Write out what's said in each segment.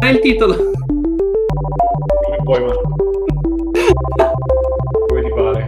dai il titolo. Come puoi, ma come ti pare?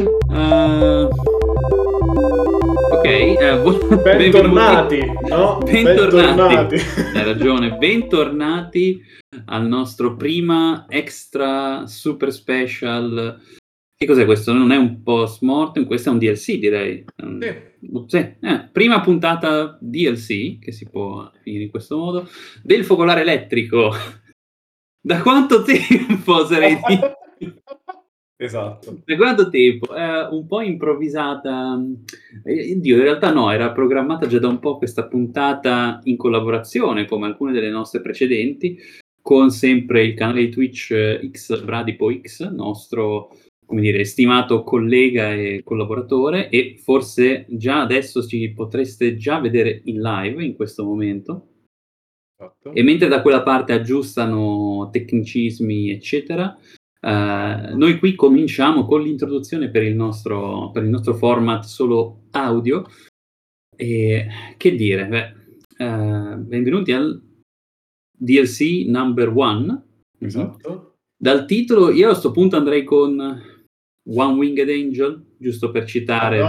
Ok, bentornati, no? Bentornati. Hai ragione, bentornati al nostro prima extra super special. Che cos'è questo? Non è un post mortem, questo è un DLC, direi. Sì. Prima puntata DLC, che si può finire in questo modo, del focolare elettrico. Da quanto tempo, oserei dire? Esatto. Da quanto tempo? Un po' improvvisata. Dio, in realtà no, era programmata già da un po' questa puntata in collaborazione, come alcune delle nostre precedenti, con sempre il canale di Twitch X Bradipo X, nostro, come dire, stimato collega e collaboratore, e forse già adesso ci potreste già vedere in live in questo momento. Esatto. E mentre da quella parte aggiustano tecnicismi, eccetera, noi qui cominciamo con l'introduzione per il nostro format solo audio. E che dire? Benvenuti al DLC number 1. Esatto. Dal titolo io a questo punto andrei con One Winged Angel, giusto per citare,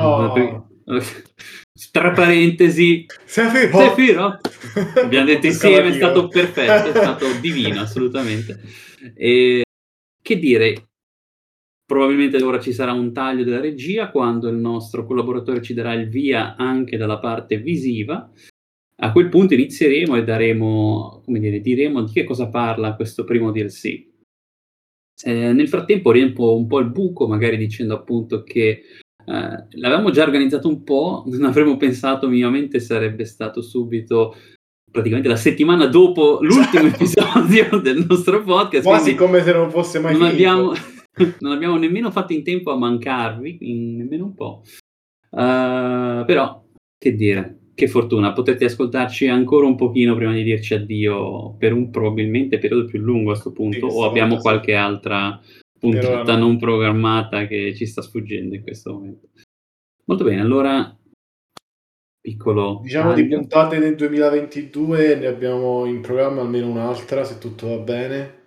tra parentesi, Sephiroth. Abbiamo detto insieme, è stato perfetto, è stato divino, assolutamente. E che dire, probabilmente ora ci sarà un taglio della regia quando il nostro collaboratore ci darà il via anche dalla parte visiva. A quel punto inizieremo e diremo di che cosa parla questo primo DLC. Nel frattempo riempo un po' il buco, magari dicendo appunto che l'avevamo già organizzato un po', non avremmo pensato minimamente sarebbe stato subito praticamente la settimana dopo l'ultimo episodio del nostro podcast. Quasi come se non fosse mai finito. Non abbiamo nemmeno fatto in tempo a mancarvi, nemmeno un po'. Però, che dire, che fortuna, potete ascoltarci ancora un pochino prima di dirci addio per un probabilmente periodo più lungo a questo punto, o abbiamo qualche altra puntata non programmata che ci sta sfuggendo in questo momento. Molto bene, allora piccolo diciamo taglio. Di puntate nel 2022 ne abbiamo in programma almeno un'altra, se tutto va bene,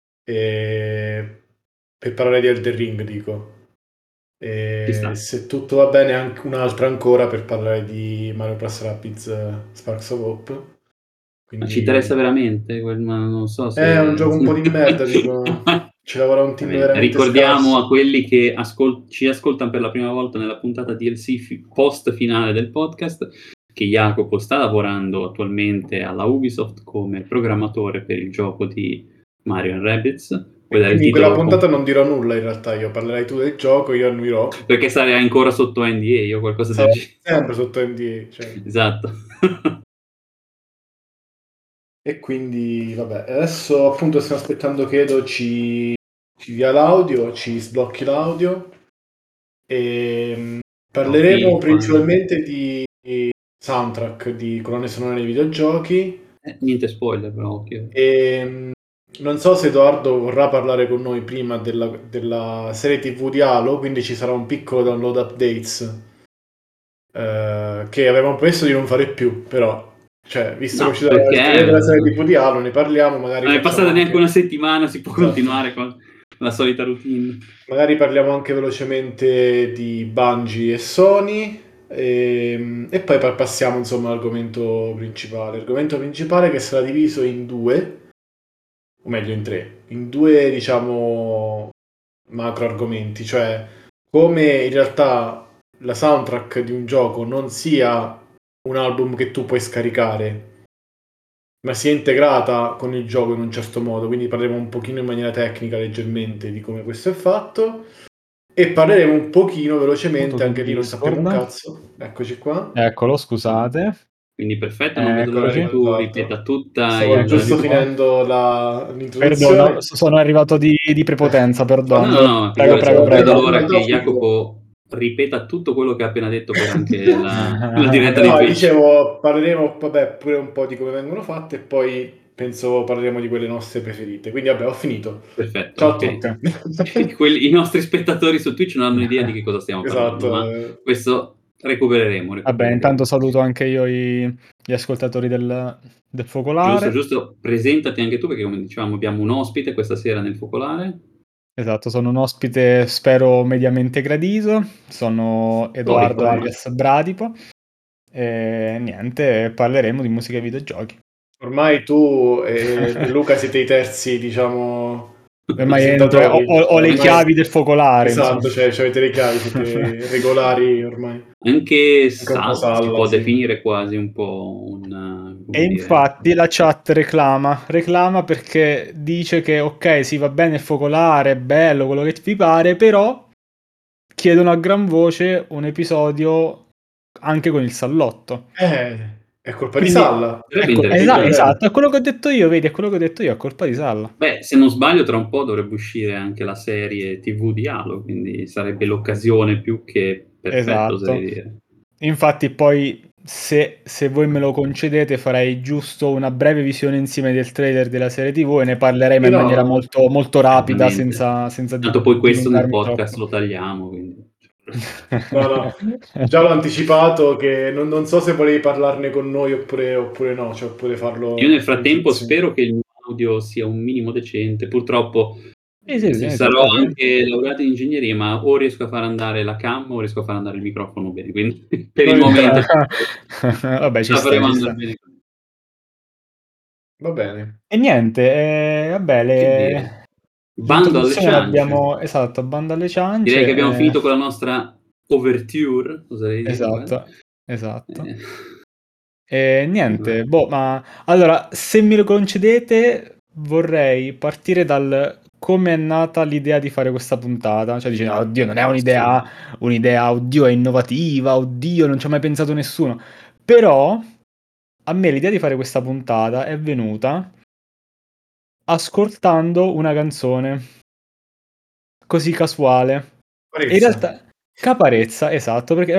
e per parlare di Elden Ring, dico. E se tutto va bene anche un'altra ancora per parlare di Mario Plus Rabbids Sparks of Hope. Quindi... Ma ci interessa veramente? Ma non so se... È un gioco un po' di merda, dico. Ci lavora un team veramente ricordiamo scarso. a quelli che ci ascoltano per la prima volta nella puntata DLC post finale del podcast che Jacopo sta lavorando attualmente alla Ubisoft come programmatore per il gioco di Mario & Rabbids. Quindi in quella puntata non dirò nulla, in realtà io parlerai tu del gioco, io annuirò. Perché sarei ancora sotto NDA o qualcosa del genere. Sempre sotto NDA, cioè. Esatto. E quindi vabbè, adesso appunto stiamo aspettando che Edo ci dia l'audio, ci sblocchi l'audio e parleremo principalmente di soundtrack, di colonne sonore nei videogiochi. Niente spoiler però, occhio. E non so se Edoardo vorrà parlare con noi prima della serie TV di Halo, quindi ci sarà un piccolo download updates che avevamo promesso di non fare più, però cioè, visto che ci sarà la serie TV di Halo, ne parliamo, magari non è passata neanche una settimana, si può continuare con la solita routine. Magari parliamo anche velocemente di Bungie e Sony e poi passiamo insomma all'argomento principale. L'argomento principale che sarà diviso in due, o meglio in tre, in due diciamo macro argomenti, cioè come in realtà la soundtrack di un gioco non sia un album che tu puoi scaricare, ma sia integrata con il gioco in un certo modo, quindi parleremo un pochino in maniera tecnica leggermente di come questo è fatto e parleremo un pochino velocemente, anche lì non sappiamo un cazzo, eccoci qua. Eccolo, scusate. Quindi perfetto, non vedo l'ora che tu ripeta tutta. Stavo giusto finendo l'introduzione. Perdono, sono arrivato di prepotenza, perdono. No, prego. Vedo l'ora che Jacopo ripeta tutto quello che ha appena detto per anche la diretta di Twitch. Dicevo, parleremo pure un po' di come vengono fatte e poi penso parleremo di quelle nostre preferite. Quindi vabbè, ho finito. Perfetto. Ciao a tutti. I nostri spettatori su Twitch non hanno idea di che cosa stiamo parlando, ma questo Recupereremo. Vabbè, intanto saluto anche io gli ascoltatori del Focolare. Giusto, presentati anche tu, perché come dicevamo abbiamo un ospite questa sera nel Focolare. Esatto, sono un ospite, spero, mediamente gradito. Sono Edoardo alias Bradipo. E niente, parleremo di musica e videogiochi. Ormai tu e Luca siete i terzi, diciamo... Ormai ho le chiavi del Focolare. Esatto, cioè avete le chiavi, siete regolari ormai. Anche Salla si può sì. definire quasi un po' E infatti la chat reclama perché dice che ok, sì, va bene il Focolare, è bello, quello che vi pare, però chiedono a gran voce un episodio anche con il Sallotto. È colpa di Salla. Esatto, è quello che ho detto io, vedi, è quello che ho detto io, è colpa di Salla. Beh, se non sbaglio tra un po' dovrebbe uscire anche la serie TV di Halo, quindi sarebbe l'occasione più che perfetta, oserei dire. Infatti poi se voi me lo concedete farei giusto una breve visione insieme del trailer della serie TV e ne parleremo in maniera molto, molto rapida senza tanto poi questo nel podcast troppo. lo tagliamo, quindi. No, già l'ho anticipato che non so se volevi parlarne con noi oppure no, cioè oppure farlo. Io nel frattempo spero che il mio audio sia un minimo decente. Purtroppo sarò anche laureato in ingegneria, ma o riesco a far andare la cam o riesco a far andare il microfono bene, quindi per il momento vabbè, ci sta. Bene. Va bene. E niente, vabbè, bando alle ciance. Esatto, bando alle ciance. Direi che abbiamo finito con la nostra overture, oserei dire. Esatto. E niente, ma allora, se mi lo concedete, vorrei partire dal come è nata l'idea di fare questa puntata. Cioè dice, oddio, non è un'idea, oddio, è innovativa, oddio, non ci ha mai pensato nessuno. Però a me l'idea di fare questa puntata è venuta ascoltando una canzone così casuale. In realtà Caparezza, esatto, perché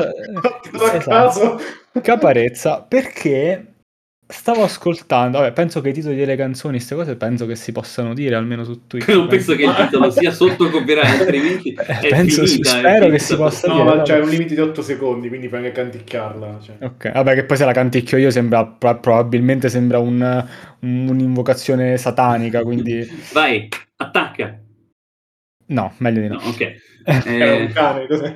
Caparezza, perché stavo ascoltando, vabbè, penso che i titoli delle canzoni, queste cose penso che si possano dire almeno su Twitch. Non penso che il titolo sia sotto copyright, altrimenti spero che si possa dire. No, ma c'è un limite di 8 secondi, quindi puoi anche canticchiarla. Cioè. Ok, vabbè, che poi se la canticchio io probabilmente sembra un'invocazione satanica, quindi... Vai, attacca! No, meglio di no. Ok. Era un cane, cos'è?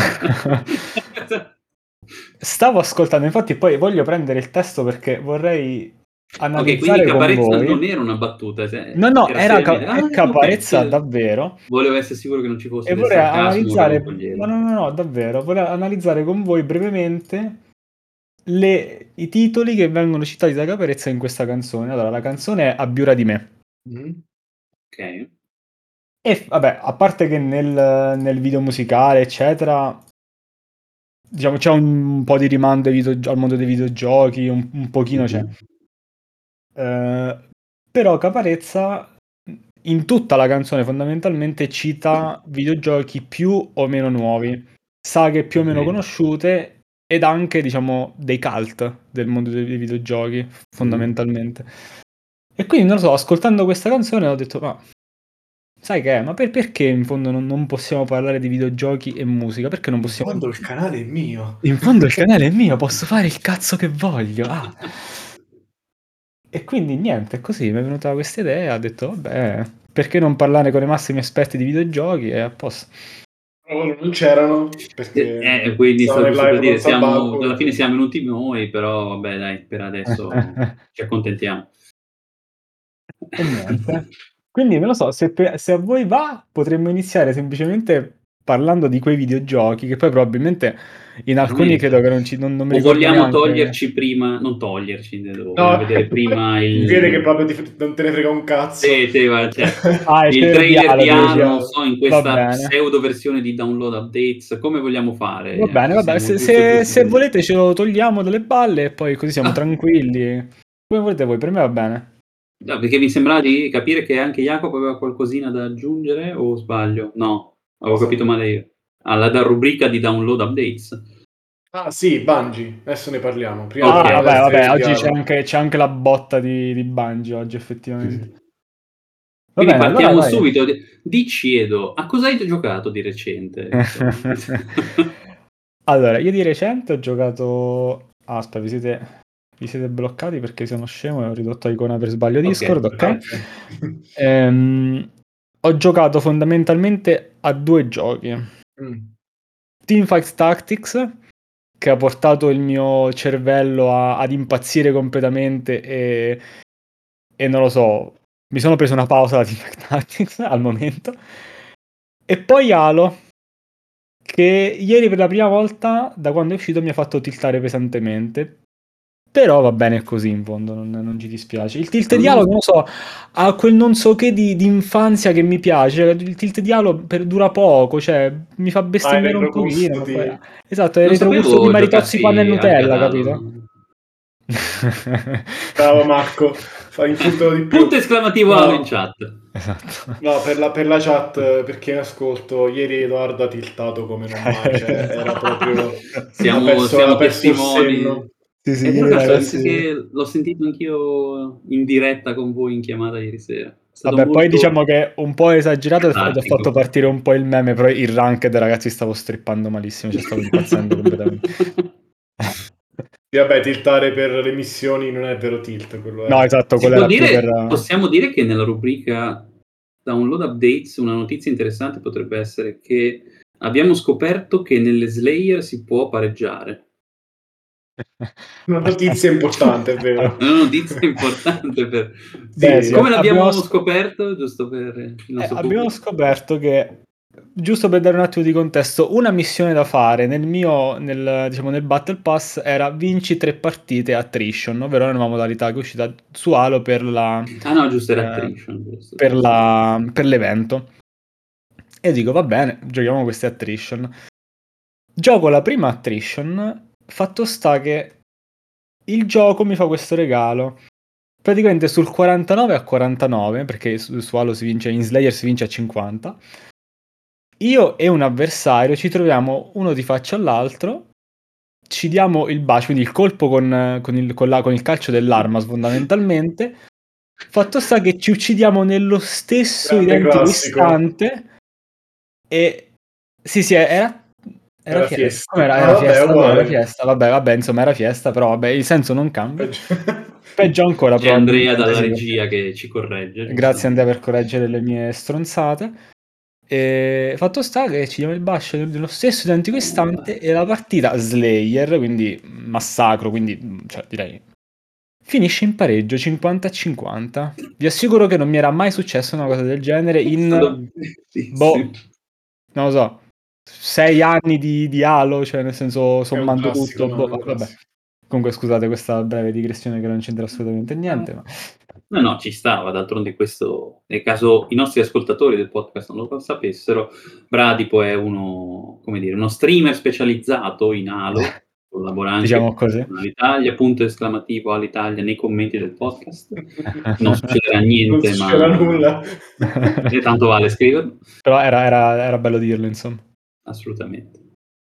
Stavo ascoltando, infatti poi voglio prendere il testo perché vorrei analizzare quindi Caparezza con voi. non era una battuta. No, era Caparezza davvero. Volevo essere sicuro che non ci fosse e del vorrei sarcasmo. No, davvero. Vorrei analizzare con voi brevemente i titoli che vengono citati da Caparezza in questa canzone. Allora, la canzone è Abbiura di me. Ok. E vabbè, a parte che nel video musicale, eccetera, diciamo c'è un po' di rimando al mondo dei videogiochi, un pochino c'è. Però Caparezza in tutta la canzone fondamentalmente cita videogiochi più o meno nuovi, saghe più o meno conosciute ed anche, diciamo, dei cult del mondo dei videogiochi, fondamentalmente. E quindi, non lo so, ascoltando questa canzone ho detto, ma sai che è? Ma perché in fondo non possiamo parlare di videogiochi e musica? Perché non possiamo... In fondo il canale è mio. In fondo il canale è mio, posso fare il cazzo che voglio. E quindi niente, così mi è venuta questa idea, ho detto, vabbè, perché non parlare con i massimi esperti di videogiochi e a posto. Non c'erano, perché quindi sto per dire, Sabacco, alla fine siamo venuti noi, però vabbè dai, per adesso ci accontentiamo. E niente. Quindi non lo so, se a voi va, potremmo iniziare semplicemente parlando di quei videogiochi, che poi probabilmente in alcuni credo che non mi ricordo vogliamo neanche. toglierci prima, non toglierci, vogliamo vedere prima il... Vede che proprio non te ne frega un cazzo. il trailer di Halo, non so, in questa pseudo versione di download updates, come vogliamo fare? Va bene, vabbè, se volete ce lo togliamo dalle balle e poi così siamo tranquilli. Come volete voi, per me va bene. No, perché mi sembrava di capire che anche Jacopo aveva qualcosina da aggiungere, o sbaglio? No, avevo capito male io. La rubrica di download updates. Ah sì, Bungie, adesso ne parliamo. Prima vabbè, oggi c'è anche la botta di Bungie, oggi effettivamente. Quindi bene, partiamo subito. Dici Edo, a cosa hai giocato di recente? Allora, io di recente ho giocato... aspetta, vi siete bloccati perché sono scemo e ho ridotto icona per sbaglio Discord, ok? Ho giocato fondamentalmente a 2 giochi. Teamfight Tactics, che ha portato il mio cervello ad impazzire completamente e non lo so, mi sono preso una pausa da Teamfight Tactics al momento. E poi Halo, che ieri per la prima volta da quando è uscito mi ha fatto tiltare pesantemente. Però va bene così in fondo, non ci dispiace. Il tilt di Halo, non lo so, ha quel non so che di infanzia che mi piace. Cioè, il tilt di Halo dura poco, cioè mi fa bestemmiare un pochino. Ma poi... Esatto, è il Non retrogusto di sapevo Maritozzi panna e giocassi anche ad Nutella, Halo. capito? Bravo Marco, fai insultalo di più. Punto esclamativo No. Halo in chat. Esatto. No, per la chat, perché in ascolto, ieri Edoardo ha tiltato come non mai, cioè era proprio... Siamo ha perso il testimoni. senno. Sì, È vero, cazzo, ragazzi. che l'ho sentito anch'io in diretta con voi in chiamata ieri sera. È stato Vabbè, poi molto diciamo che un po' esagerato ed ho catatico. fatto partire un po' il meme, però il ranked, ragazzi, stavo strippando malissimo, cioè stavo impazzendo completamente. Sì, vabbè, tiltare per le missioni non è vero tilt, quello è... No, esatto, Si quello può era più dire, per... possiamo dire che nella rubrica download updates una notizia interessante potrebbe essere che abbiamo scoperto che nelle Slayer si può pareggiare. Una notizia importante, è vero. È una notizia importante per... Beh, Sì, Come l'abbiamo abbiamo scoperto, giusto per il nostro abbiamo pubblico? scoperto che, giusto per dare un attimo di contesto, una missione da fare diciamo, nel Battle Pass era vinci 3 partite attrition, ovvero una nuova modalità che è uscita su Halo per Ah no, giusto, era attrition. Giusto. per l'evento. E dico, va bene, giochiamo queste attrition. Gioco la prima attrition, fatto sta che il gioco mi fa questo regalo. Praticamente sul 49 a 49, perché su Halo si vince, in Slayer si vince a 50, io e un avversario ci troviamo uno di faccia all'altro, ci diamo il bacio, quindi il colpo con il calcio dell'arma fondamentalmente, fatto sta che ci uccidiamo nello stesso grande identico classico. istante e... Sì, era fiesta. Com'era? Ah, Era vabbè, fiesta, vabbè, uguale. era fiesta, vabbè, insomma, era fiesta, però vabbè, il senso non cambia. Peggio ancora, C'è Andrea probabilmente. dalla Sì. regia che ci corregge. Grazie Andrea per correggere le mie stronzate. E fatto sta che ci diamo il bacio nello stesso identico istante e la partita Slayer, quindi massacro, quindi cioè, direi finisce in pareggio 50-50. Vi assicuro che non mi era mai successa una cosa del genere in boh, non lo so, 6 anni di Halo, cioè nel senso È un sommando classico, tutto, no, è un vabbè. classico. Comunque scusate questa breve digressione che non c'entra assolutamente niente, ma No, ci stava, d'altronde questo, nel caso i nostri ascoltatori del podcast non lo sapessero, Bradipo è uno, come dire, uno streamer specializzato in Halo, collabora anche diciamo così. con Alitalia, punto esclamativo Alitalia nei commenti del podcast. Non succederà niente, Non succederà nulla. E tanto vale scriverlo. Però era bello dirlo, insomma. Assolutamente.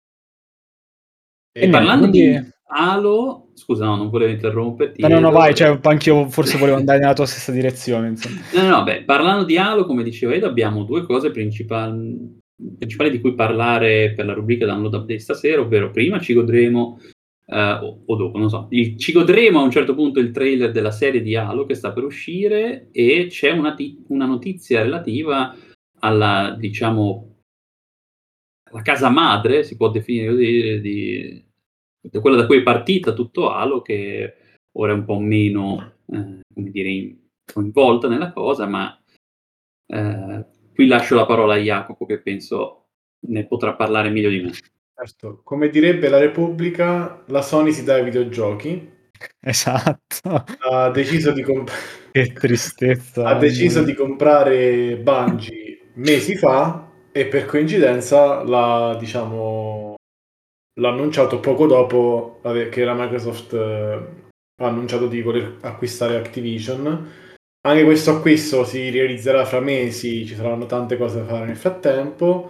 E E niente, parlando quindi... di Halo, scusa, no, non volevo interromperti, No, Edo. vai, cioè, anch'io forse volevo andare nella tua stessa direzione, insomma. No, beh, parlando di Halo, come diceva Edo, abbiamo due cose principali di cui parlare per la rubrica Download Update stasera, ovvero prima ci godremo, o dopo, non so, ci godremo a un certo punto il trailer della serie di Halo che sta per uscire e c'è una notizia relativa alla, diciamo, la casa madre, si può definire così, di quella da cui è partita tutto Halo, che ora è un po' meno, come dire, coinvolta nella cosa, ma qui lascio la parola a Jacopo che penso ne potrà parlare meglio di me. Certo, come direbbe la Repubblica, la Sony si dà ai videogiochi. Esatto. Ha deciso di Che tristezza. ha deciso di comprare Bungie mesi fa e per coincidenza l'ha annunciato poco dopo che la Microsoft ha annunciato di voler acquistare Activision. Anche questo acquisto si realizzerà fra mesi, ci saranno tante cose da fare nel frattempo.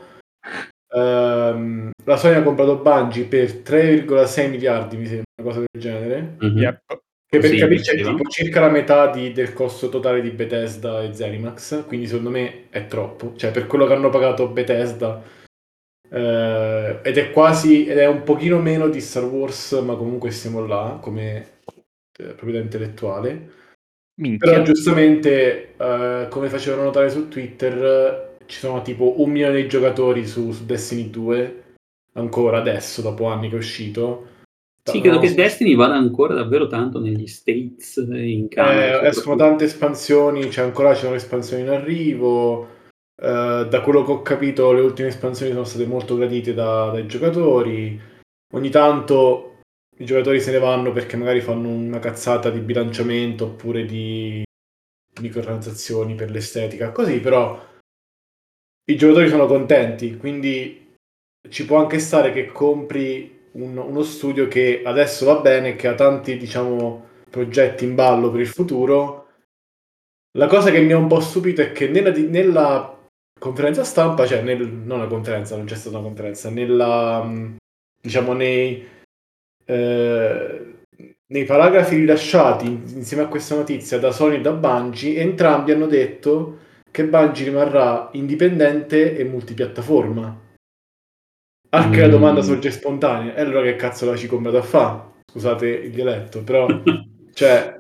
La Sony ha comprato Bungie per 3,6 miliardi, mi sembra, una cosa del genere. Mm-hmm. Yep. Che per Sì, capirci è diceva. tipo circa la metà del costo totale di Bethesda e Zenimax, quindi secondo me è troppo. Cioè, per quello che hanno pagato Bethesda ed è un pochino meno di Star Wars, ma comunque siamo là come proprietà intellettuale. Minchia. Però giustamente, come facevano notare su Twitter, ci sono tipo 1 milione di giocatori su Destiny 2, ancora adesso, dopo anni che è uscito. Sì, credo che Destiny vada ancora davvero tanto negli States, in Canada escono soprattutto. tante espansioni, ci sono espansioni in arrivo. Da quello che ho capito, le ultime espansioni sono state molto gradite dai giocatori. Ogni tanto i giocatori se ne vanno perché magari fanno una cazzata di bilanciamento oppure di microtransazioni per l'estetica, così, però i giocatori sono contenti, quindi ci può anche stare che compri uno studio che adesso va bene, che ha tanti, diciamo, progetti in ballo per il futuro. La cosa che mi ha un po' stupito è che nella conferenza stampa, cioè non la conferenza, non c'è stata una conferenza, diciamo nei paragrafi rilasciati insieme a questa notizia da Sony e da Bungie, entrambi hanno detto che Bungie rimarrà indipendente e multipiattaforma. Anche la domanda sorge spontanea, e allora che cazzo la ci comprate a fa? Scusate il dialetto, però cioè,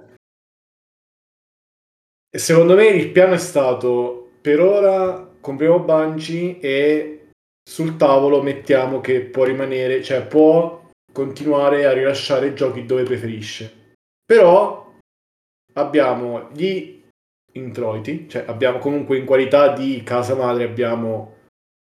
secondo me il piano è stato: per ora compriamo Bungie e sul tavolo mettiamo che può rimanere, cioè può continuare a rilasciare giochi dove preferisce. Però abbiamo gli introiti, cioè abbiamo comunque in qualità di casa madre abbiamo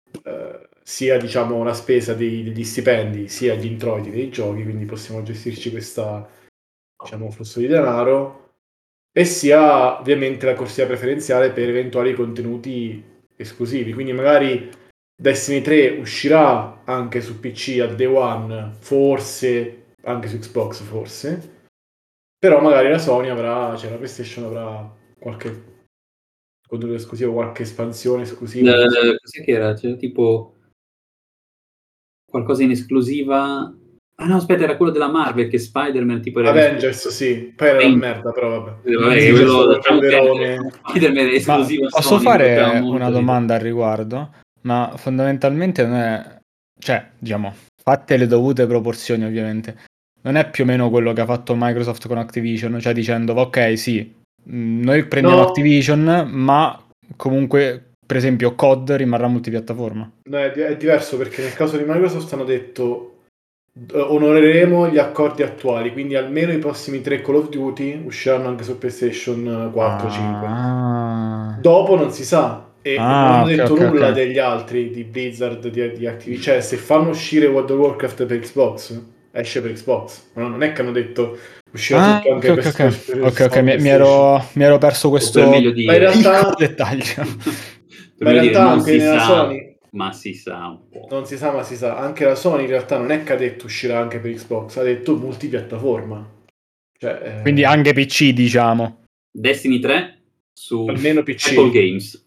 sia diciamo la spesa degli stipendi sia gli introiti dei giochi, quindi possiamo gestirci questa diciamo flusso di denaro, e sia ovviamente la corsia preferenziale per eventuali contenuti esclusivi, quindi magari Destiny 3 uscirà anche su PC al day one, forse anche su Xbox forse, però magari la Sony avrà, cioè la PlayStation avrà qualche contenuto esclusivo, qualche espansione esclusiva. Cos'è che era? C'era tipo qualcosa in esclusiva. Ah no, aspetta, era quello della Marvel, che Spider-Man tipo era in Avengers esclusiva. sì, poi era una merda, però vabbè. Vabbè, Sì, c'è stato quello qualche lasciamo perdere. verone. Spider-Man è Ma esclusiva posso Sony, mi faceva fare molto una ridere. domanda al riguardo? Ma fondamentalmente non è, cioè, diciamo, fatte le dovute proporzioni ovviamente, non è più o meno quello che ha fatto Microsoft con Activision, cioè dicendo, ok, sì, noi prendiamo No, Activision, ma comunque, per esempio, COD rimarrà multipiattaforma. no, è diverso perché nel caso di Microsoft hanno detto onoreremo gli accordi attuali, quindi almeno i prossimi 3 Call of Duty usciranno anche su PlayStation 4, 5. Ah, Dopo non si sa, e non hanno ok, detto ok, nulla ok. degli altri, di Blizzard, di Activision. Cioè, se fanno uscire World of Warcraft per Xbox, esce per Xbox. Ma non è che hanno detto uscirà Ah, tutto ok, anche ok, ok. per Ok, ok, mi PlayStation. ero perso O per meglio questo Ma in dire, piccolo realtà, dettaglio. per ma in meglio dire, realtà non anche si nella sa, Sony, ma si sa un po'. non si sa, ma si sa. Anche la Sony in realtà non è che ha detto uscirà anche per Xbox, ha detto multipiattaforma. Cioè, Quindi anche PC, diciamo. Destiny 3 su almeno Apple PC. Games.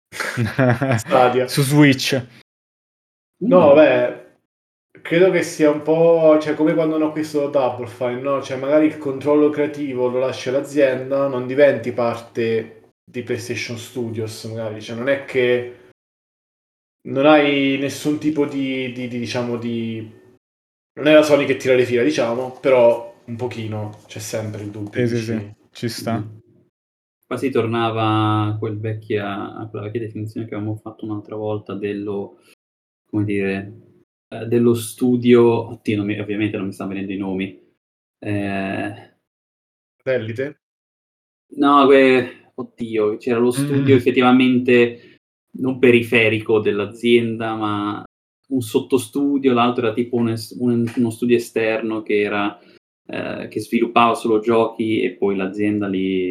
Stadia. Su Switch. No, vabbè, credo che sia un po', cioè, come quando hanno acquistato Double Fine, no? Cioè, magari il controllo creativo lo lascia l'azienda, non diventi parte di PlayStation Studios, magari. Cioè, non è che non hai nessun tipo diciamo, non è la Sony che tira le fila, diciamo, però un pochino c'è sempre il dubbio, Sì, sì, sì, dici. ci sta. Qua si tornava a quella vecchia definizione che avevamo fatto un'altra volta come dire, dello studio. Oddio, ovviamente non mi stanno venendo i nomi. Satellite? No, oddio, c'era lo studio Mm. effettivamente non periferico dell'azienda, ma un sottostudio, l'altro era tipo uno studio esterno che sviluppava solo giochi e poi l'azienda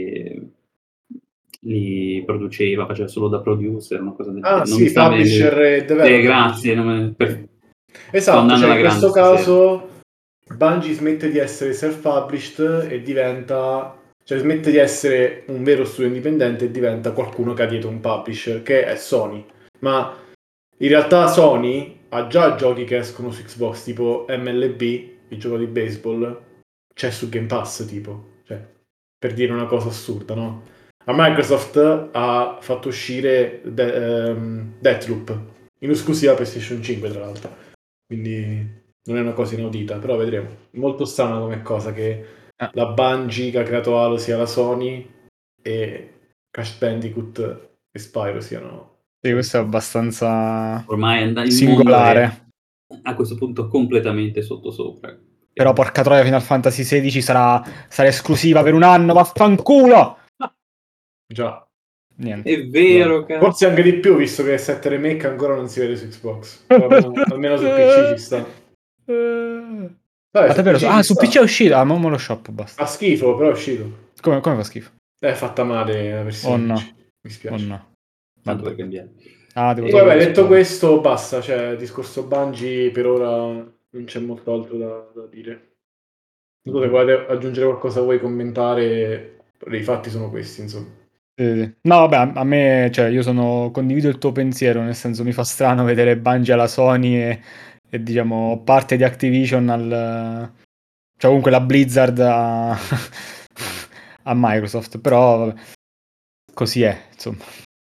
li produceva, faceva solo da producer, una cosa del Ah, genere. Non mi sì, sta venendo. publisher e developer, dici. Grazie, Sì. sto Esatto, andando cioè alla in grande questo stasera. caso Bungie smette di essere self-published e diventa, cioè smette di essere un vero studio indipendente e diventa qualcuno che ha dietro un publisher, che è Sony. Ma in realtà Sony ha già giochi che escono su Xbox, tipo MLB, il gioco di baseball, c'è su Game Pass, tipo, cioè, per dire una cosa assurda, no? A Microsoft ha fatto uscire Deathloop in esclusiva PlayStation 5 tra l'altro, quindi non è una cosa inaudita, però vedremo. Molto strana come cosa che la Bungie che ha creato Halo sia la Sony e Crash Bandicoot e Spyro siano... Sì, questo è abbastanza ormai il singolare. mondo è a questo punto completamente sottosopra. Però porca troia, Final Fantasy XVI sarà esclusiva per un anno, vaffanculo! Già. Niente. È vero, no. Forse anche di più, visto che il 7 Remake ancora non si vede su Xbox. Almeno su PC ci sta. Vabbè, davvero? Su PC è uscito. Mo lo shop, basta. Fa schifo, però è uscito. Come fa schifo? È fatta male la versione. No. Mi spiace. No. Tanto per cambiare. E vabbè, detto questo, basta. Cioè, il discorso Bungie per ora non c'è molto altro da dire. Non so se volete aggiungere qualcosa, vuoi commentare. I fatti sono questi, insomma. No, vabbè, a me, cioè, condivido il tuo pensiero, nel senso mi fa strano vedere Bungie alla Sony e diciamo parte di Activision cioè comunque la Blizzard a Microsoft, però vabbè, così è, insomma.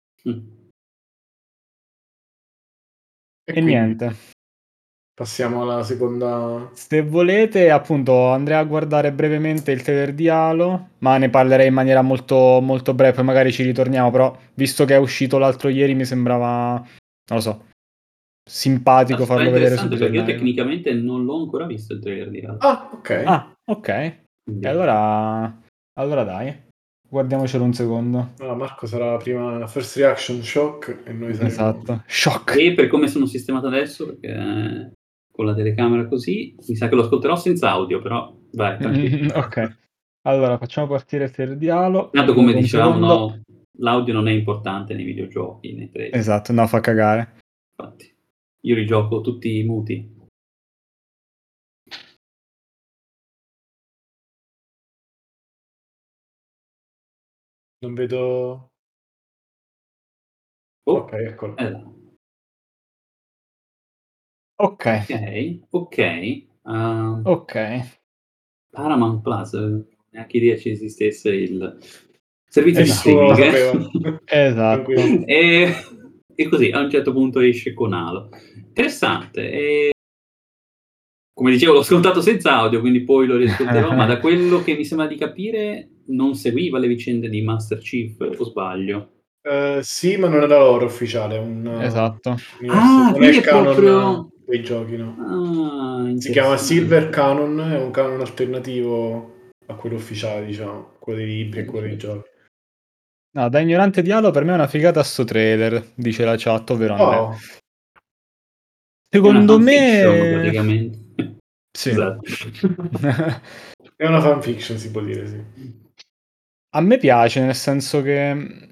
E niente. Passiamo alla seconda. Se volete, appunto, andrei a guardare brevemente il trailer di Halo, ma ne parlerei in maniera molto, molto breve, poi magari ci ritorniamo, però visto che è uscito l'altro ieri mi sembrava, non lo so, simpatico farlo vedere subito perché in io live. tecnicamente non l'ho ancora visto il trailer di Halo. Ok. E allora dai, guardiamocelo un secondo. Marco sarà prima first reaction shock e noi saremo... Esatto, shock. E per come sono sistemato adesso, perché con la telecamera così, mi sa che lo ascolterò senza audio, però vai, tranquillo. Ok, allora facciamo partire il trailer di Halo. Tanto come dicevamo, no, l'audio non è importante nei videogiochi, nei trailer. Esatto, no, fa cagare. Infatti, io li gioco tutti muti. Non vedo... Ok, eccolo. Ok. Paramount Plus, neanche idea ci esistesse il servizio di streaming. Esatto. E così a un certo punto esce con Halo. Interessante. E come dicevo, l'ho ascoltato senza audio, quindi poi lo riascolterò, ma da quello che mi sembra di capire non seguiva le vicende di Master Chief, o sbaglio? Sì, ma non era loro ufficiale. Esatto. Non è il canon dei giochi, no. Si chiama Silver Canon, è un canon alternativo a quello ufficiale, diciamo, quello dei libri e quello dei giochi. No, da ignorante di Halo per me è una figata sto trailer, dice la chat, ovvero Andrea. Secondo me... praticamente. Sì. Esatto. È una fanfiction, si può dire, sì. A me piace, nel senso che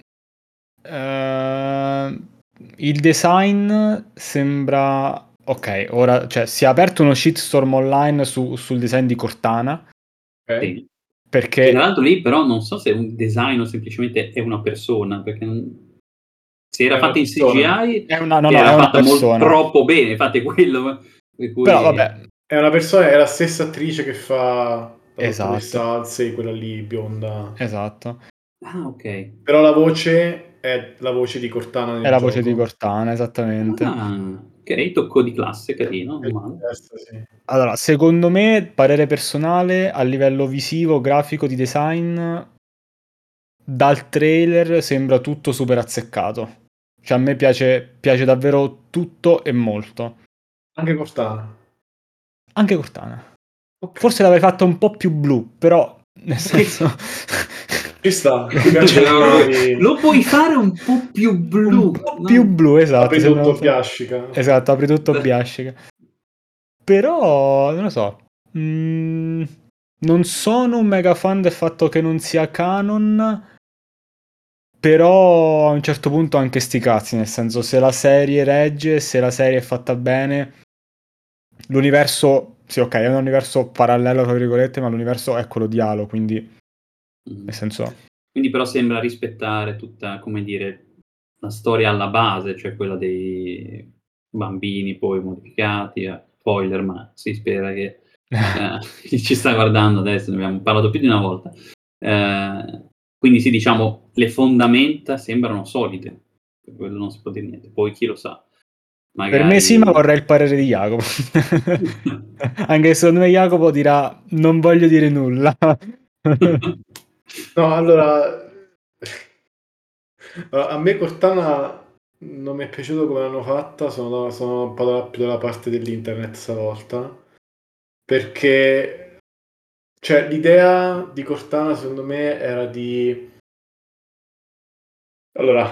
il design sembra... Ok, ora cioè, si è aperto uno shitstorm online sul design di Cortana. Sì. Perché... E tra l'altro lì però non so se è un design o semplicemente è una persona, perché se era fatta in CGI era fatta molto troppo bene, infatti è quello. Per cui... Però vabbè. È una persona, è la stessa attrice che fa esatto. Salsei, quella lì bionda. Esatto. Ah, ok. Però la voce è la voce di Cortana nel È la gioco. voce di Cortana, esattamente. Ok, tocco di classe, carino. Sì. Allora, secondo me, parere personale, a livello visivo, grafico, di design, dal trailer sembra tutto super azzeccato. Cioè a me piace davvero tutto e molto. Anche Cortana. Okay. Forse l'avrei fatto un po' più blu, però nel senso... Ci sta. Lo puoi fare un po' più blu. Un po' più blu, esatto. Apri tutto biascica. Esatto, apri tutto biascica. Però, non lo so. Non sono un mega fan del fatto che non sia canon, però a un certo punto anche sti cazzi, nel senso, se la serie regge, se la serie è fatta bene, l'universo, sì, ok, è un universo parallelo, tra virgolette, ma l'universo è quello di Halo, quindi, nel senso... Quindi però sembra rispettare tutta, come dire, la storia alla base, cioè quella dei bambini poi modificati, spoiler, ma si spera che chi ci sta guardando adesso, ne abbiamo parlato più di una volta. Quindi sì, diciamo, le fondamenta sembrano solide, per quello non si può dire niente, poi chi lo sa. magari... Per me sì, ma vorrei il parere di Jacopo. Anche secondo me Jacopo dirà non voglio dire nulla. No, allora, a me Cortana non mi è piaciuto come l'hanno fatta, sono un po' più dalla parte dell'internet stavolta, perché cioè, l'idea di Cortana secondo me era di... Allora,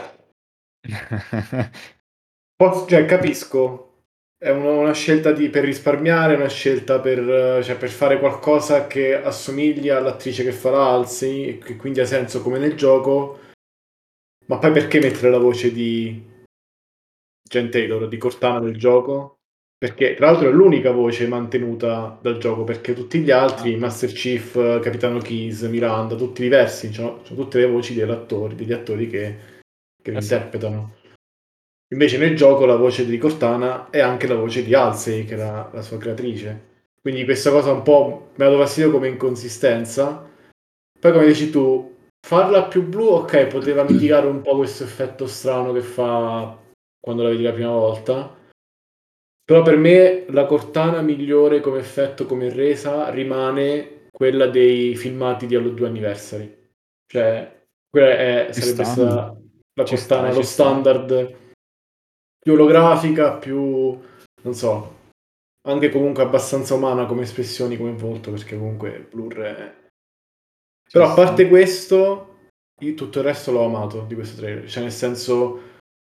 cioè, capisco, è una scelta per risparmiare, una scelta cioè, per fare qualcosa che assomiglia all'attrice che fa la Halsey, e che quindi ha senso come nel gioco, ma poi perché mettere la voce di Jen Taylor, di Cortana nel gioco? Perché tra l'altro è l'unica voce mantenuta dal gioco, perché tutti gli altri, Master Chief, Capitano Keys, Miranda, tutti diversi, sono tutte le voci degli attori che lo interpretano. Invece nel gioco la voce di Cortana è anche la voce di Halsey, che è la sua creatrice. Quindi questa cosa un po' mi ha dato fastidio come inconsistenza. Poi come dici tu, farla più blu, ok, poteva mitigare un po' questo effetto strano che fa quando la vedi la prima volta. Però per me la Cortana migliore come effetto, come resa, rimane quella dei filmati di Halo 2 Anniversary. Cioè, quella sarebbe stata la Ci sta, Cortana, lo ci sta. standard più olografica, più, non so, anche comunque abbastanza umana come espressioni, come volto, perché comunque Blur è... Però a parte questo, io tutto il resto l'ho amato di questo trailer. Cioè, nel senso,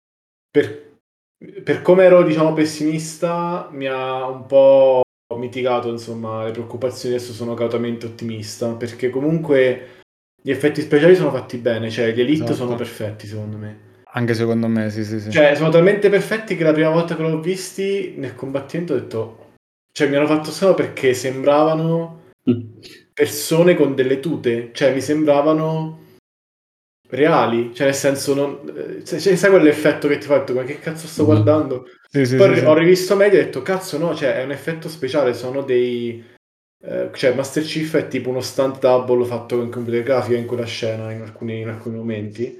per come ero, diciamo, pessimista, mi ha un po' mitigato, insomma, le preoccupazioni. Adesso sono cautamente ottimista, perché comunque gli effetti speciali sono fatti bene. Cioè, gli Elite sono perfetti, secondo me. Anche secondo me, sì. Cioè, sono talmente perfetti che la prima volta che l'ho visti nel combattimento ho detto... Cioè, mi hanno fatto strano perché sembravano persone con delle tute. Cioè, mi sembravano reali. Cioè, nel senso, sai quell'effetto che ti fa? Ma che cazzo sto guardando? Poi ho rivisto meglio e ho detto, cazzo no, cioè, è un effetto speciale. Sono dei... cioè, Master Chief è tipo uno stunt double fatto con computer grafica in quella scena, in alcuni momenti.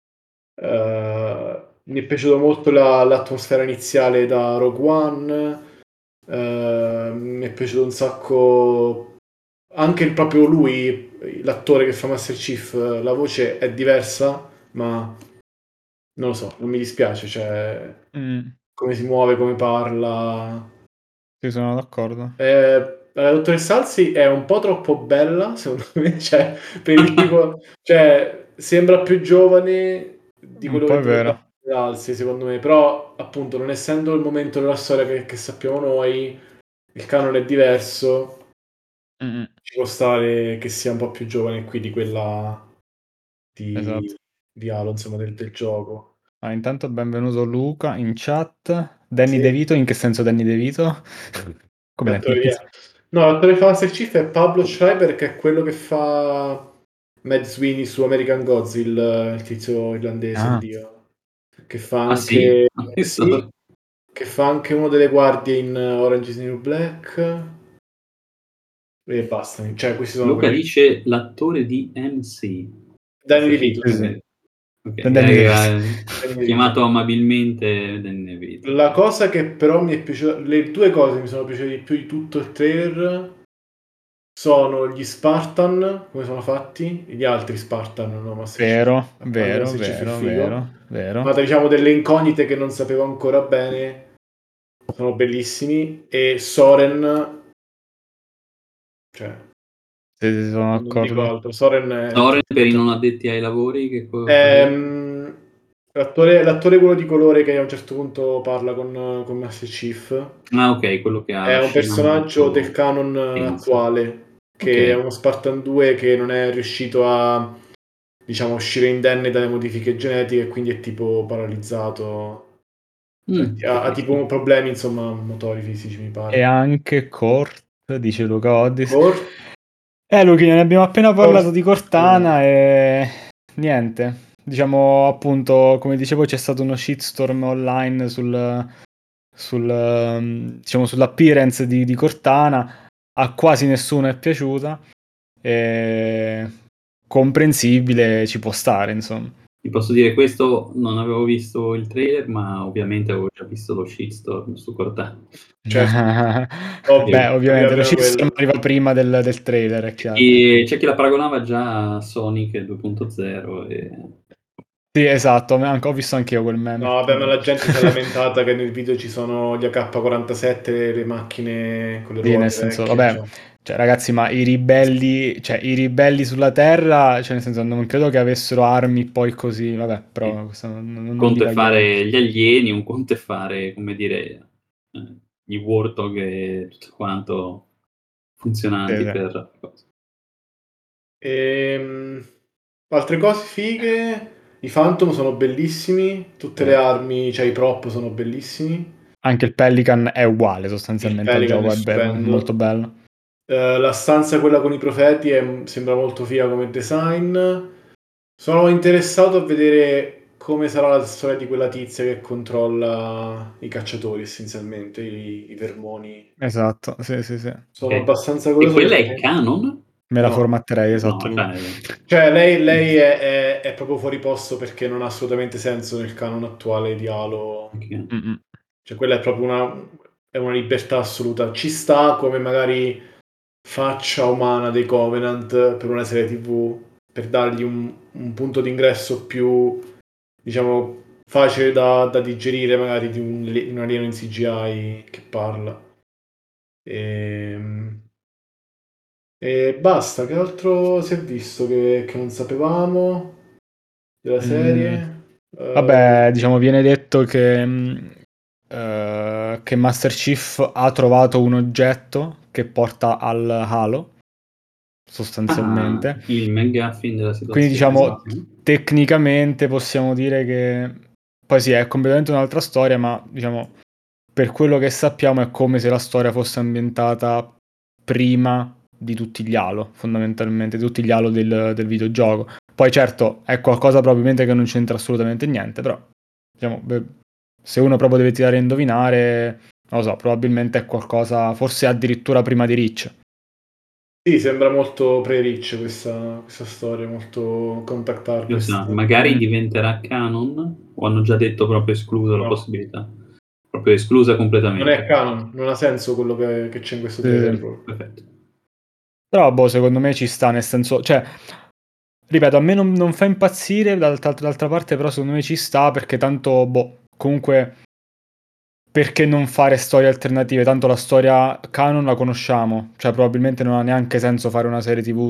Mi è piaciuto molto l'atmosfera iniziale da Rogue One. Mi è piaciuto un sacco anche proprio lui, l'attore che fa Master Chief. La voce è diversa, ma non lo so, non mi dispiace, cioè come si muove, come parla. Sì, sono d'accordo. La dottoressa Halsey è un po' troppo bella, secondo me, cioè, per il tipo, cioè, sembra più giovane di Un quello po' che è dovrebbe vero. essere Halsey, secondo me, però, appunto, non essendo il momento della storia che sappiamo noi, il canone è diverso, ci può stare che sia un po' più giovane qui di quella Esatto. di Halo, insomma, del gioco. Intanto benvenuto Luca in chat. Danny Sì. DeVito, in che senso Danny DeVito? Come la L'attore no, l'attore che fa Master Chief è Pablo Schreiber, che è quello che fa Mad Sweeney su American Gods, il tizio irlandese, il dio, che fa Ah sì? anche sì, che fa anche uno delle guardie in Orange is the New Black e basta, cioè questi sono Luca quelli. dice l'attore di MC. Danny DeVito, Sì. Ok, Danny DeVito. Danny DeVito. chiamato amabilmente Danny DeVito. La cosa che però mi è piaciuta, le due cose che mi sono piaciute di più di tutto il trailer sono gli Spartan, come sono fatti, gli altri Spartan, no, Master Chief, Vero, a parte vero, Master Chief il vero, figo, vero. ma diciamo delle incognite che non sapevo ancora bene, sono bellissimi, e Soren, cioè, Sì, sono non dico d'accordo. altro, Soren è Soren per i non addetti ai lavori, che l'attore quello di colore che a un certo punto parla con Master Chief. Ah, ok, quello che ha È la un scena personaggio del molto canon tensa. attuale, che è Ok. uno Spartan 2 che non è riuscito a, diciamo, uscire indenne dalle modifiche genetiche e quindi è tipo paralizzato. Cioè, ha tipo problemi, insomma, motori fisici, mi pare. E anche Kort, dice Luca Oddis. Core? Luchino, ne abbiamo appena parlato di Core. Cortana e niente. Diciamo appunto, come dicevo, c'è stato uno shitstorm online diciamo, sull'appearance di Cortana. A quasi nessuno è piaciuta. E comprensibile, ci può stare, insomma. Vi posso dire questo, non avevo visto il trailer, ma ovviamente avevo già visto lo shitstorm su Cortana. Beh, ovviamente lo shitstorm quello. arriva prima del trailer, è chiaro. E c'è chi la paragonava già a Sonic 2.0 e... Sì, esatto, ho visto anche io quel meme. No, vabbè, ma la gente si è lamentata che nel video ci sono gli AK-47, le macchine con le Sì, ruote nel senso, vecchie, vabbè, cioè, ragazzi, ma i ribelli sulla Terra, cioè nel senso, non credo che avessero armi poi così, vabbè, però questo non un conto è divaghiamo. fare gli alieni, un conto è fare, come dire, i Warthog e tutto quanto funzionanti Sì. per... Altre cose fighe, i Phantom sono bellissimi, tutte le armi, cioè i prop sono bellissimi. Anche il Pelican è uguale Il sostanzialmente al Pelican gioco, è è molto stupendo. bello. La stanza, quella con i profeti, sembra molto figa come design. Sono interessato a vedere come sarà la storia di quella tizia che controlla i cacciatori, essenzialmente, i vermoni. Esatto, sì, sì, sì. Sono Ok. abbastanza E curioso quella è perché... canon? Me la No. formatterei, esatto. No, cioè, Cioè, lei è proprio fuori posto perché non ha assolutamente senso nel canon attuale di Halo. ok. Mm-mm. Cioè, quella è proprio è una libertà assoluta. Ci sta come magari faccia umana dei Covenant per una serie TV, per dargli un punto d'ingresso più, diciamo, facile da digerire magari di un alieno in CGI che parla. E basta, che altro si è visto che non sapevamo della serie? Vabbè, diciamo, viene detto che Master Chief ha trovato un oggetto che porta al Halo, sostanzialmente. Il McGuffin della Quindi, situazione, diciamo, esatto. tecnicamente possiamo dire che poi sì, è completamente un'altra storia, ma diciamo, per quello che sappiamo è come se la storia fosse ambientata prima di tutti gli Halo, fondamentalmente, di tutti gli Halo del videogioco. Poi certo, è qualcosa probabilmente che non c'entra assolutamente niente, però diciamo, se uno proprio deve tirare a indovinare, non lo so, probabilmente è qualcosa, forse addirittura prima di Reach. Sì, sembra molto pre-Reach questa storia, molto Contact Io so, Harvest. magari diventerà canon o hanno già detto proprio escluso la No, possibilità? Proprio esclusa non è completamente. canon, non ha senso quello che c'è in questo trailer proprio. Perfetto. Però, boh, secondo me ci sta, nel senso, cioè, ripeto, a me non fa impazzire, d'altra parte, però secondo me ci sta, perché tanto, boh, comunque, perché non fare storie alternative? Tanto la storia canon la conosciamo, cioè probabilmente non ha neanche senso fare una serie TV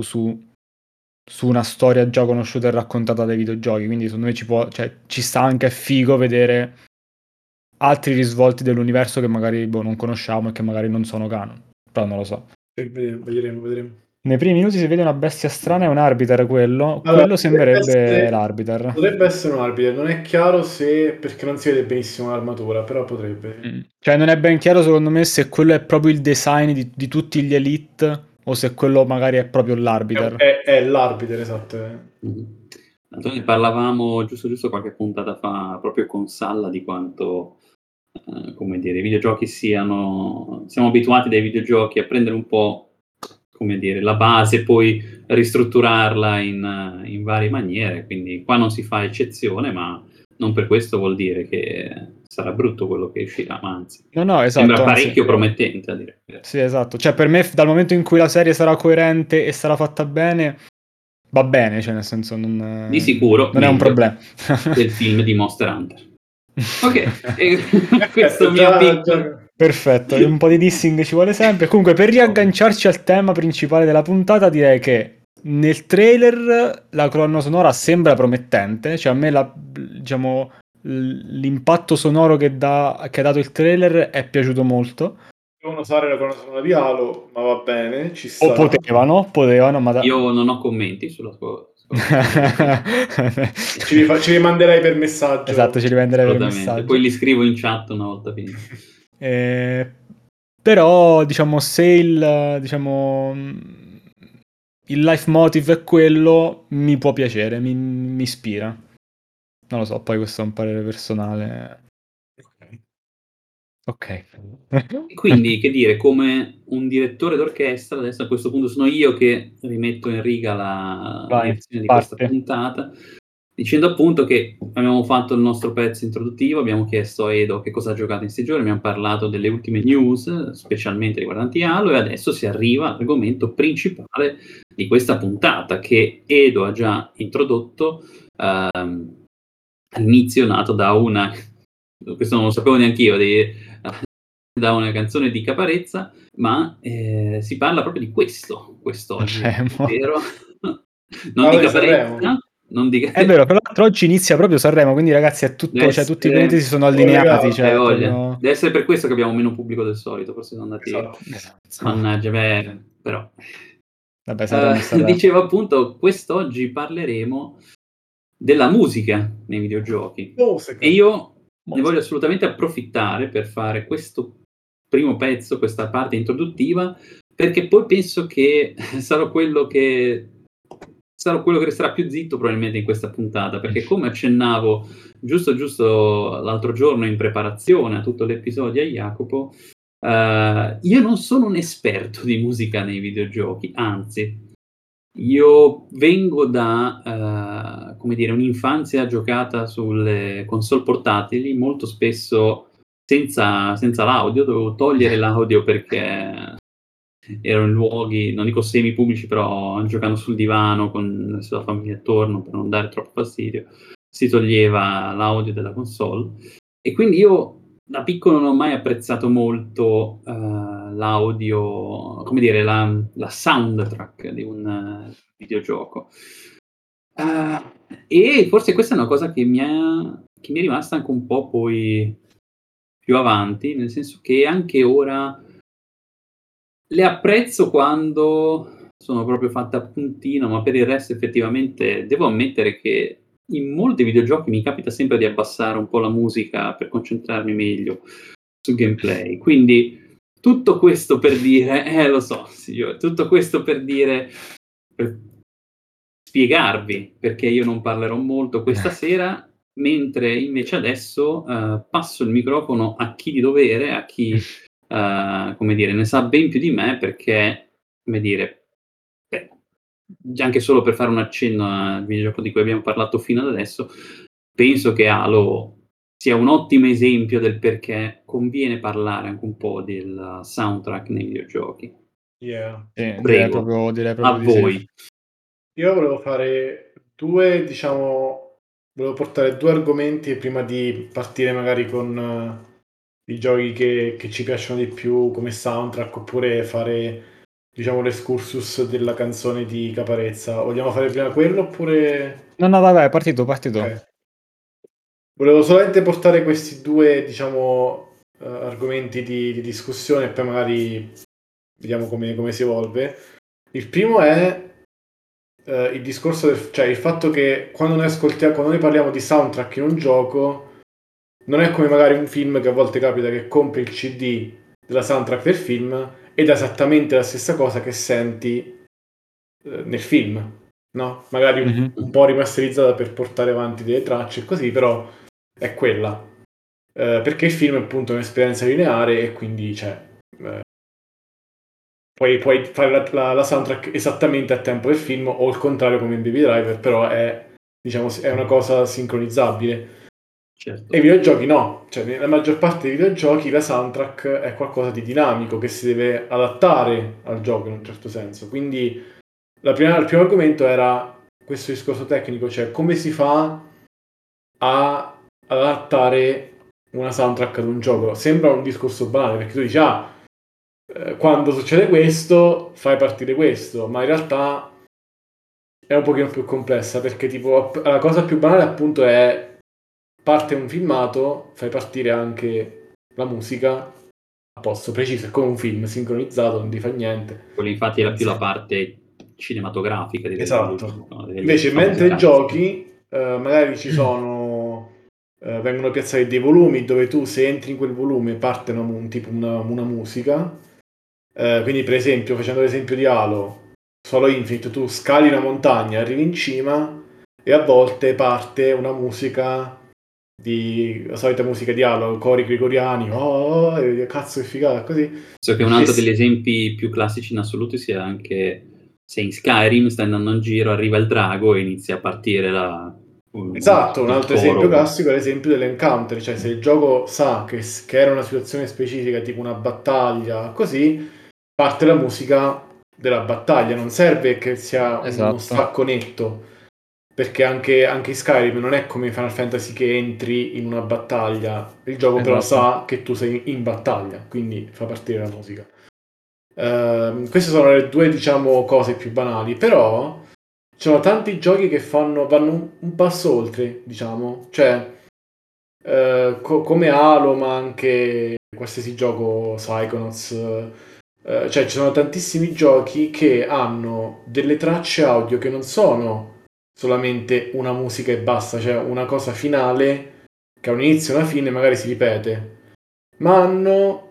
su una storia già conosciuta e raccontata dai videogiochi, quindi secondo me ci sta anche, è figo vedere altri risvolti dell'universo che magari, boh, non conosciamo e che magari non sono canon, però non lo so. Vedremo. Nei primi minuti si vede una bestia strana, è un arbiter quello. Allora, Quello sembrerebbe l'arbiter. potrebbe essere un arbiter, non è chiaro se perché non si vede benissimo l'armatura, però potrebbe. Cioè non è ben chiaro secondo me se quello è proprio il design di tutti gli Elite o se quello magari è proprio l'arbiter. È l'arbiter, esatto. Tanto ne parlavamo giusto qualche puntata fa proprio con Salla di quanto come dire, i videogiochi siamo abituati dai videogiochi a prendere un po', come dire, la base e poi ristrutturarla in varie maniere, quindi qua non si fa eccezione, ma non per questo vuol dire che sarà brutto quello che uscirà, ma anzi, No, sembra esatto, anzi. parecchio promettente a dire. Sì, esatto. Cioè per me dal momento in cui la serie sarà coerente e sarà fatta bene, va bene, cioè nel senso Di sicuro non è un meglio problema. del film di Monster Hunter. Ok, e questo Perfetto, mio piccolo... Perfetto, un po' di dissing ci vuole sempre. Comunque, per riagganciarci al tema principale della puntata, direi che nel trailer la colonna sonora sembra promettente. Cioè, a me diciamo, l'impatto sonoro che ha dato il trailer è piaciuto molto. devono usare la colonna sonora di Halo, ma va bene, ci O sta. potevano, ma Io non ho commenti sulla sua Ci rimanderei per messaggio. Esatto, ci rivenderei per assolutamente. Poi messaggio. li scrivo in chat una volta finito. Però, diciamo, se il life motive è quello, mi può piacere, mi ispira. Non lo so, poi questo è un parere personale. Ok. E quindi, che dire, come un direttore d'orchestra, adesso a questo punto sono io che rimetto in riga la Vai, direzione di questa parte. puntata. Dicendo appunto che abbiamo fatto il nostro pezzo introduttivo, abbiamo chiesto a Edo che cosa ha giocato in questi giorni, abbiamo parlato delle ultime news, specialmente riguardanti Halo, e adesso si arriva all'argomento principale di questa puntata, che Edo ha già introdotto all'inizio, nato da una, questo non lo sapevo neanche io, da una canzone di Caparezza, ma si parla proprio di questo quest'oggi, ovvero non di Caparezza, non di... È vero, tra l'altro oggi inizia proprio Sanremo, quindi ragazzi è tutto, cioè tutti i pianeti si sono allineati. Cioè, proprio... Deve essere per questo che abbiamo meno pubblico del solito, forse sono andati... Esatto. Mannaggia, però... Vabbè, Sanremo. Dicevo appunto, quest'oggi parleremo della musica nei videogiochi. E io ne voglio assolutamente approfittare per fare questo primo pezzo, questa parte introduttiva, perché poi penso che sarò quello che resterà più zitto probabilmente in questa puntata, perché come accennavo giusto l'altro giorno in preparazione a tutto l'episodio a Jacopo, io non sono un esperto di musica nei videogiochi, anzi io vengo da come dire, un'infanzia giocata sulle console portatili, molto spesso senza l'audio, dovevo togliere l'audio perché ero in luoghi, non dico semi pubblici, però giocando sul divano con la sua famiglia attorno per non dare troppo fastidio, si toglieva l'audio della console. E quindi io da piccolo non ho mai apprezzato molto l'audio, come dire, la soundtrack di un videogioco. E forse questa è una cosa che mi è rimasta anche un po' poi più avanti, nel senso che anche ora le apprezzo quando sono proprio fatte a puntino, ma per il resto effettivamente devo ammettere che in molti videogiochi mi capita sempre di abbassare un po' la musica per concentrarmi meglio sul gameplay. Quindi tutto questo per dire, lo so, signore, tutto questo per dire, per spiegarvi perché io non parlerò molto questa sera, mentre invece adesso passo il microfono a chi di dovere, a chi come dire, ne sa ben più di me, perché, come dire, anche solo per fare un accenno al videogioco di cui abbiamo parlato fino ad adesso, penso che Halo sia un ottimo esempio del perché conviene parlare anche un po' del soundtrack nei videogiochi. Yeah. Direi proprio a di voi. sì. Io volevo fare volevo portare due argomenti prima di partire magari con i giochi che ci piacciono di più come soundtrack, oppure fare, diciamo, l'escursus della canzone di Caparezza. Vogliamo fare prima quello oppure... No, vai, partito. Okay. Volevo solamente portare questi due, diciamo, argomenti di discussione e poi magari vediamo come si evolve. Il primo è il discorso cioè il fatto che quando noi parliamo di soundtrack in un gioco, non è come magari un film che a volte capita che compri il CD della soundtrack del film ed è esattamente la stessa cosa che senti nel film, no? Magari un po' rimasterizzata per portare avanti delle tracce e così, però è quella. Perché il film è appunto un'esperienza lineare e quindi puoi fare la soundtrack esattamente a tempo del film o il contrario come in Baby Driver, però è una cosa sincronizzabile. Certo. E i videogiochi no, cioè nella maggior parte dei videogiochi la soundtrack è qualcosa di dinamico che si deve adattare al gioco in un certo senso. Quindi il primo argomento era questo discorso tecnico, cioè come si fa ad adattare una soundtrack ad un gioco. Sembra un discorso banale perché tu dici quando succede questo fai partire questo, ma in realtà è un pochino più complessa perché tipo la cosa più banale appunto è parte un filmato, fai partire anche la musica a posto preciso, è come un film sincronizzato, non ti fa niente. Quello infatti era più la parte cinematografica di esatto. Invece mentre giochi magari ci sono vengono piazzati dei volumi dove tu se entri in quel volume parte una musica. Quindi per esempio, facendo l'esempio di Halo, Halo Infinite, tu scali una montagna, arrivi in cima e a volte parte una musica la solita musica di Halo, cori gregoriani, cazzo che figata, così. So che un altro degli esempi più classici in assoluto sia anche se in Skyrim stai andando in giro, arriva il drago e inizia a partire la Esatto, un altro esempio classico è l'esempio dell'encounter, cioè se il gioco sa che era una situazione specifica, tipo una battaglia, così, parte la musica della battaglia, non serve che sia uno stacco netto, perché anche in Skyrim non è come Final Fantasy che entri in una battaglia, il gioco però sa che tu sei in battaglia, quindi fa partire la musica. Queste sono le due, diciamo, cose più banali, però ci sono tanti giochi che vanno un passo oltre, diciamo, cioè come Halo, ma anche qualsiasi gioco, Psychonauts, cioè ci sono tantissimi giochi che hanno delle tracce audio che non sono solamente una musica e basta, cioè una cosa finale che ha un inizio e una fine, magari si ripete, ma hanno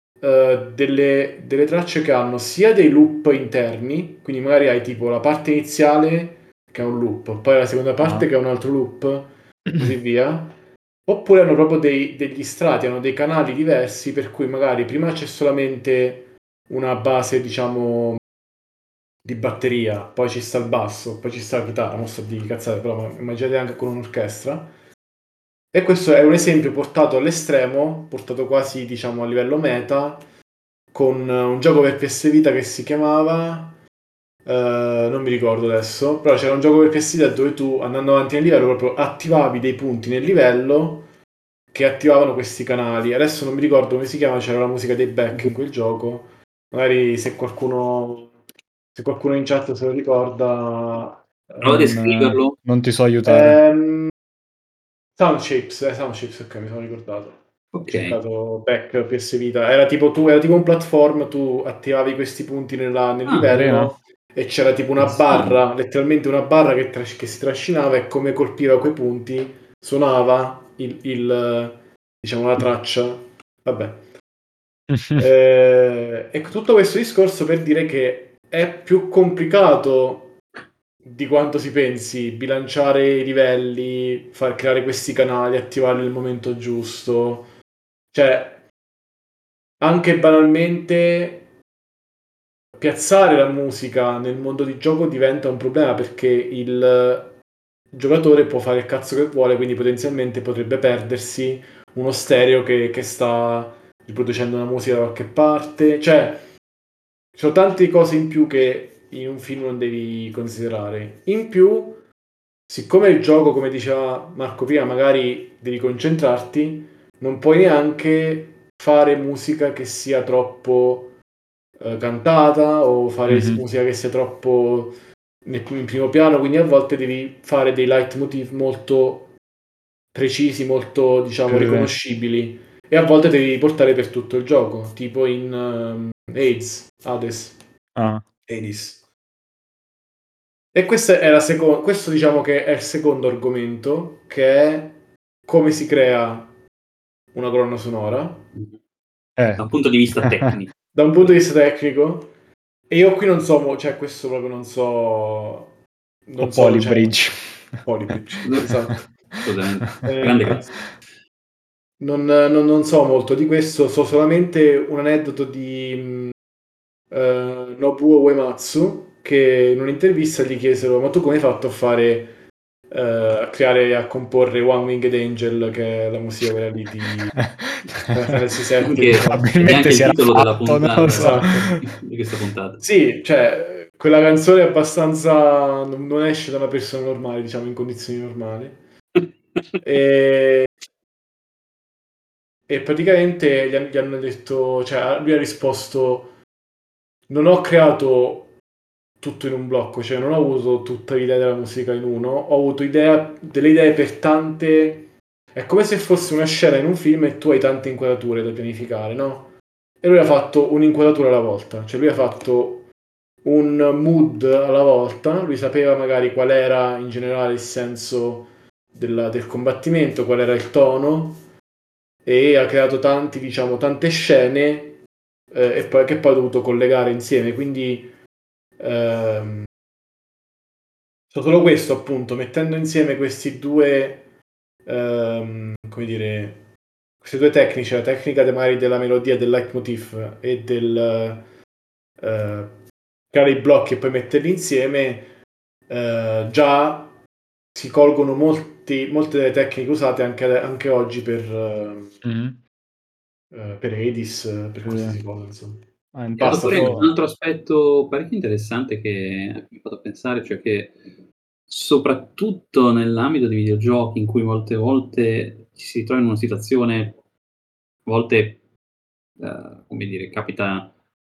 delle tracce che hanno sia dei loop interni, quindi magari hai tipo la parte iniziale che è un loop, poi la seconda parte che è un altro loop, così via. Oppure hanno proprio degli strati, hanno dei canali diversi per cui magari prima c'è solamente una base, diciamo, di batteria, poi ci sta il basso, poi ci sta la chitarra, non sto di cazzate, però immaginate anche con un'orchestra. E questo è un esempio portato all'estremo, portato quasi, diciamo, a livello meta, con un gioco per PS Vita che si chiamava... non mi ricordo adesso, però c'era un gioco per PS Vita dove tu, andando avanti nel livello, proprio attivavi dei punti nel livello che attivavano questi canali. Adesso non mi ricordo come si chiama, c'era la musica dei Beck in quel gioco. Magari se qualcuno in chat se lo ricorda... Prova a descriverlo. Non ti so aiutare. Soundshapes, ok, mi sono ricordato. Ho Ok. cercato Beck PS Vita. Era tipo un platform, tu attivavi questi punti nel livello e c'era tipo una barra, letteralmente una barra che si trascinava e come colpiva quei punti suonava diciamo la traccia. Vabbè. Ecco, tutto questo discorso per dire che è più complicato di quanto si pensi bilanciare i livelli, far creare questi canali, attivarli nel momento giusto. Cioè, anche banalmente piazzare la musica nel mondo di gioco diventa un problema perché il giocatore può fare il cazzo che vuole, quindi potenzialmente potrebbe perdersi uno stereo che sta riproducendo una musica da qualche parte. Cioè, ci sono tante cose in più che in un film non devi considerare. In più, siccome il gioco, come diceva Marco prima, magari devi concentrarti, non puoi neanche fare musica che sia troppo cantata o fare musica che sia troppo in primo piano, quindi a volte devi fare dei leitmotiv molto precisi, molto, diciamo, riconoscibili e a volte devi portare per tutto il gioco, tipo in Hades. E questo diciamo che è il secondo argomento, che è come si crea una colonna sonora. Da un punto di vista tecnico. Da un punto di vista tecnico. E io qui non so, cioè questo proprio non so... Non so, Polybridge. Esatto. Assolutamente. Grande classe. Non so molto di questo, so solamente un aneddoto di Nobuo Uematsu, che in un'intervista gli chiesero ma tu come hai fatto a fare a creare, a comporre One Winged Angel, che è la musica quella lì di Fantasy VII, probabilmente il titolo della puntata, esatto. Di questa puntata. Sì, cioè quella canzone è abbastanza non esce da una persona normale, diciamo, in condizioni normali. E praticamente gli hanno detto, cioè lui ha risposto non ho creato tutto in un blocco, cioè non ho avuto tutta l'idea della musica in uno, ho avuto delle idee per tante... È come se fosse una scena in un film e tu hai tante inquadrature da pianificare, no? E lui ha fatto un'inquadratura alla volta, cioè lui ha fatto un mood alla volta, lui sapeva magari qual era in generale il senso del combattimento, qual era il tono, e ha creato tante scene e poi, che poi ha dovuto collegare insieme, quindi solo questo appunto, mettendo insieme questi due come dire, queste due tecniche, la tecnica magari della melodia, del leitmotiv e del creare i blocchi e poi metterli insieme, già si colgono molte delle tecniche usate anche oggi per Edis, per qualsiasi cosa, insomma. Basta, un altro aspetto parecchio interessante che mi ha fatto pensare, cioè che soprattutto nell'ambito dei videogiochi, in cui molte volte ci si trova in una situazione, a volte, come dire, capita,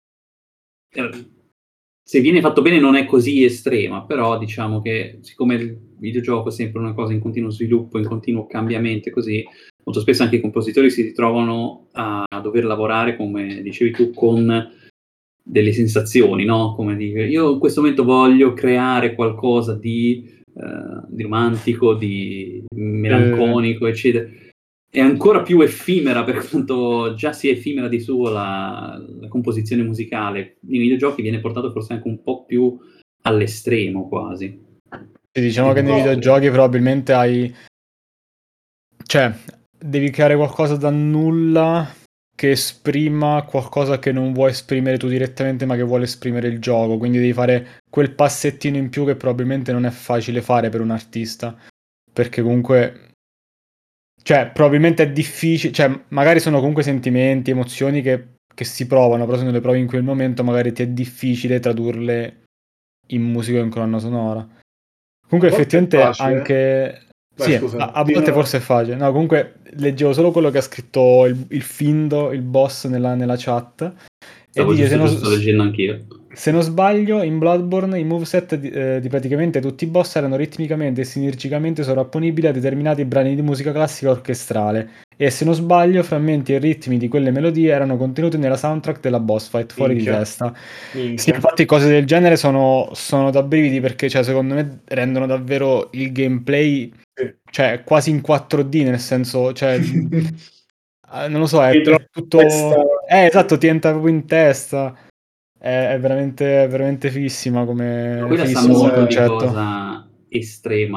se viene fatto bene non è così estrema, però diciamo che siccome il videogioco è sempre una cosa in continuo sviluppo, in continuo cambiamento e così, molto spesso anche i compositori si ritrovano a dover lavorare, come dicevi tu, con delle sensazioni, no? Come dire, io in questo momento voglio creare qualcosa di romantico, di melanconico, eccetera. È ancora più effimera, per quanto già sia effimera di suo la composizione musicale. Nei videogiochi viene portato forse anche un po' più all'estremo, quasi. Diciamo che nei videogiochi probabilmente cioè, devi creare qualcosa da nulla che esprima qualcosa che non vuoi esprimere tu direttamente, ma che vuole esprimere il gioco. Quindi devi fare quel passettino in più che probabilmente non è facile fare per un artista. Perché comunque, cioè, probabilmente è difficile, cioè, magari sono comunque sentimenti, emozioni che si provano, però se non le provi in quel momento magari ti è difficile tradurle in musica o in colonna sonora. Comunque effettivamente anche... Vai, sì, scusa, a volte forse è facile. No, comunque leggevo solo quello che ha scritto il Findo, il boss nella chat. E dice, sto leggendo anch'io. se non sbaglio, in Bloodborne i moveset di praticamente tutti i boss erano ritmicamente e sinergicamente sovrapponibili a determinati brani di musica classica orchestrale. E se non sbaglio, frammenti e ritmi di quelle melodie erano contenuti nella soundtrack della boss fight, fuori di testa. Sì, infatti cose del genere sono da brividi, perché cioè, secondo me rendono davvero il gameplay cioè, quasi in 4D, nel senso, cioè, non lo so, è tutto... esatto, ti entra proprio in testa. È veramente fissima come Quella sa fissimo come molto di concetto. cosa estrema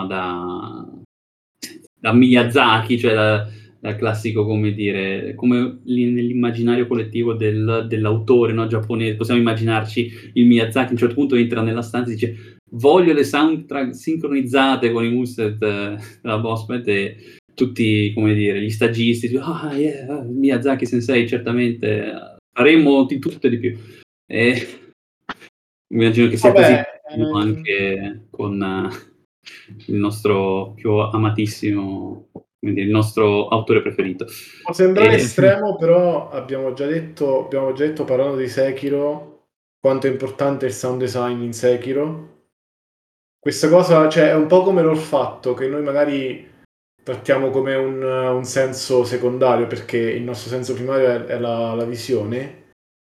da Miyazaki, cioè dal classico, come dire, come nell'immaginario collettivo dell'autore, no, giapponese. Possiamo immaginarci il Miyazaki a un certo punto entra nella stanza e dice voglio le soundtrack sincronizzate con i moveset della boss fight, e tutti, come dire, gli stagisti yeah, Miyazaki sensei, certamente faremo di tutto e di più. Immagino che sia così anche con il nostro più amatissimo, quindi il nostro autore preferito. Può sembrare estremo, però abbiamo già detto parlando di Sekiro quanto è importante il sound design in Sekiro. Questa cosa, cioè, è un po' come l'olfatto, che noi magari trattiamo come un senso secondario, perché il nostro senso primario è la visione.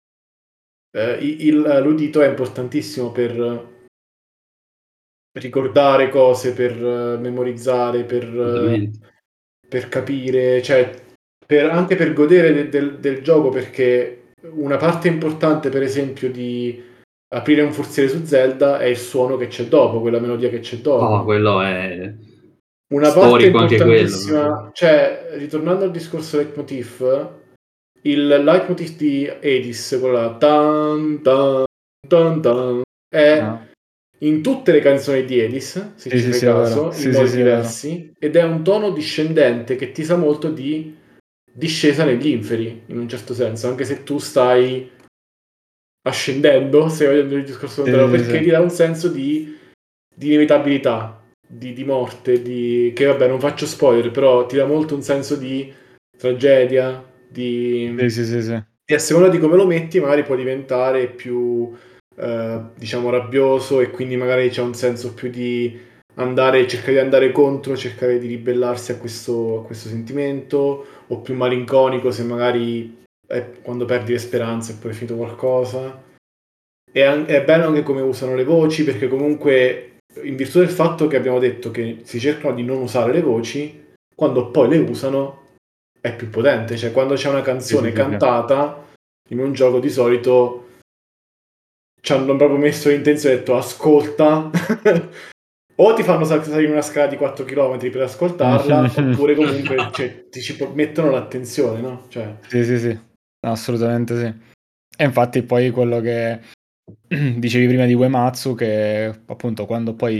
L'udito è importantissimo per ricordare cose, per memorizzare, per capire, cioè anche per godere del gioco, perché una parte importante, per esempio, di aprire un forziere su Zelda è il suono che c'è dopo, quella melodia che c'è dopo. Oh, quello è una parte importantissima, cioè, ritornando al discorso leitmotiv, il leitmotiv di Edis, quello tan, tan, tan, tan, è in tutte le canzoni di Edis, se ci fai caso, in modi diversi, ed è un tono discendente che ti sa molto di discesa negli inferi, in un certo senso, anche se tu stai ascendendo, stai vedendo il discorso contrario, perché ti dà un senso di inevitabilità, di morte, che vabbè non faccio spoiler, però ti dà molto un senso di tragedia, e a seconda di come lo metti magari può diventare più diciamo rabbioso, e quindi magari c'è un senso più di cercare di andare contro, cercare di ribellarsi a questo sentimento, o più malinconico se magari è quando perdi le speranze e poi è finito qualcosa. È bello anche come usano le voci, perché comunque, in virtù del fatto che abbiamo detto che si cercano di non usare le voci, quando poi le usano è più potente. Cioè, quando c'è una canzone cantata in un gioco, di solito ci hanno proprio messo l'intenzione, detto ascolta, o ti fanno salire una scala di 4 km per ascoltarla, oppure comunque mettono l'attenzione, no? Cioè... Sì, assolutamente sì. E infatti poi quello che dicevi prima di Uematsu, che appunto quando poi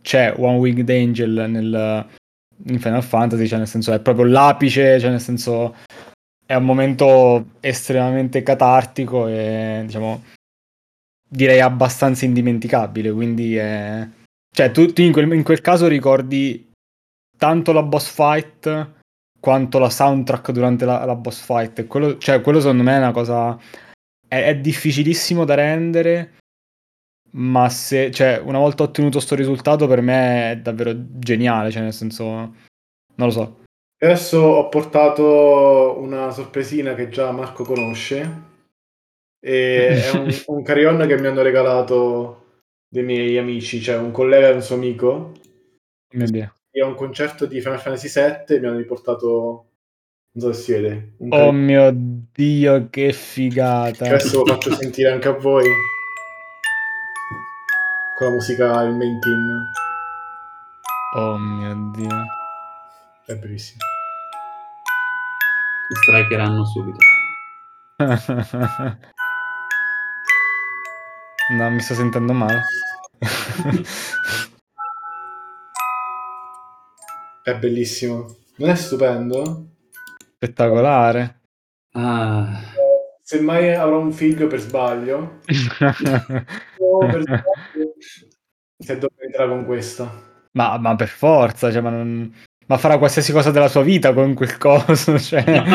c'è One Winged Angel in Final Fantasy, cioè nel senso è proprio l'apice, cioè nel senso è un momento estremamente catartico e diciamo direi abbastanza indimenticabile, quindi cioè tu in quel caso ricordi tanto la boss fight quanto la soundtrack durante la boss fight, e quello secondo me è una cosa è difficilissimo da rendere, ma se cioè una volta ottenuto sto risultato per me è davvero geniale, cioè nel senso non lo so. Adesso ho portato una sorpresina che già Marco conosce, e è un carillon che mi hanno regalato dei miei amici, cioè un collega e un suo amico. Mio Dio. Io a un concerto di Final Fantasy VII mi hanno riportato, non so se si vede, un Oh carillon. mio Dio, che Che figata. adesso lo faccio sentire anche a voi con la musica, il main team. Oh mio Dio. È bellissimo. Strikeranno subito. No, mi sto sentendo male. È bellissimo. Non è stupendo? Spettacolare. Ah, Se mai avrò un figlio per sbaglio, si addormenterà con questa. Ma per forza, cioè, ma farà qualsiasi cosa della sua vita con quel coso, cioè.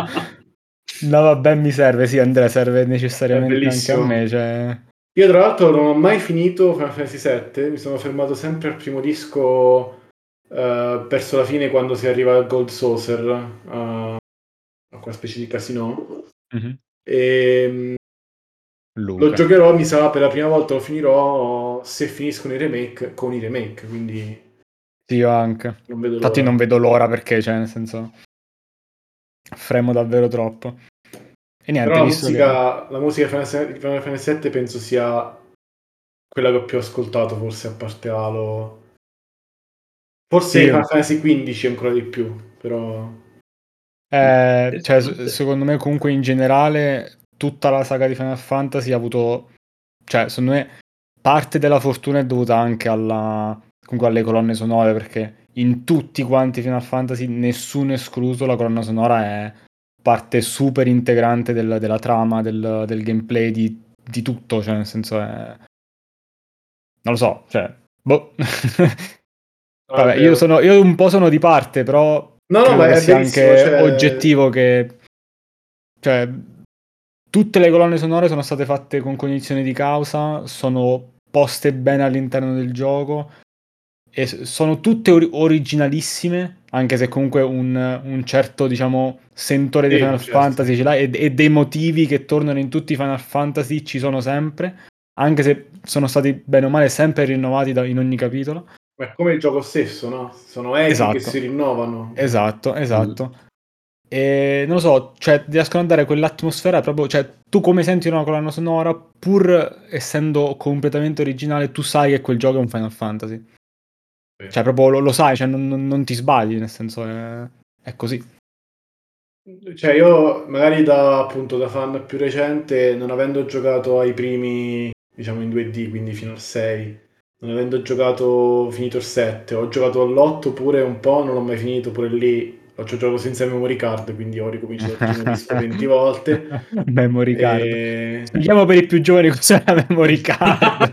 No, vabbè, mi serve, sì, Andrea, serve È necessariamente anche a bellissimo. me, cioè. Io tra l'altro non ho mai finito Final Fantasy VII, mi sono fermato sempre al primo disco, verso la fine quando si arriva al Gold Saucer, a quella specie di casino. Mhm. E lo Luca. giocherò, mi sa, per la prima volta lo finirò se finiscono i remake, con i remake, quindi Sì, io anche. non vedo Infatti l'ora. non vedo l'ora perché, cioè, nel senso, fremo davvero troppo. E Però niente, visto che. la musica di Final Fantasy VII penso sia quella che ho più ascoltato, forse a parte Halo. Forse Sì, Final Fantasy XV ancora di più, però. cioè, interessante. secondo me comunque in generale tutta la saga di Final Fantasy ha avuto, cioè, secondo me parte della fortuna è dovuta anche comunque alle colonne sonore, perché in tutti quanti Final Fantasy, nessuno escluso, la colonna sonora è parte super integrante della trama, del gameplay, di tutto, cioè nel senso è. Non lo so, cioè. Boh. No, è Vabbè, vero. io un po' sono di parte, però No, no, credo ma che è sia verissimo, anche cioè. oggettivo che, cioè, tutte le colonne sonore sono state fatte con cognizione di causa, sono poste bene all'interno del gioco e sono tutte originalissime, anche se comunque un certo, diciamo, sentore di Sì, Final certo. Fantasy ce l'ha, e dei motivi che tornano in tutti i Final Fantasy ci sono sempre, anche se sono stati bene o male sempre rinnovati in ogni capitolo. Ma è come il gioco stesso, no? Sono echi che si Esatto, rinnovano. esatto, Mm. esatto. E non lo so, cioè riescono a dare quell'atmosfera proprio, cioè tu come senti una colonna sonora, pur essendo completamente originale, tu sai che quel gioco è un Final Fantasy. Cioè proprio lo sai, cioè non ti sbagli, nel senso è così. Cioè, io magari appunto da fan più recente, non avendo giocato ai primi, diciamo in 2D, quindi fino al 6, non avendo finito il 7, ho giocato all'8 pure un po', non l'ho mai finito pure lì, ho giocato senza memory card, quindi ho ricominciato dal primo disco 20 volte. Memory card. E... Spieghiamo per i più giovani cos'è la memory card.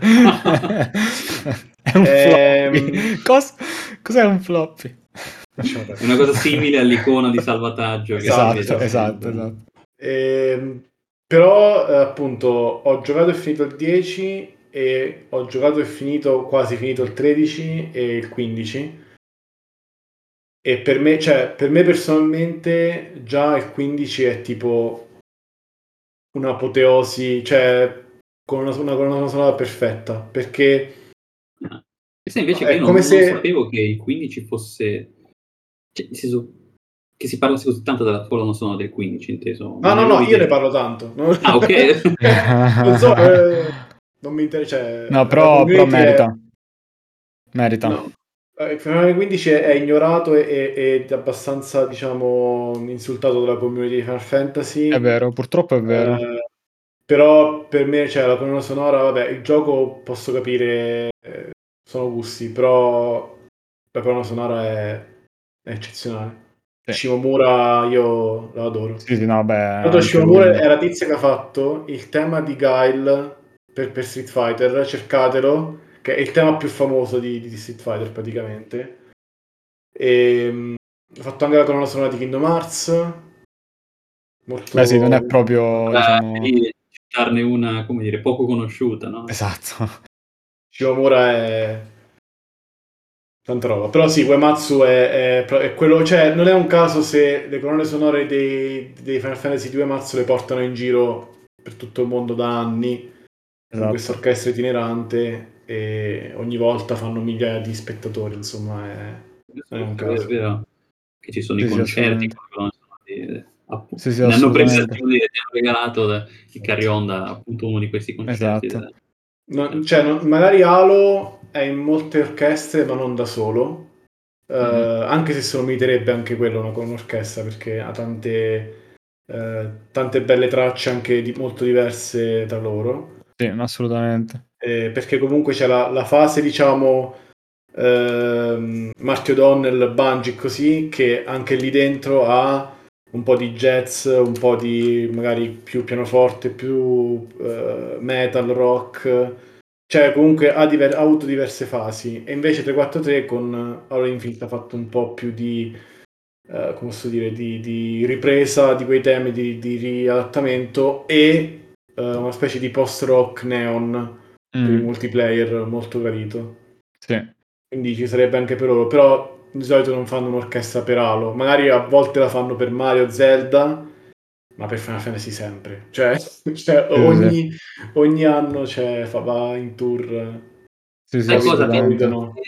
È un Ehm, floppy. Cos'è un floppy? lasciamo È una perdere. cosa simile all'icona di salvataggio che si Esatto, Esatto, vede esatto, sempre. esatto. Però appunto ho giocato e finito il 10 e ho giocato e finito, quasi finito il 13 e il 15, e per me personalmente già il 15 è tipo un'apoteosi, cioè con una colonna sonora perfetta, perché Ah. Questa invece che è io come non se. sapevo che il 15 fosse, cioè, nel senso che si parlasse così tanto della colonna sonora del 15, inteso, No, non ne no, no, avevo io ne idea. parlo tanto. Ah, ok. Non so, non mi interessa, cioè, No, la però community è. merita. Merita. No, il Final 15 è ignorato ed abbastanza, diciamo, insultato dalla community di Final È Fantasy. vero, purtroppo è vero. Però per me, cioè, la colonna sonora, vabbè, il gioco posso capire, sono gusti, però la colonna sonora è eccezionale. Sì. Shimomura io la adoro. Sì, no, beh, Tanto anche Shimomura lui. è la tizia che ha fatto il tema di Guile per Street Fighter, cercatelo, che è il tema più famoso di Street Fighter praticamente. E ha fatto anche la colonna sonora di Kingdom Hearts. Beh, sì, non è Molto... proprio, diciamo... Lì citarne una, come dire, poco conosciuta, no? Esatto. Shimomura è... tanta roba. Però sì, Uematsu è quello... Cioè, non è un caso se le colonne sonore dei Final Fantasy di Uematsu le portano in giro per tutto il mondo da anni, con questa Esatto. orchestra itinerante, e ogni volta fanno migliaia di spettatori, insomma, non è un È vero, è caso. vero che ci sono i Sì, sì, concerti assolutamente. con le colonne sonore Sì, sì, ne hanno presi assolutamente. alcuni e ti hanno regalato il Carry On da appunto uno di questi concerti. Esatto. Magari Halo è in molte orchestre, ma non da solo. Mhm. Anche se se lo meriterebbe anche quello con un'orchestra, perché ha tante belle tracce anche molto diverse tra loro. Sì, assolutamente. Perché comunque c'è la fase, diciamo, Marty O'Donnell, Bungie, così, che anche lì dentro ha un po' di jazz, un po' di magari più pianoforte, più metal, rock. Cioè, comunque ha avuto diverse fasi. E invece 343 con Halo Infinite ha fatto un po' più di, come posso dire, di ripresa di quei temi, di riadattamento e una specie di post-rock neon per il multiplayer molto gradito. Sì. Quindi ci sarebbe anche per loro, però di solito non fanno un'orchestra per Halo. Magari a volte la fanno per Mario, Zelda, ma per Final Fantasy sempre. Cioè, Sì. ogni anno va in tour. Sì, sì, Sai cosa? assolutamente. No.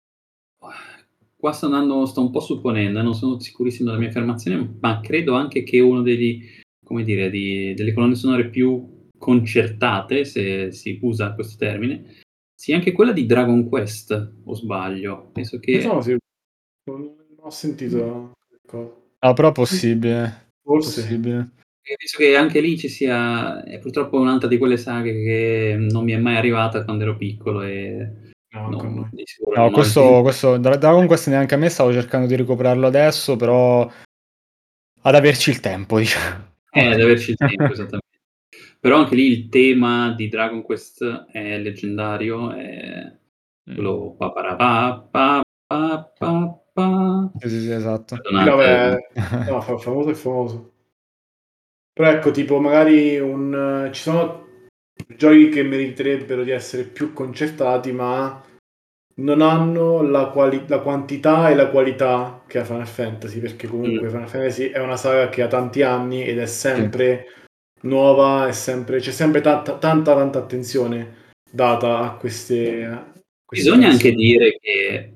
Qua sto un po' supponendo, non sono sicurissimo della mia affermazione, ma credo anche che uno come dire, delle colonne sonore più concertate, se si usa questo termine, sia anche quella di Dragon Quest, o sbaglio. Penso Non sono che... sicuro. Non ho sentito cosa. Ah, però possibile. Forse. Possibile. Penso che anche lì ci sia, è purtroppo un'altra di quelle saghe che non mi è mai arrivata quando ero piccolo e No, anche a noi. di sicuro No, non ho il tempo. questo Dragon Quest neanche a me, stavo cercando di recuperarlo adesso, però ad averci il tempo, diciamo. Ad averci il tempo, esattamente. Però anche lì il tema di Dragon Quest è leggendario, è quello pa pa pa pa pa pa pa. Sì, esatto. Sì, no, Perdonate. beh, no, famoso è famoso. Però ecco, tipo, magari ci sono giochi che meriterebbero di essere più concertati, ma non hanno la quantità e la qualità che ha Final Fantasy, perché comunque Final Fantasy è una saga che ha tanti anni ed è Sì. sempre nuova, c'è sempre tanta attenzione data a queste Bisogna anche canzoni. dire che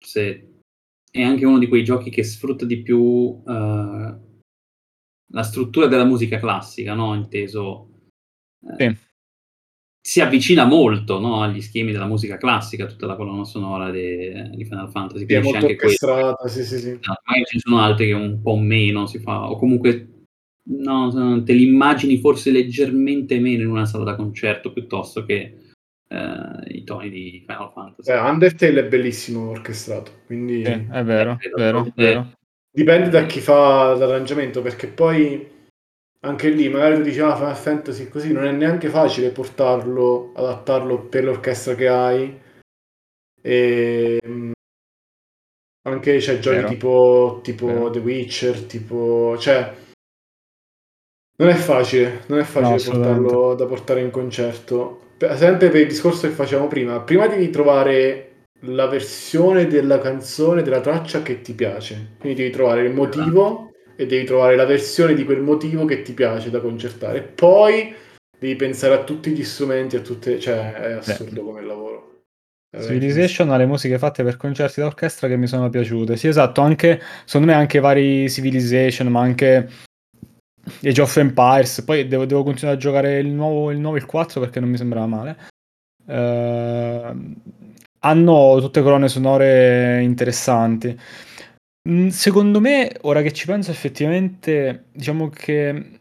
è anche uno di quei giochi che sfrutta di più la struttura della musica classica, no? Inteso, Sì. si avvicina molto, no, agli schemi della musica classica, tutta la colonna sonora di Final Fantasy, Sì, è quindi c'è molto anche quello. orchestrata, sì. Magari ce ne sono altri che un po' meno si fa, o comunque no, te li immagini forse leggermente meno in una sala da concerto piuttosto che i toni di Final Fantasy. Undertale è bellissimo orchestrato, Sì, quindi è vero, vero, vero. dipende da chi fa l'arrangiamento, perché poi anche lì magari tu dici Final Fantasy così, non è neanche facile adattarlo per l'orchestra che hai. E anche c'è giochi Vero, tipo vero. The Witcher, cioè non è facile No, assolutamente. da portare in concerto. Sempre per il discorso che facevamo prima devi trovare la versione della canzone, della traccia che ti piace. Quindi devi trovare il motivo e devi trovare la versione di quel motivo che ti piace da concertare. Poi devi pensare a tutti gli strumenti, cioè è assurdo come lavoro. È veramente Civilization ha le musiche fatte per concerti d'orchestra che mi sono piaciute. Sì, esatto, anche secondo me anche vari Civilization, ma anche Age of Empires. Poi devo continuare a giocare il 4 perché non mi sembrava male. Hanno tutte colonne sonore interessanti. Secondo me, ora che ci penso, effettivamente, diciamo che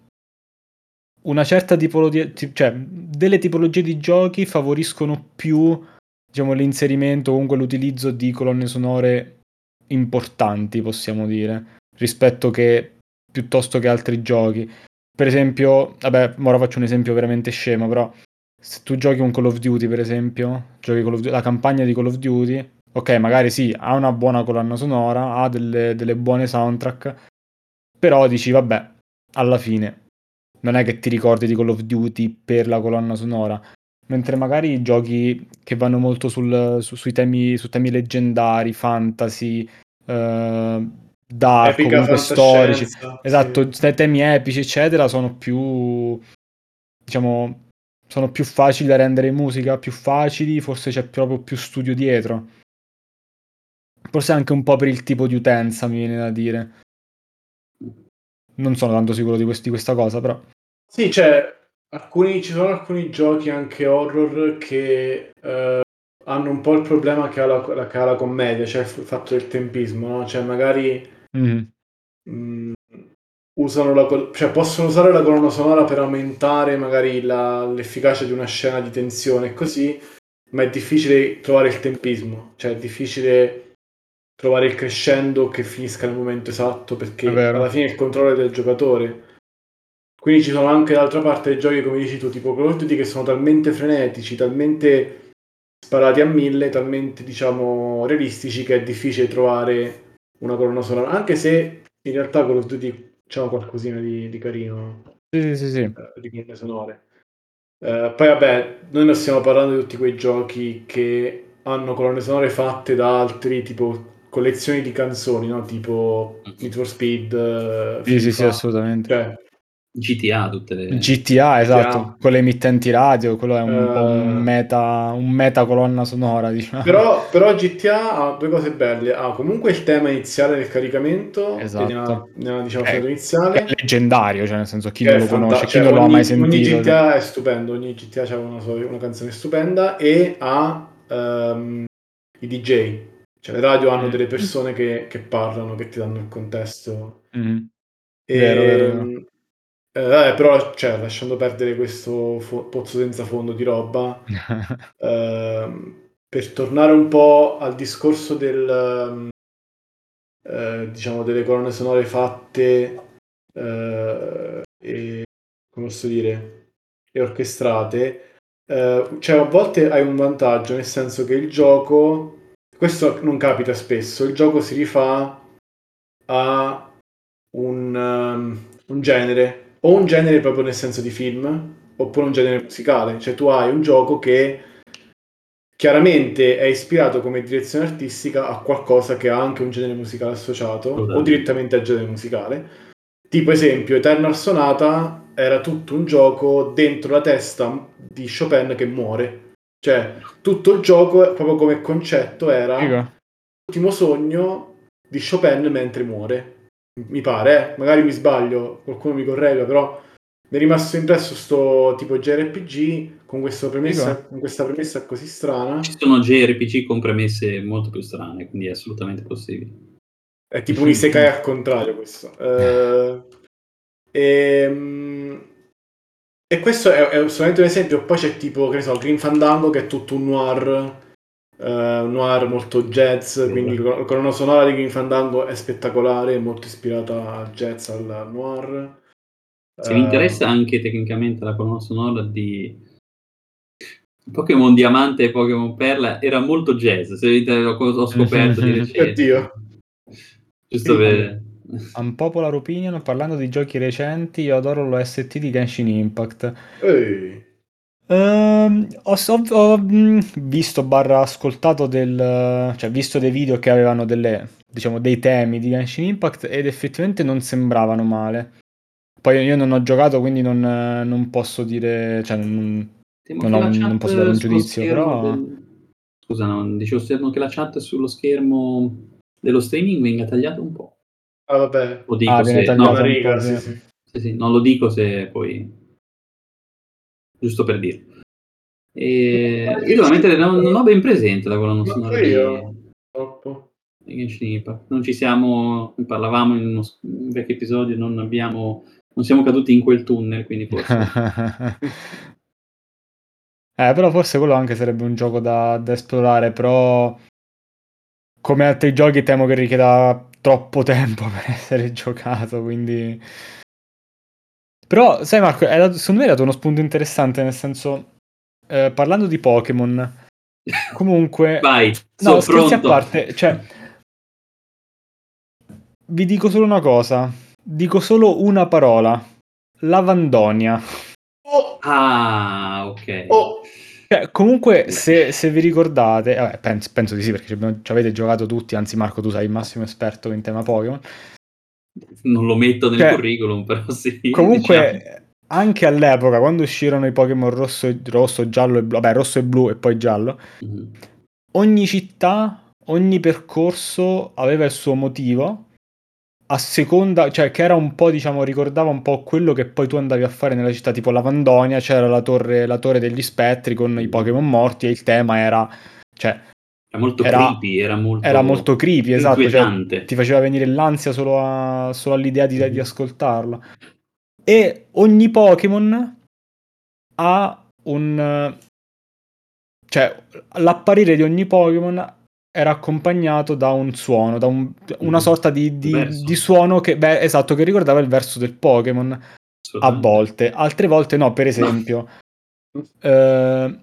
una certa tipologia, cioè delle tipologie di giochi favoriscono più diciamo, l'inserimento, comunque l'utilizzo di colonne sonore importanti, possiamo dire, piuttosto che altri giochi. Per esempio, vabbè, ora faccio un esempio veramente scemo, però se tu giochi un Call of Duty, per esempio, la campagna di Call of Duty, ok, magari sì, ha una buona colonna sonora, ha delle buone soundtrack, però dici, vabbè, alla fine non è che ti ricordi di Call of Duty per la colonna sonora, mentre magari giochi che vanno molto sui temi leggendari, fantasy, dark, Epica comunque storici, fantascienza, esatto, sì. temi epici, eccetera, diciamo, sono più facili da rendere in musica, più facili, forse c'è proprio più studio dietro. Forse anche un po' per il tipo di utenza, mi viene da dire. Non sono tanto sicuro di questa cosa, però. Sì, ci sono alcuni giochi anche horror che hanno un po' il problema che ha la commedia, cioè il fatto del tempismo, no? Cioè magari mh, cioè possono usare la colonna sonora per aumentare magari l'efficacia di una scena di tensione e così, ma è difficile trovare il tempismo, cioè è difficile trovare il crescendo che finisca nel momento esatto, È perché alla vero. fine il controllo è del giocatore. Quindi ci sono anche d'altra parte dei giochi, come dici tu, tipo Call of Duty, che sono talmente frenetici, talmente sparati a 1000, talmente, diciamo, realistici, che è difficile trovare una colonna sonora. Anche se in realtà Call of Duty c'ha qualcosina di carino, Sì. di colonne sonore. Poi vabbè, noi non stiamo parlando di tutti quei giochi che hanno colonne sonore fatte da altri, tipo collezioni di canzoni, no? Tipo Need for Speed, Sì, FIFA, assolutamente. cioè GTA, tutte le... GTA, esatto, GTA. con le emittenti radio, quello è un po' Eh, un meta colonna sonora, diciamo. però GTA ha due cose belle. Ha comunque il tema iniziale del caricamento, e Esatto. diciamo, Che fiato è iniziale, leggendario, cioè nel senso chi che non è lo conosce, fantastico. chi Cioè, non lo ha mai ogni sentito. GTA è stupendo, ogni GTA c'ha una canzone stupenda, e ha i DJ. Cioè, le radio hanno delle persone che parlano, che ti danno il contesto. Mhm. Vero. E, però, cioè, lasciando perdere questo pozzo senza fondo di roba, per tornare un po' al discorso diciamo, delle colonne sonore fatte e, come posso dire, e orchestrate, cioè a volte hai un vantaggio, nel senso che il gioco, questo non capita spesso, il gioco si rifà a un genere, o un genere proprio nel senso di film, oppure un genere musicale. Cioè tu hai un gioco che chiaramente è ispirato come direzione artistica a qualcosa che ha anche un genere musicale associato, o Assolutamente. direttamente al genere musicale. Tipo esempio, Eternal Sonata era tutto un gioco dentro la testa di Chopin che muore. Cioè, tutto il gioco, proprio come concetto, era Figo. l'ultimo sogno di Chopin mentre muore. Mi pare, magari mi sbaglio, qualcuno mi corregga, però mi è rimasto impresso sto tipo JRPG Figo. con questa premessa così strana. Ci sono JRPG con premesse molto più strane, quindi è assolutamente possibile. È tipo un isekai al contrario questo. E questo è solamente un esempio. Poi c'è tipo, che ne so, Green Fandango, che è tutto un noir molto jazz, quindi la colonna sonora di Green Fandango è spettacolare, è molto ispirata al jazz, al noir. Se vi interessa anche tecnicamente la colonna sonora di Pokémon Diamante e Pokémon Perla, era molto jazz, se ho scoperto di recente. Oddio. Giusto Figo. per... Unpopular opinion, parlando di giochi recenti, io adoro l'OST di Genshin Impact. Ehi. Ho visto barra ascoltato cioè visto dei video che avevano diciamo, dei temi di Genshin Impact ed effettivamente non sembravano male. Poi io non ho giocato, quindi non posso dire, cioè Temo che la non posso dare chat un sullo giudizio, schermo però... del... Scusa, no, dicevo temo che la chat sullo schermo dello streaming venga tagliata un po'. Ah, vabbè. Lo dico viene se... Una tagliata No, un po', riga, sì. sì, sì. sì, non lo dico se poi... Giusto per dire. Io devo ammettere, non ho ben presente la colonna Manco sonora di io. Troppo. Genshin Impact. Non ci siamo... Ne parlavamo in un vecchio episodio, non siamo caduti in quel tunnel, quindi forse... Però forse quello anche sarebbe un gioco da esplorare, però come altri giochi temo che richieda troppo tempo per essere giocato, quindi... Però, sai Marco, secondo me hai dato uno spunto interessante, nel senso, parlando di Pokémon, comunque... Vai, No, sono scherzi a pronto. parte, cioè... Vi dico solo una cosa, dico solo una parola, Lavandonia. Oh, Ah, ok. oh. Cioè, comunque, Beh, se vi ricordate, vabbè, penso di sì, perché ci avete giocato tutti, anzi Marco, tu sei il massimo esperto in tema Pokémon. non lo metto nel Cioè, curriculum, però sì, diciamo. comunque, anche all'epoca, quando uscirono i Pokémon rosso, giallo e blu, vabbè, rosso e blu e poi giallo, Mhm. ogni città, ogni percorso aveva il suo motivo, a seconda, cioè che era un po', diciamo, ricordava un po' quello che poi tu andavi a fare nella città, tipo Lavandonia, c'era la torre degli spettri con i Mhm. Pokémon morti e il tema era, cioè, Era molto era, creepy, era era molto molto creepy, esatto, cioè ti inquietante. faceva venire l'ansia solo all'idea di Mhm. ascoltarlo. E ogni Pokémon ha un... cioè, l'apparire di ogni Pokémon era accompagnato da un suono, da una Mhm. sorta di Verso, suono che, beh, esatto, che ricordava il verso del Pokémon a assolutamente. volte, altre volte no, per Ma esempio, eh,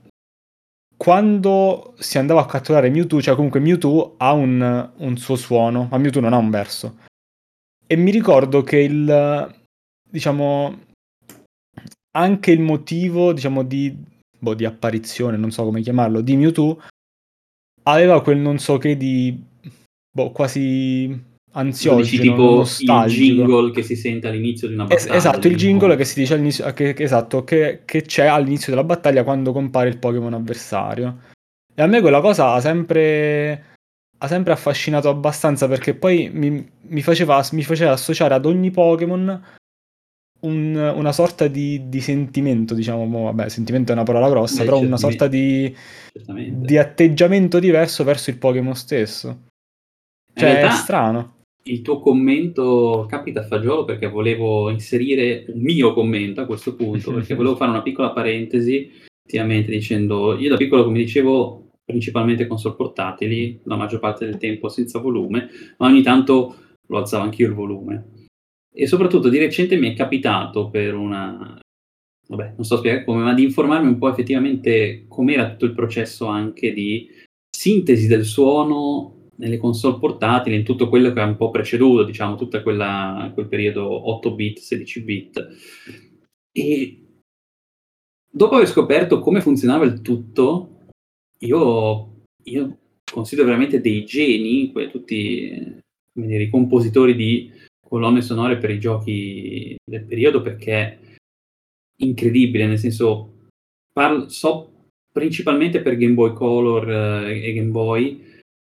quando si andava a catturare Mewtwo, cioè comunque Mewtwo ha un suo suono, ma Mewtwo non ha un verso. E mi ricordo che diciamo, anche il motivo, diciamo, di apparizione, non so come chiamarlo, di Mewtwo, aveva quel non so che di, quasi lo dici ansiogeno, tipo il nostalgico. jingle che si sente all'inizio di una Esatto, battaglia, il un jingle po'. che si dice all'inizio, esatto, che c'è all'inizio della battaglia quando compare il Pokémon avversario. E a me quella cosa ha sempre affascinato abbastanza perché poi mi faceva associare ad ogni Pokémon una sorta di sentimento, diciamo, vabbè, sentimento è una parola grossa, Beh, però una sorta di certamente. atteggiamento diverso verso il Pokémon stesso. In Cioè, è realtà strano. il tuo commento capita a fagiolo perché volevo inserire un mio commento a questo punto, perché volevo fare una piccola parentesi effettivamente dicendo, io da piccolo, come dicevo, principalmente console portatili, la maggior parte del tempo senza volume, ma ogni tanto lo alzavo anch'io il volume. E soprattutto di recente mi è capitato per vabbè, non so spiegare come, ma di informarmi un po' effettivamente com'era tutto il processo anche di sintesi del suono nelle console portatili, in tutto quello che ha un po' preceduto, diciamo, quel periodo 8 bit, 16 bit. E dopo aver scoperto come funzionava il tutto, io considero veramente dei geni, tutti come dire, i compositori di colonne sonore per i giochi del periodo, perché incredibile, nel senso, so principalmente per Game Boy Color e Game Boy,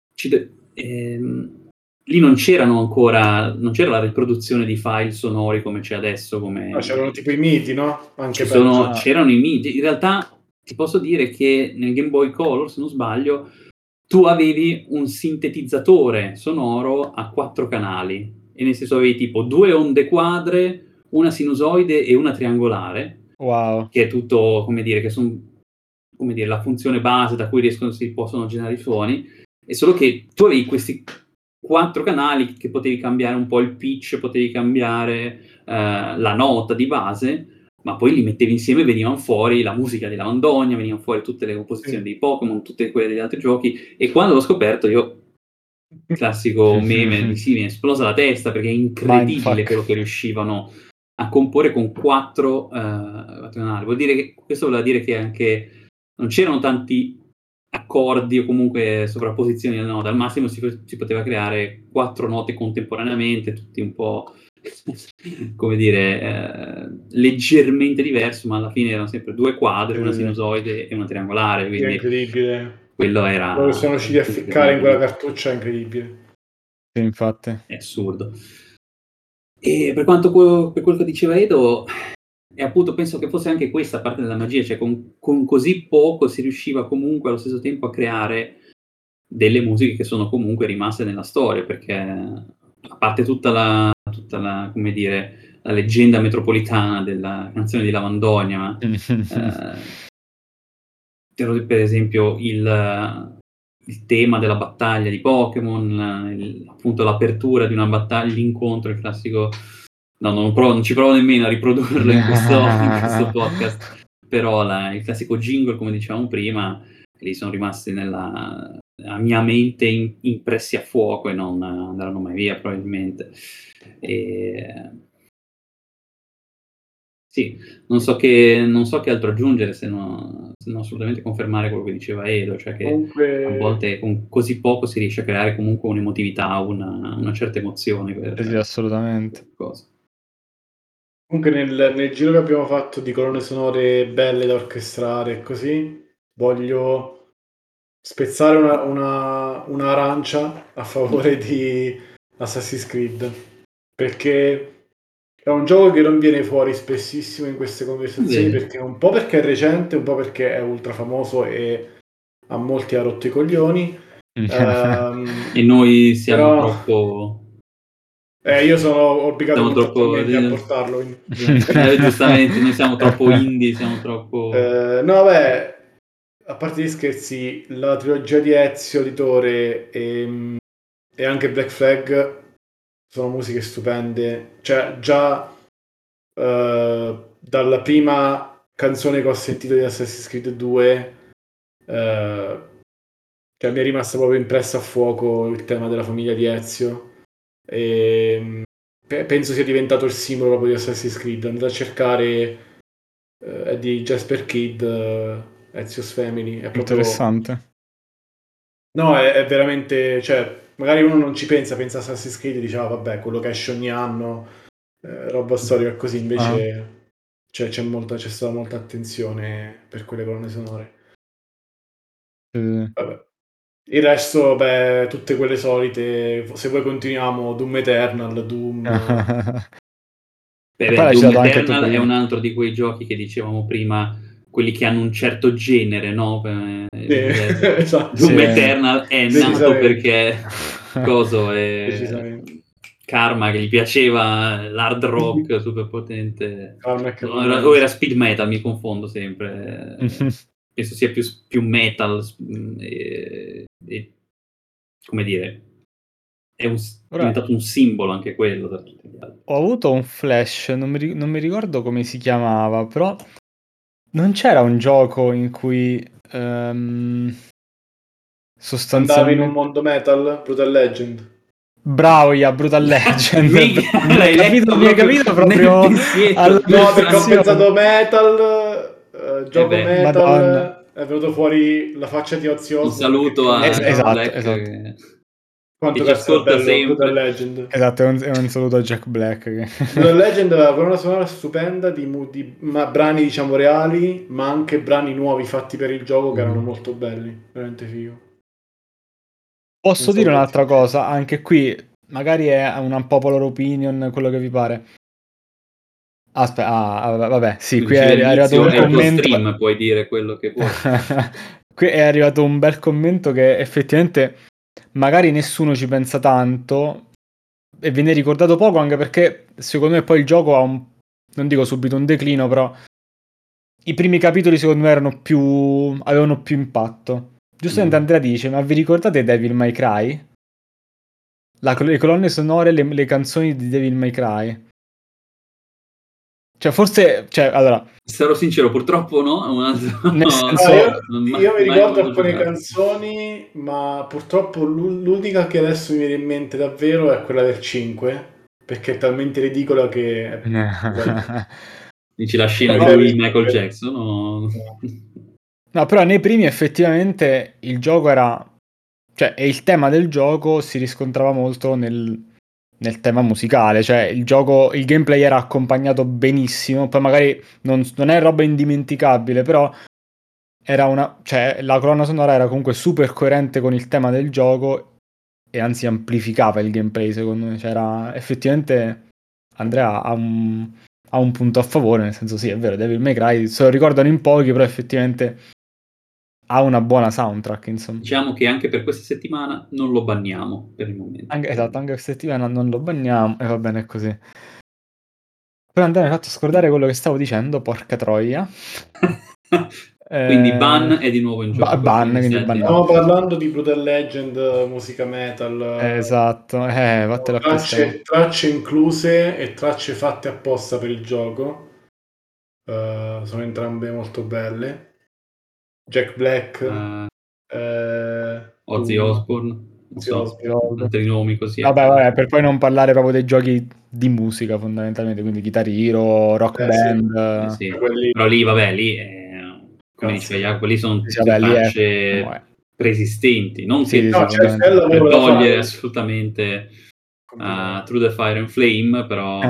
lì non c'era la riproduzione di file sonori come c'è adesso, No, c'erano tipo i miti, no? Anche Ah, c'erano i MIDI. In realtà ti posso dire che nel Game Boy Color, se non sbaglio, tu avevi un sintetizzatore sonoro a 4 canali, e nel senso avevi tipo 2 onde quadre, una sinusoide e una triangolare, wow. che è tutto, come dire, che sono, come dire, la funzione base da cui si possono generare i suoni, è solo che tu avevi questi 4 canali che potevi cambiare un po' il pitch, potevi cambiare la nota di base, ma poi li mettevi insieme e venivano fuori la musica di Lavandonia, venivano fuori tutte le composizioni sì. dei Pokémon, tutte quelle degli altri giochi, e quando l'ho scoperto io, classico meme, mi è esplosa la testa perché è incredibile Mindfuck. quello che riuscivano a comporre con 4 canali. Questo voleva dire che anche non c'erano tanti accordi o comunque sovrapposizioni alle note, al massimo si poteva creare 4 note contemporaneamente, tutti un po' come dire, leggermente diverso, ma alla fine erano sempre 2 quadri, Sì, una sì, sì. sinusoide e una triangolare, Sì, è quindi incredibile. quello Quello che era sono riusciti a ficcare in quella incredibile, cartuccia è incredibile. Sì, infatti. è assurdo. E per quello che diceva Edo, e appunto penso che fosse anche questa parte della magia, cioè con così poco si riusciva comunque allo stesso tempo a creare delle musiche che sono comunque rimaste nella storia, perché a parte tutta la, come dire, la leggenda metropolitana della canzone di Lavandonia, eh, per esempio il tema della battaglia di Pokémon, appunto l'apertura di una battaglia, l'incontro, il classico... No, non ci provo nemmeno a riprodurlo in questo podcast, però il classico jingle, come dicevamo prima, li sono rimasti nella mia mente impressi a fuoco e non andranno mai via probabilmente. Sì, non so che altro aggiungere se non assolutamente confermare quello che diceva Edo, cioè che Comunque... a volte con così poco si riesce a creare comunque un'emotività, una certa emozione Sì, assolutamente. Cosa. Comunque nel giro che abbiamo fatto di colonne sonore belle da orchestrare e così, voglio spezzare un'arancia a favore di Assassin's Creed, perché è un gioco che non viene fuori spessissimo in queste conversazioni, perché un po' perché è recente, un po' perché è ultra famoso e a molti ha rotto i coglioni. E noi siamo troppo... io sono obbligato contrattualmente a portarlo. Giustamente, noi siamo troppo indie, siamo troppo... No, beh, a parte gli scherzi, la trilogia di Ezio Auditore e anche Black Flag sono musiche stupende. Cioè, già dalla prima canzone che ho sentito di Assassin's Creed 2, cioè, mi è rimasta proprio impressa a fuoco il tema della famiglia di Ezio. E penso sia diventato il simbolo proprio di Assassin's Creed. Andate a cercare è di Jasper Kidd, Ezio's Family. È proprio... Interessante. No, è veramente... Cioè, magari uno non ci pensa a Assassin's Creed e dice, vabbè, quello che esce ogni anno, roba storica così, invece c'è stata molta attenzione per quelle colonne sonore. Vabbè. Il resto, beh, tutte quelle solite. Se poi continuiamo, Doom Eternal, Doom... Doom Eternal è un altro di quei giochi che dicevamo prima, quelli che hanno un certo genere, no? Esatto. Doom Eternal è nato perché coso è Karma, che gli piaceva l'hard rock super potente, o era speed metal, mi confondo sempre. Penso sia più metal, come dire, è diventato un simbolo anche quello da tutti gli altri. Ho avuto un flash, non mi ricordo come si chiamava, però non c'era un gioco in cui sostanzialmente... Andavi in un mondo metal, Brutal Legend. Bravo, Brutal Legend. Mi hai capito proprio no, perché ho pensato metal, gioco metal, Madonna. È venuto fuori la faccia di Ozzy Osbourne. Un saluto a esatto, Black, esatto. Quanto che ascolta sempre Brutal Legend. Esatto, è un saluto a Jack Black. Brutal Legend aveva una sonora stupenda di brani diciamo reali, ma anche brani nuovi fatti per il gioco che erano molto belli, veramente figo. Posso dire un'altra cosa? Anche qui, magari è una unpopular opinion, quello che vi pare. Aspetta, vabbè, sì, qui è arrivato un commento. Stream, puoi dire quello che vuoi. Qui è arrivato un bel commento che effettivamente magari nessuno ci pensa tanto e viene ricordato poco, anche perché secondo me poi il gioco ha non dico subito un declino, però i primi capitoli secondo me avevano più impatto. Giustamente Andrea dice, ma vi ricordate Devil May Cry? Le colonne sonore, le canzoni di Devil May Cry. Cioè, forse... allora... Sarò sincero, purtroppo no. Nel senso, io mi ricordo alcune canzoni, ma purtroppo l'unica che adesso mi viene in mente davvero è quella del 5, perché è talmente ridicola che... Dici la scena di Michael Jackson? No, però nei primi effettivamente il gioco era... Cioè, e il tema del gioco si riscontrava molto nel tema musicale, cioè il gameplay era accompagnato benissimo, poi magari non è roba indimenticabile, però era cioè la colonna sonora era comunque super coerente con il tema del gioco e anzi amplificava il gameplay, secondo me, cioè era effettivamente Andrea ha un punto a favore, nel senso sì, è vero, Devil May Cry se lo ricordano in pochi, però effettivamente ha una buona soundtrack, insomma. Diciamo che anche per questa settimana non lo banniamo per il momento. Esatto, anche questa settimana non lo banniamo e va bene così. Però Andrea mi ha fatto scordare quello che stavo dicendo, porca troia. Quindi Ban è di nuovo in gioco. Quindi stiamo parlando di Brutal Legend, musica metal. Esatto, vattelo a tracce incluse e tracce fatte apposta per il gioco. Sono entrambe molto belle. Jack Black, Ozzy Osbourne, non so, altri nomi così. Vabbè, per poi non parlare proprio dei giochi di musica fondamentalmente, quindi Guitar Hero, Rock Band. Sì. Però lì, vabbè, lì come diceva, quelli sono tutte tracce preesistenti, non che per togliere assolutamente Through the Fire and Flame, però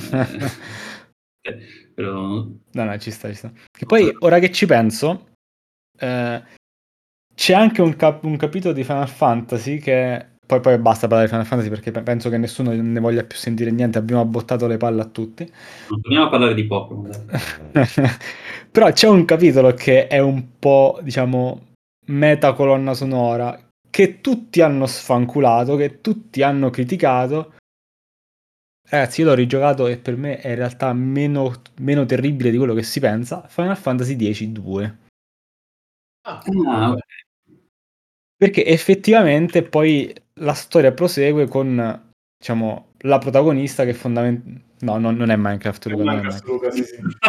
no, ci sta. Che poi, ora che ci penso, c'è anche un capitolo di Final Fantasy che poi basta parlare di Final Fantasy perché penso che nessuno ne voglia più sentire niente, abbiamo bottato le palle a tutti. Non torniamo a parlare di Pokémon. Però c'è un capitolo che è un po', diciamo, meta colonna sonora che tutti hanno sfanculato, che tutti hanno criticato. Ragazzi, io l'ho rigiocato e per me è in realtà meno terribile di quello che si pensa. Final Fantasy X-2. Okay. Perché effettivamente poi la storia prosegue con, diciamo, la protagonista che fondamentalmente... No, non è Minecraft, Luca. Luca, sì.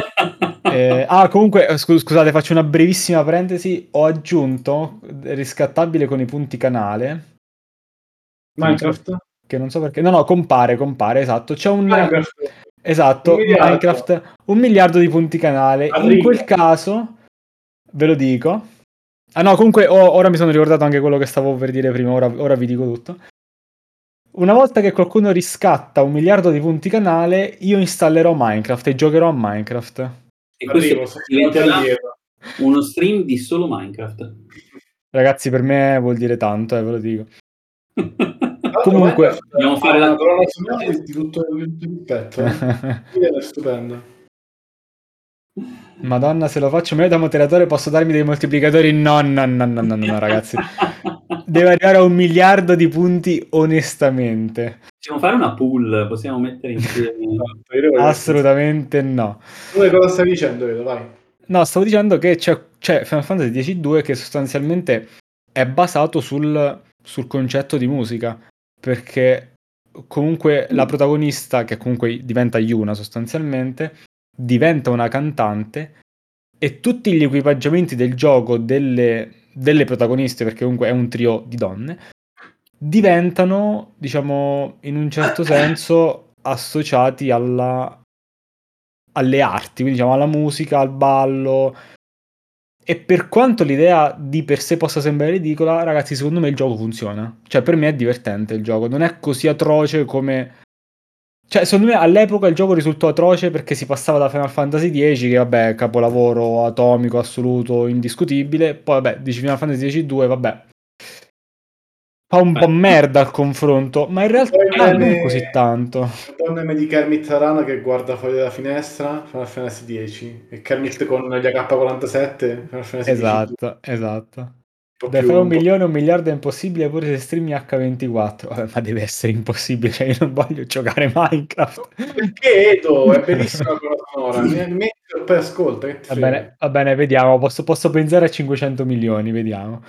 Comunque, scusate, faccio una brevissima parentesi. Ho aggiunto riscattabile con i punti canale. Minecraft? Che non so perché. No, compare, esatto. C'è un... Minecraft. Esatto, Minecraft, 1 miliardo di punti canale. In quel caso, ve lo dico. Ah no, comunque ora mi sono ricordato anche quello che stavo per dire prima, ora vi dico tutto. Una volta che qualcuno riscatta 1 miliardo di punti canale, io installerò Minecraft e giocherò a Minecraft. E questo diventerà uno stream di solo Minecraft. Ragazzi, per me vuol dire tanto, ve lo dico. Comunque, dobbiamo fare la colonna sonora di tutto il petto. È stupendo. Madonna, se lo faccio meglio da moderatore posso darmi dei moltiplicatori? No, ragazzi. Deve arrivare a 1 miliardo di punti onestamente. Possiamo fare una pool, possiamo mettere insieme. Assolutamente no. Cosa stai dicendo, Edo? Vai. No, stavo dicendo che c'è Final Fantasy X-2 che sostanzialmente è basato sul concetto di musica, perché comunque la protagonista, che comunque diventa Yuna sostanzialmente, diventa una cantante e tutti gli equipaggiamenti del gioco delle protagoniste, perché comunque è un trio di donne, diventano, diciamo, in un certo senso associati alle arti, quindi diciamo alla musica, al ballo. E per quanto l'idea di per sé possa sembrare ridicola, ragazzi, secondo me il gioco funziona. Cioè, per me è divertente il gioco, non è così atroce come... Cioè, secondo me all'epoca il gioco risultò atroce perché si passava da Final Fantasy X, che vabbè, capolavoro atomico, assoluto, indiscutibile. Poi vabbè, dici Final Fantasy X-2, vabbè. Fa un po' merda al confronto, ma in realtà non così tanto. Donne di Kermit Arana che guarda fuori dalla finestra, Final Fantasy X, e Kermit con gli AK-47, Final Fantasy Esatto. Dai, fare 1 milione, 1 miliardo è impossibile pure se streami H24. Vabbè, ma deve essere impossibile, cioè io non voglio giocare Minecraft. Perché Edo? È bellissima quella sonora. Metti e poi ascolta. Che va bene, vediamo. Posso pensare a 500 milioni, vediamo.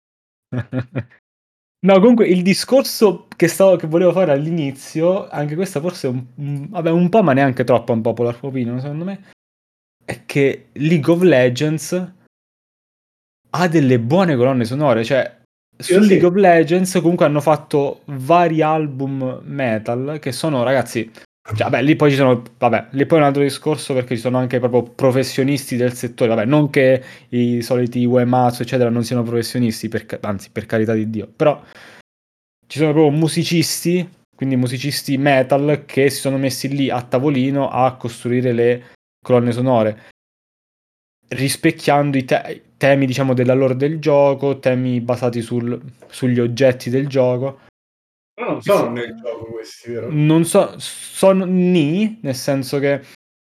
No, comunque il discorso che volevo fare all'inizio, anche questa forse è un po', ma neanche troppo un popular opinion, secondo me, è che League of Legends ha delle buone colonne sonore, cioè su League of Legends comunque hanno fatto vari album metal che sono, ragazzi, cioè, vabbè, lì poi ci sono, vabbè, lì poi è un altro discorso perché ci sono anche proprio professionisti del settore, vabbè, non che i soliti Uematsu eccetera non siano professionisti, anzi, per carità di Dio, però ci sono proprio musicisti, quindi musicisti metal che si sono messi lì a tavolino a costruire le colonne sonore, rispecchiando i temi, diciamo, della lore del gioco, temi basati sugli oggetti del gioco. Però non sono nel gioco questi, vero? Non sono nel senso che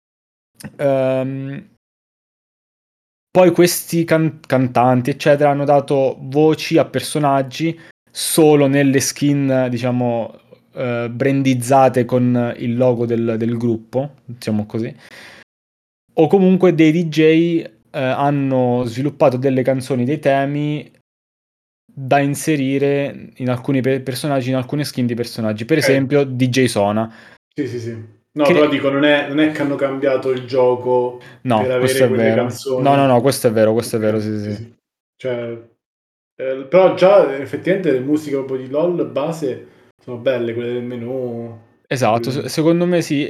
poi questi cantanti, eccetera, hanno dato voci a personaggi solo nelle skin, diciamo, brandizzate con il logo del gruppo, diciamo così. O comunque dei DJ hanno sviluppato delle canzoni, dei temi da inserire in alcuni personaggi, in alcune skin di personaggi. Per esempio DJ Sona. Sì. No, però dico, non è che hanno cambiato il gioco per avere quelle canzoni. No, questo è vero, sì. Cioè, però già effettivamente le musiche proprio di LoL base sono belle, quelle del menu. Esatto, secondo me sì.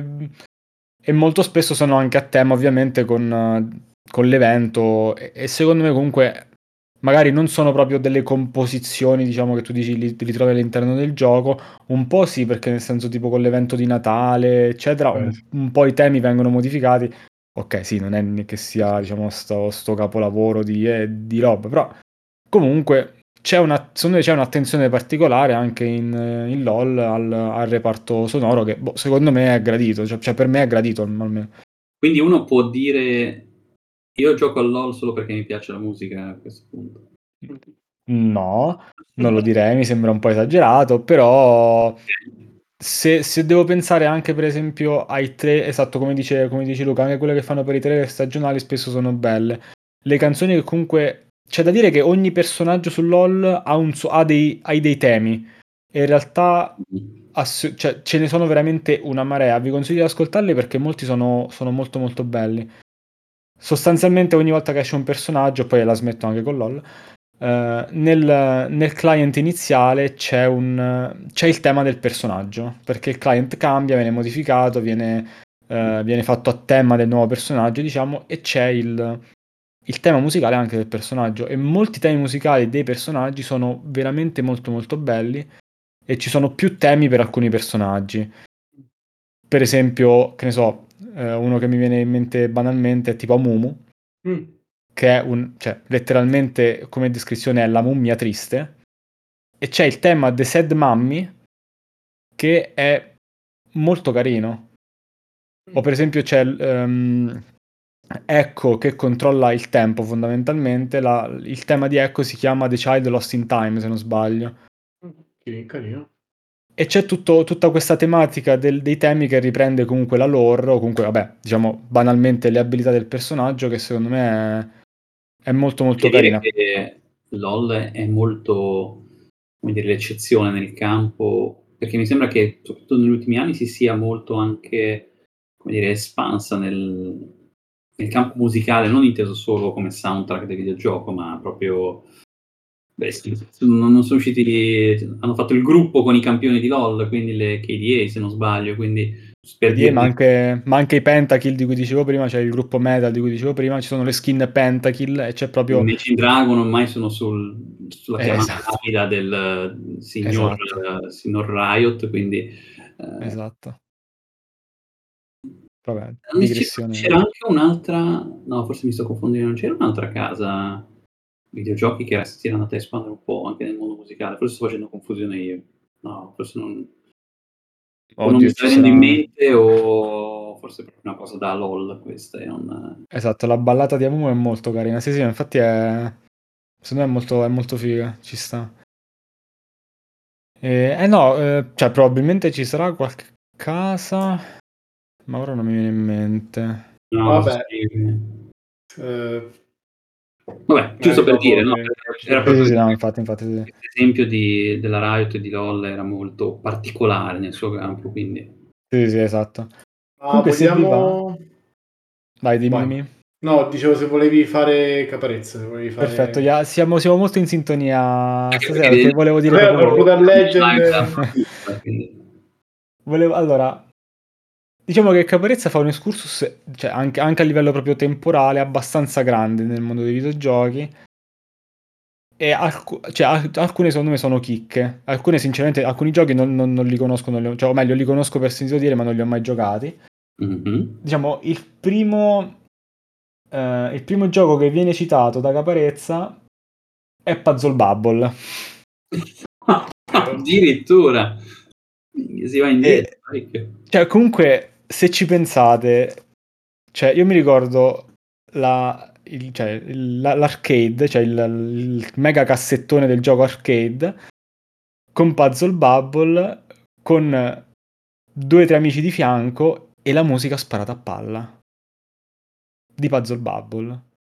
E molto spesso sono anche a tema, ovviamente, con l'evento. E secondo me comunque magari non sono proprio delle composizioni, diciamo, che tu dici li trovi all'interno del gioco. Un po' sì, perché nel senso tipo con l'evento di Natale, eccetera, un po' i temi vengono modificati. Ok, sì, non è che sia, diciamo, sto capolavoro di roba, però comunque secondo me c'è un'attenzione particolare anche in LoL al reparto sonoro che secondo me è gradito, cioè per me è gradito almeno. Quindi uno può dire io gioco a LoL solo perché mi piace la musica a questo punto. No, non lo direi, mi sembra un po' esagerato, però se devo pensare anche per esempio ai esatto, come dice Luca, anche quelle che fanno per i trailer stagionali spesso sono belle. Le canzoni che comunque c'è da dire che ogni personaggio su LoL ha dei temi e in realtà cioè, ce ne sono veramente una marea. Vi consiglio di ascoltarli perché molti sono molto molto belli. Sostanzialmente ogni volta che esce un personaggio, poi la smetto anche con LoL, nel client iniziale c'è il tema del personaggio, perché il client cambia, viene modificato, viene fatto a tema del nuovo personaggio, diciamo, e c'è il tema musicale anche del personaggio. E molti temi musicali dei personaggi sono veramente molto molto belli e ci sono più temi per alcuni personaggi. Per esempio, che ne so, uno che mi viene in mente banalmente è tipo Amumu, che è cioè, letteralmente come descrizione è la mummia triste, e c'è il tema The Sad Mummy che è molto carino. O per esempio c'è Echo che controlla il tempo fondamentalmente, il tema di Echo si chiama The Child Lost in Time se non sbaglio. Sì, carino. E c'è tutta questa tematica dei temi che riprende comunque la lore, o comunque, vabbè, diciamo banalmente le abilità del personaggio, che secondo me è molto molto Devo dire carina. che LoL è molto, come dire, l'eccezione nel campo, perché mi sembra che soprattutto negli ultimi anni si sia molto anche, come dire, espansa nel campo musicale, non inteso solo come soundtrack del videogioco, ma proprio non sono usciti, hanno fatto il gruppo con i campioni di LoL, quindi le KDA se non sbaglio, quindi per KDA, dirvi, ma anche i Pentakill di cui dicevo prima, c'è il gruppo Metal di cui dicevo prima, ci sono le skin Pentakill e c'è proprio... Imagine Dragon ormai sono sulla chiamata Esatto. rapida del signor Riot, quindi Esatto. Vabbè, c'era digressione. anche un'altra, no, forse mi sto confondendo, non c'era un'altra casa videogiochi che si era andata a espandere un po' anche nel mondo musicale, forse sto facendo confusione io. No, forse non, o non mi Oddio, sta ci venendo in sarà... mente, o forse è proprio una cosa da LOL questa e non... Esatto, la ballata di Amumu è molto carina. Sì, infatti secondo me è molto figa, ci sta. No, cioè probabilmente ci sarà qualche casa, ma ora non mi viene in mente. No, Vabbè, vabbè, giusto per dire, no? che... Era Sì, proprio no, infatti sì. questo esempio della Riot e di LoL era molto particolare nel suo campo, quindi... Sì, esatto. Ma Comunque se vi va... vogliamo... Vai, Vai. dimmi. No, dicevo se volevi fare Caparezza, se volevi Perfetto, fare... siamo molto in sintonia Anche stasera perché perché volevo dire Vabbè, proprio proprio quello. da legend... Allora, diciamo che Caparezza fa un excursus, cioè anche a livello proprio temporale, abbastanza grande nel mondo dei videogiochi. E alcune secondo me sono chicche. Alcune, sinceramente, alcuni giochi non li conosco, cioè, o meglio, li conosco per sentito dire, ma non li ho mai giocati. Mm-hmm. Diciamo, il primo gioco che viene citato da Caparezza è Puzzle Bubble. Addirittura si va indietro parecchio. Cioè, comunque, se ci pensate, cioè, io mi ricordo l'arcade, cioè il mega cassettone del gioco arcade, con Puzzle Bubble, con 2 o 3 amici di fianco e la musica sparata a palla di Puzzle Bubble.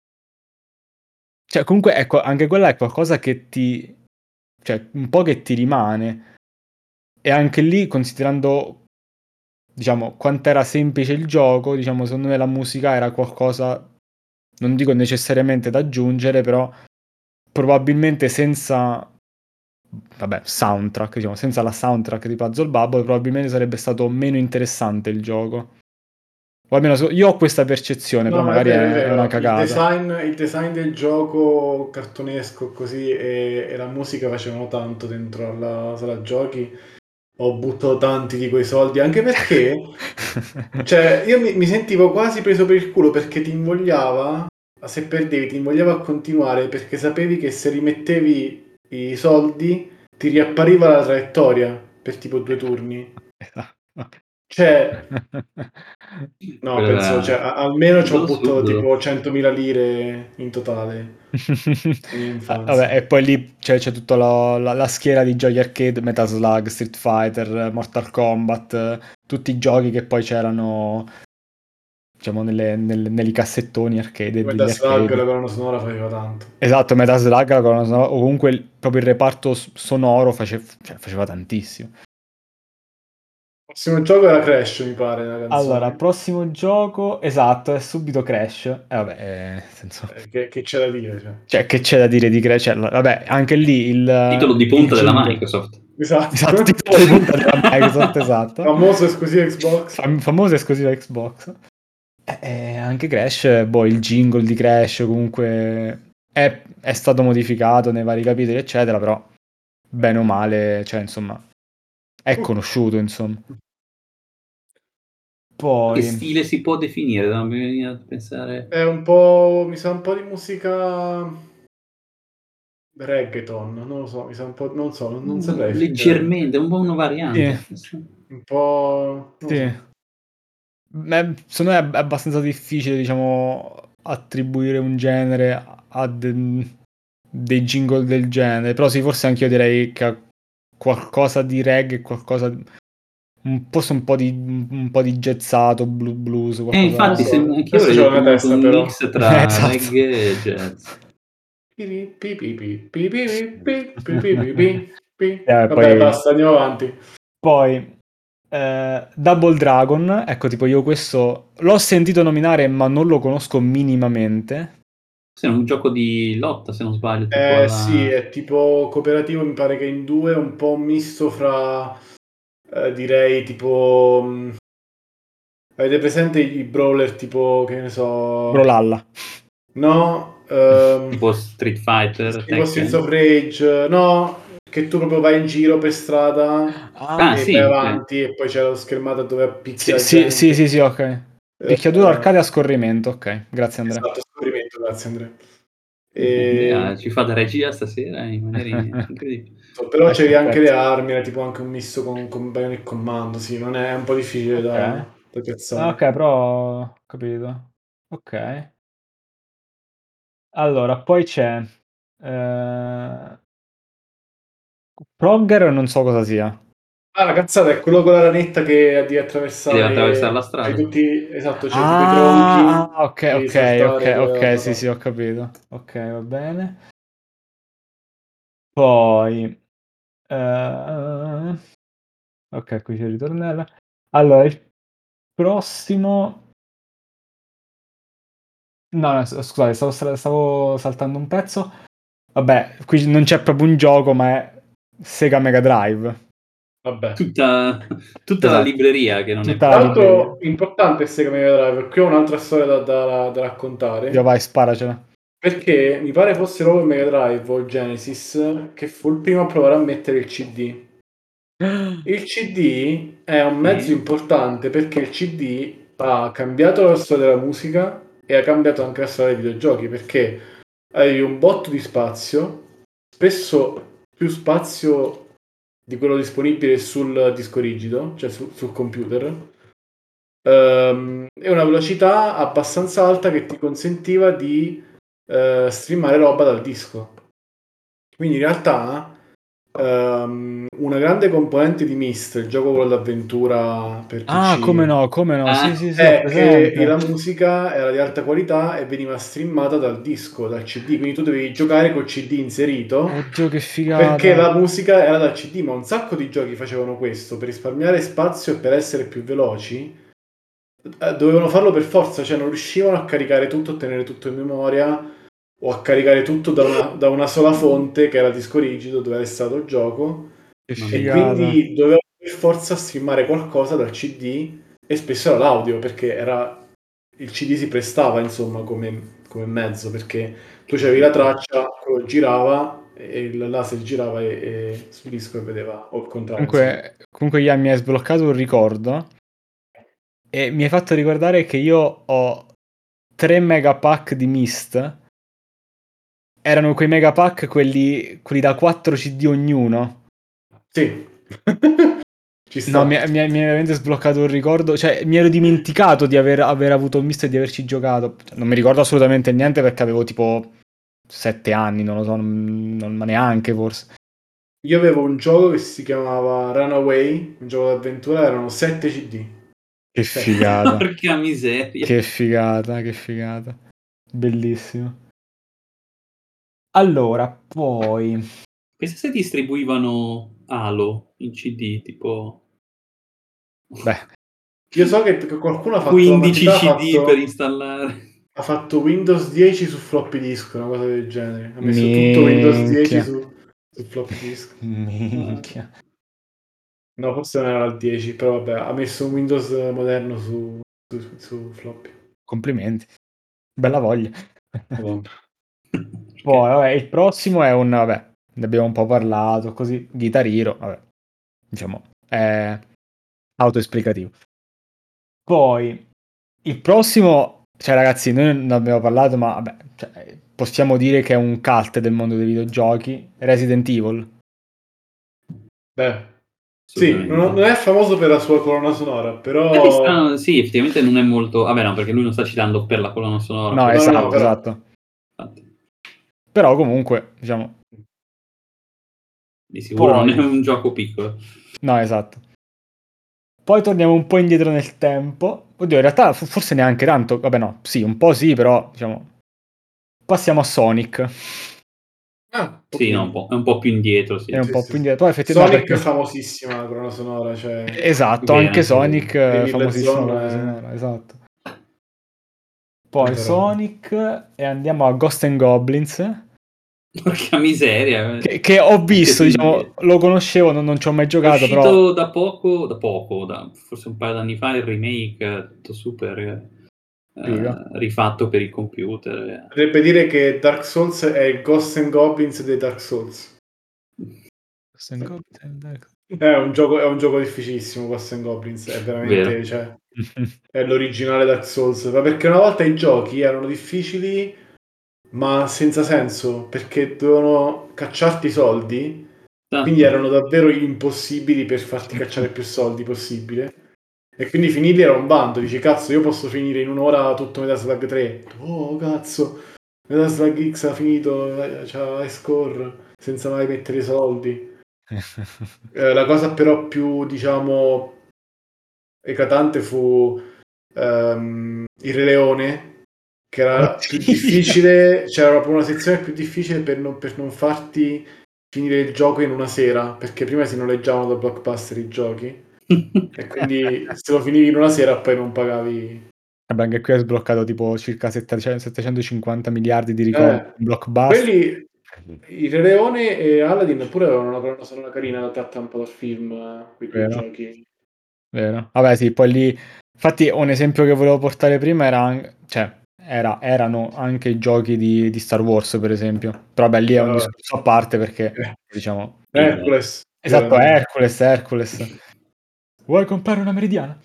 Cioè, comunque, ecco, anche quella è qualcosa che cioè, un po' che ti rimane. E anche lì, considerando, diciamo, quanto era semplice il gioco, diciamo, secondo me la musica era qualcosa, non dico necessariamente da aggiungere, però probabilmente senza, vabbè, soundtrack, diciamo, senza la soundtrack di Puzzle Bubble, probabilmente sarebbe stato meno interessante il gioco. O almeno io ho questa percezione, però No, è magari vero, è è una vero. cagata. Il design del gioco cartonesco così e la musica facevano tanto dentro alla sala giochi. Ho buttato tanti di quei soldi, anche perché cioè, io mi sentivo quasi preso per il culo perché ti invogliava, se perdevi, ti invogliava a continuare perché sapevi che se rimettevi i soldi ti riappariva la traiettoria per tipo 2 turni. Esatto. Cioè, no, Quello penso, cioè, era almeno ci ho subdolo, buttato subdolo. tipo 100.000 lire in totale in infanzia. Vabbè, e poi lì c'è tutta la schiera di giochi arcade, Metal Slug, Street Fighter, Mortal Kombat, tutti i giochi che poi c'erano, diciamo, nei cassettoni arcade Metal degli Slug, la arcade. colonna sonora faceva tanto. Esatto, Metal Slug, la colonna sonora, o comunque proprio il reparto sonoro cioè, faceva tantissimo. Il prossimo gioco era Crash, mi pare, la Allora, canzone. prossimo gioco, esatto, è subito Crash. Vabbè, nel senso... Che c'è da dire, cioè. Cioè, che c'è da dire di Crash? Cioè, vabbè, anche lì Titolo di il punta della jingle. Microsoft. Esatto. Esatto, titolo di punta della Microsoft, esatto. Famoso esclusivo Xbox. Famosa esclusiva Xbox. Anche Crash, boh, il jingle di Crash comunque è stato modificato nei vari capitoli, eccetera, però bene o male, cioè, insomma, è conosciuto, insomma. Che Poi... stile si può definire? No, mi viene a pensare... È un po', mi sa un po' di musica reggaeton, non lo so, mi sa un po', non so, non saprei effettivamente. Leggermente, un po' una Sì, variante. Un po', non lo sì. so. Secondo me è abbastanza difficile, diciamo, attribuire un genere a dei jingle del genere, però sì, forse anche io direi che ha qualcosa di reggae, qualcosa, forse un po' di jazzato, blues, Non lo qualcosa... Infatti, so, anch'io adesso avrei c'ho detto una molto testa un però. mix tra Esatto. reggae e jazz. Vabbè, Poi, basta, andiamo avanti. poi Double Dragon, ecco, tipo io questo l'ho sentito nominare, ma non lo conosco minimamente. Sì, è un gioco di lotta, se non sbaglio, tipo Sì, alla... è tipo cooperativo, mi pare che in due è un po' un misto fra, direi, tipo... avete presente i brawler tipo, che ne so... Brawlhalla. No, tipo Street Fighter, tipo Streets Tekken. of Rage, no, che tu proprio vai in giro per strada Ah, e vai sì, ok. avanti e poi c'è la schermata dove appicchi Sì, la sì, sì, gente. sì, sì, ok. Picchiaduro Eh, arcade a scorrimento, ok, grazie Andrea. esatto, scorrimento, grazie Andrea. Andrea E... ci fa da regia stasera in maniera incredibile. Però c'è Ecco, anche le perfetto. armi, era tipo anche un misto con Bionic Commando, sì, non è un po' difficile Ok. da Ah, piazzare. ok, però ho capito. Ok. Allora, poi c'è Frogger, non so cosa sia. Ah, la cazzata è quello con la ranetta che devi Si deve attraversare attraversare, la c'hai strada. tutti, esatto, c'hai tipo i Ah, tronchi, ok, devi ok, ok, saltare dove ok, la sì, sì, roba. ho capito. Ok, va bene. Poi ok, qui c'è il ritornello. Allora, il prossimo... No, no, scusate, stavo saltando un pezzo. Vabbè, qui non c'è proprio un gioco, ma è Sega Mega Drive. Vabbè. Tutta la Esatto, libreria che non è tutta Tra la poco. libreria. l'altro, importante Sega Mega Drive, qui ho un'altra storia da Dio, raccontare, vai, sparacela. perché mi pare fosse proprio il Mega Drive o il Genesis che fu il primo a provare a mettere il CD. Il CD è un mezzo Sì. importante perché il CD ha cambiato la storia della musica e ha cambiato anche la storia dei videogiochi perché hai un botto di spazio, spesso più spazio di quello disponibile sul disco rigido, cioè sul computer, e una velocità abbastanza alta che ti consentiva di streamare roba dal disco. Quindi in realtà una grande componente di Myst, il gioco quello d'avventura per PC. Come no, sì, ho È che presente. la musica era di alta qualità e veniva streamata dal disco, dal CD, quindi tu dovevi giocare col CD inserito. Oddio, che Perché figata. la musica era dal CD, ma un sacco di giochi facevano questo per risparmiare spazio e per essere più veloci. Dovevano farlo per forza, cioè non riuscivano a caricare tutto, a tenere tutto in memoria o a caricare tutto da una sola fonte che era il disco rigido dove era stato il gioco. Che E figata. quindi dovevano per forza streamare qualcosa dal CD e spesso era l'audio perché il CD si prestava insomma come mezzo perché tu c'avevi la traccia, quello girava e il laser girava e sul disco e vedeva o il contrario insomma. Comunque Ian, mi hai sbloccato un ricordo e mi hai fatto ricordare che io ho 3 megapack di Myst. Erano quei megapack quelli da 4 CD ognuno. Sì. Ci No, sta. mi hai veramente sbloccato un ricordo. Cioè, mi ero dimenticato di aver avuto un Myst e di averci giocato. Cioè, non mi ricordo assolutamente niente perché avevo tipo 7 anni, non lo so, ma neanche forse. Io avevo un gioco che si chiamava Runaway, un gioco d'avventura, erano 7 CD. Che figata. Porca miseria. Che figata, che figata. Bellissimo. Allora, poi... Pensa se distribuivano Halo in CD, tipo Beh, Io so che qualcuno ha fatto 15 la CD per installare. ha fatto Windows 10 su floppy disk, una cosa del genere. Ha messo tutto Windows 10 minchia. su floppy disk. Minchia. No, forse non era il 10, però vabbè, ha messo un Windows moderno su floppy. Complimenti. Bella voglia. Madonna. Poi, vabbè, il prossimo è vabbè, ne abbiamo un po' parlato, così, Guitar Hero, vabbè, diciamo, è autoesplicativo. Poi, il prossimo, cioè ragazzi, noi non abbiamo parlato, ma vabbè, cioè, possiamo dire che è un cult del mondo dei videogiochi, Resident Evil. Beh, sì, non è famoso per la sua colonna sonora, però... Sì, effettivamente non è molto... Vabbè, no, perché lui non sta citando per la colonna sonora. No, No, però... esatto. Però comunque, diciamo... Di sicuro Poi... non è un gioco piccolo. No, esatto. Poi torniamo un po' indietro nel tempo. Oddio, in realtà forse neanche tanto. Vabbè, no, sì, un po' sì, però diciamo. Passiamo a Sonic. Sì, no, è un po' più indietro, sì. È un Sì, po' sì, più sì. indietro. Sonic Perché... è famosissima la colonna sonora, cioè... Esatto, Bene, anche anche Sonic, di Mille famosissimo Zone colonna è sonora, esatto. Poi tanta roba. Sonic e andiamo a Ghost and Goblins. Porca miseria. Che ho Anche visto, più diciamo, indietro. lo conoscevo, non ci ho mai È giocato, però... uscito da poco, forse un paio d'anni fa, il remake tutto super Figo. rifatto per il computer. Potrebbe dire che Dark Souls è il Ghost and Goblins dei Dark Souls. Ghost and Goblins. È un gioco difficilissimo, Ghost and Goblins, è veramente, Vero. cioè, è l'originale Dark Souls, ma perché una volta i giochi erano difficili, ma senza senso, perché dovevano cacciarti i soldi, quindi Tanto. erano davvero impossibili per farti cacciare più soldi possibile. E quindi finirli era un bando, dici cazzo io posso finire in un'ora tutto Metal Slug 3, oh cazzo, Metal Slug X ha finito, c'ha high score, senza mai mettere i soldi. La cosa però più, diciamo, eclatante fu il Re Leone, che era più Oddio. difficile, c'era proprio una sezione più difficile per non farti finire il gioco in una sera, perché prima si noleggiavano da Blockbuster i giochi, e quindi se lo finivi in una sera poi non pagavi... Vabbè, anche qui è sbloccato tipo circa 750 miliardi di ricordi in Blockbuster. Quelli, il Re Leone e Aladdin pure avevano una colonna sonora carina tratta un po' dal film, quei due Vero, giochi. vero. Vabbè, sì, poi lì... Infatti un esempio che volevo portare prima erano anche i giochi di Star Wars, per esempio. Però vabbè, lì è un discorso a parte perché, diciamo... Hercules, Esatto, grande. Hercules. Vuoi comprare una meridiana?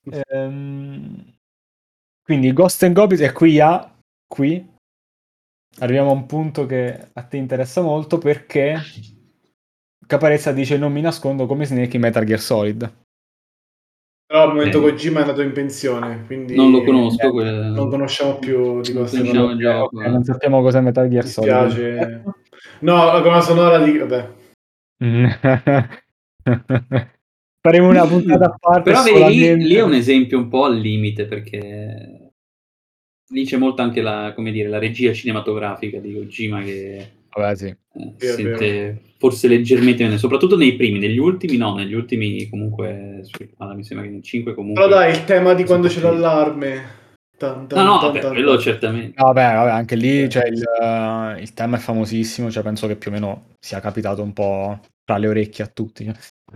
Quindi Ghost and Goblins è qui arriviamo a un punto che a te interessa molto perché Caparezza dice non mi nascondo come Snake in Metal Gear Solid. Però al momento Kojima è andato in pensione, quindi Non lo conosco, non conosciamo più di non cosa conosciamo il gioco. Ok, non sappiamo cos'è Metal Mi Gear Solid. dispiace. No, la colonna sonora di... Vabbè. Faremo una puntata a parte Però vedi, lì è un solamente. esempio un po' al limite, perché lì c'è molto anche la regia cinematografica di Kojima che Vabbè, sì. si Sì, è vero. sente forse leggermente meno, soprattutto nei primi, negli ultimi no, negli ultimi comunque mi sembra che nel 5 comunque Però dai, il tema di quando c'è più. l'allarme. No, per quello certamente. Vabbè, anche lì Sì. il tema è famosissimo, cioè penso che più o meno sia capitato un po' tra le orecchie a tutti.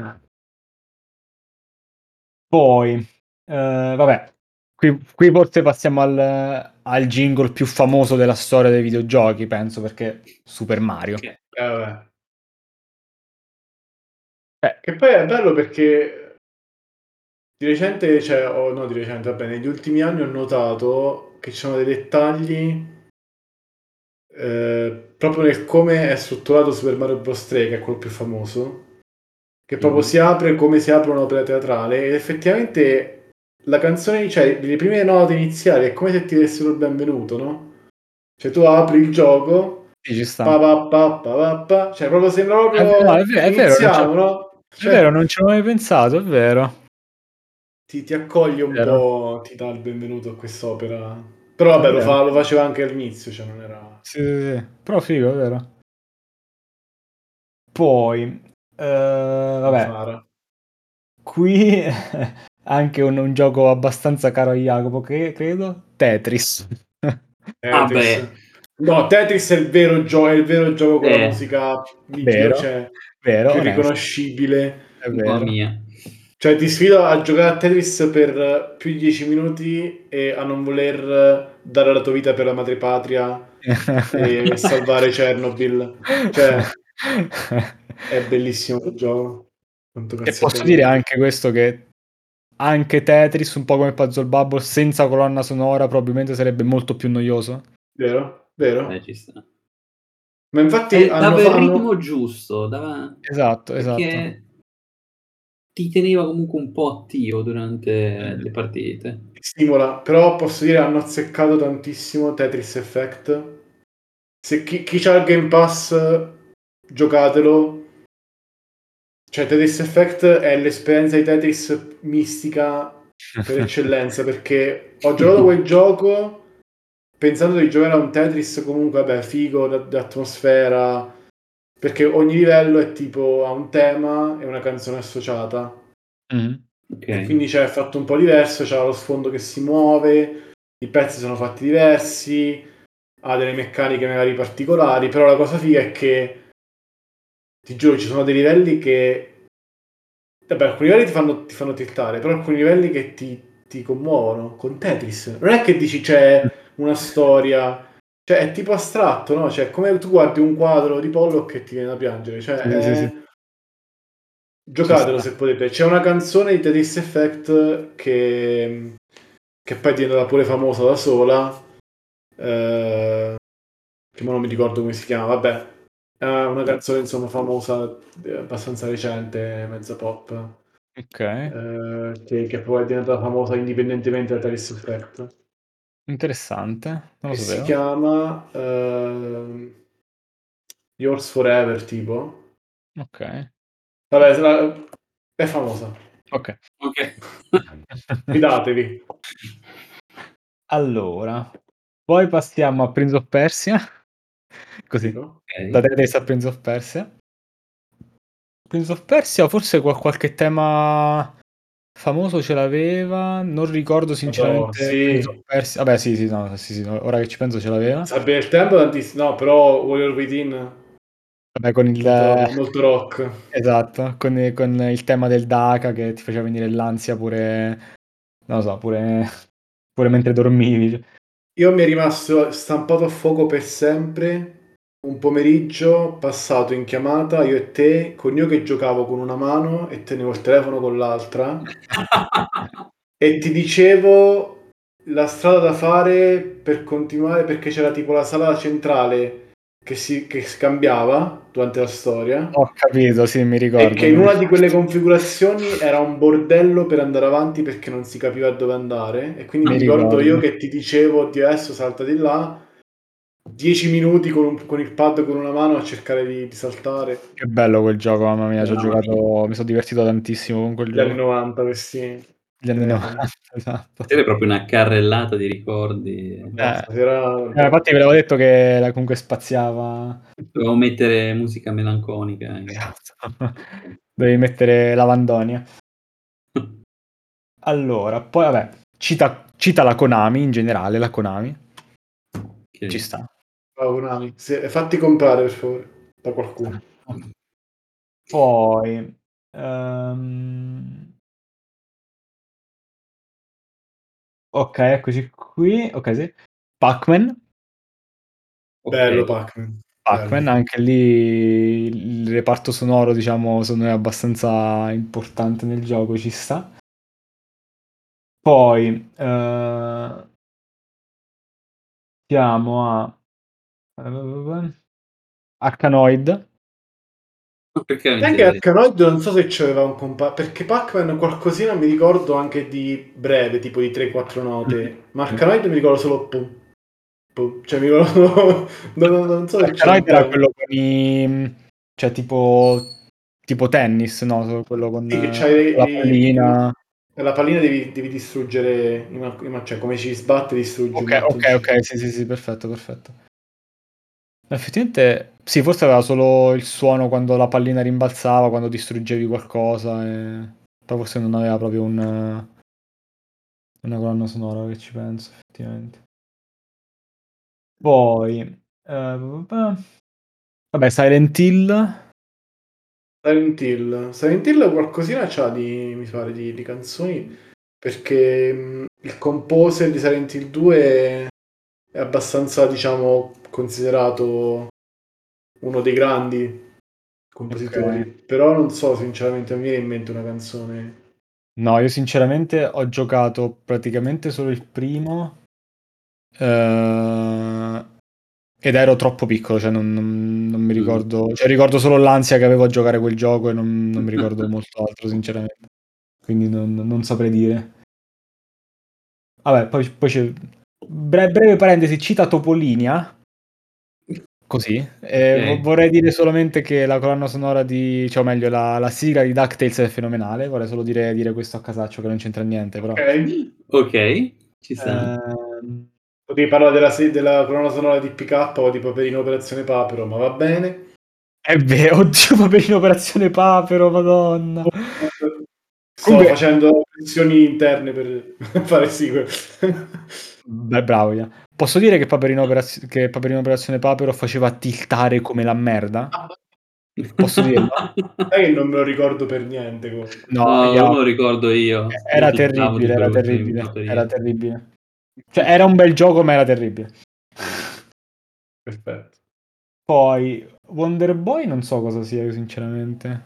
Poi, vabbè, qui forse passiamo al jingle più famoso della storia dei videogiochi, penso, perché Super Mario. Okay. Vabbè. Eh, Che poi è bello perché di recente, cioè, no di recente, vabbè, negli ultimi anni ho notato che ci sono dei dettagli proprio nel come è strutturato Super Mario Bros. 3, che è quello più famoso, che proprio si apre come si apre un'opera teatrale ed effettivamente la canzone, cioè le prime note iniziali è come se ti dessero il benvenuto, no? Cioè tu apri il gioco, sì, ci sta. pa pa pa pa pa pa, cioè proprio sembra No, proprio è vero, iniziamo, no? è vero, Cioè non ci avevo mai pensato, è vero. ti accoglie un Vero. po', ti dà il benvenuto a quest'opera. Però È vabbè, vero. lo faceva anche all'inizio, cioè non era... Sì, sì, sì. Però figo, è vero. Poi, vabbè, Fara. qui anche un gioco abbastanza caro a Jacopo, credo, Tetris. Ah Tetris. beh, No, Tetris è il vero gioco con la musica migliore, Vero, cioè vero, più onesto, riconoscibile. è mamma vero. mia. Cioè ti sfido a giocare a Tetris per più di 10 minuti e a non voler dare la tua vita per la madrepatria e salvare Chernobyl. Cioè, è bellissimo quel gioco. Quanto E cazzo è posso dire bello. anche questo che anche Tetris, un po' come Puzzle Bubble, senza colonna sonora probabilmente sarebbe molto più noioso. Vero? Vero? Ci sta. Ma infatti hanno Dava il fanno... ritmo giusto, dava Esatto, esatto. perché ti teneva comunque un po' attivo durante le partite. Stimola, però posso dire hanno azzeccato tantissimo Tetris Effect. Se chi c'ha il Game Pass, giocatelo. Cioè, Tetris Effect è l'esperienza di Tetris mistica per eccellenza, perché ho giocato quel gioco pensando di giocare a un Tetris comunque, vabbè, figo, d'atmosfera, perché ogni livello è tipo ha un tema e una canzone associata. Mhm. E Okay. quindi c'è fatto un po' diverso, c'ha lo sfondo che si muove, i pezzi sono fatti diversi, ha delle meccaniche magari particolari, però la cosa figa è che, ti giuro, ci sono dei livelli che... Vabbè, alcuni livelli ti fanno tiltare, però alcuni livelli che ti commuovono, con Tetris. Non è che dici c'è una storia, cioè è tipo astratto, no? Cioè come tu guardi un quadro di Pollock che ti viene da piangere, cioè Sì, sì, sì, ci giocatelo sta. se potete. C'è una canzone di Tetris Effect che poi è diventata pure famosa da sola, che ora non mi ricordo come si chiama, vabbè. È una canzone insomma famosa, abbastanza recente, mezza pop, Ok, che poi è diventata famosa indipendentemente da Tetris Effect. interessante, non lo Che si sapevo. chiama Yours Forever, tipo. Ok, Vabbè, è famosa. ok. Okay. Fidatevi. Allora, poi passiamo a Prince of Persia, così, Dico. da Okay. Tetris a Prince of Persia. Prince of Persia forse qualche tema famoso ce l'aveva, non ricordo Oh, sinceramente Prince of sì. Persia. Vabbè, sì, sì, no, sì, sì, ora che ci penso ce l'aveva. Sarebbe il tempo tantissimo. No, però Warrior Within Vabbè, con il molto rock. esatto, con il tema del Daka che ti faceva venire l'ansia pure, non lo so, pure mentre dormivi. Io mi è rimasto stampato a fuoco per sempre un pomeriggio passato in chiamata, io e te, con io che giocavo con una mano e tenevo il telefono con l'altra e ti dicevo la strada da fare per continuare perché c'era tipo la sala centrale che scambiava durante la storia. Ho capito, sì, mi E ricordo, che in mi una di quelle ricordo. configurazioni era un bordello per andare avanti perché non si capiva dove andare. E quindi mi Mi ricordo io ricordo. che ti dicevo di adesso salta di là. 10 minuti con il pad con una mano a cercare di saltare. Che bello quel gioco, mamma mia, ci ho giocato, mi sono divertito tantissimo con quel Gli anni gioco. 90 questi Gli anni telefoni. 90, esatto. È proprio una carrellata di ricordi. Infatti ve l'avevo detto che comunque spaziava. Dovevo mettere musica melanconica. Esatto. Devi mettere Lavandonia. Allora, poi vabbè, cita la Konami in generale, la Konami. Ci sta. Konami. Fatti comprare per favore da qualcuno. Poi ok, eccoci qui. Ok, sì. Pac-Man. Bello Pac-Man. Pac-Man, anche lì il reparto sonoro, diciamo, secondo me è abbastanza importante nel gioco, ci sta. Poi siamo a Arkanoid. Anche Arkanoid non so se c'aveva un perché Pac-Man qualcosina mi ricordo anche di breve, tipo di 3-4 note, ma Arkanoid mi ricordo solo pum, pum. Cioè mi ricordo non so se c'era Arkanoid un era po'. quello con i, cioè tipo tennis, no? Quello con Sì, che la pallina. la pallina devi distruggere, cioè come ci sbatte distruggi un mattoncino. Ok, sì, perfetto. Effettivamente, sì, forse aveva solo il suono quando la pallina rimbalzava, quando distruggevi qualcosa, poi forse non aveva proprio una colonna sonora, che ci penso, effettivamente. Poi, vabbè, Silent Hill. Silent Hill qualcosina c'ha mi pare, di canzoni, perché il composer di Silent Hill 2 è abbastanza, diciamo, considerato uno dei grandi compositori, Ok. però non so, sinceramente, non mi viene in mente una canzone. No, io sinceramente ho giocato praticamente solo il primo, ed ero troppo piccolo, cioè non mi ricordo, cioè ricordo solo l'ansia che avevo a giocare quel gioco e non mi ricordo molto altro, sinceramente. Quindi non saprei dire. Vabbè, poi c'è breve parentesi, cita Topolinia, così. Vorrei dire solamente che la colonna sonora cioè o meglio, la sigla di DuckTales è fenomenale. Vorrei solo dire questo a casaccio che non c'entra niente, però. Ok, ci sta. Potevi parlare della colonna sonora di PK o di Paperino Operazione Papero, ma va bene. È vero, oddio, Paperino Operazione Papero, madonna. Sto Comunque, facendo pressioni interne per fare sequel. beh, bravo, Ia. Posso dire che Paperino Operazione Papero faceva tiltare come la merda? Posso dirlo? Sai che non me lo ricordo per niente comunque. No, No, Ia, non me lo ricordo io. Io era tiltavo di terribile, era quello che facevi terribile, era Paperino. terribile. Cioè, era un bel gioco, ma era terribile. Perfetto. Poi, Wonder Boy non so cosa sia, io sinceramente.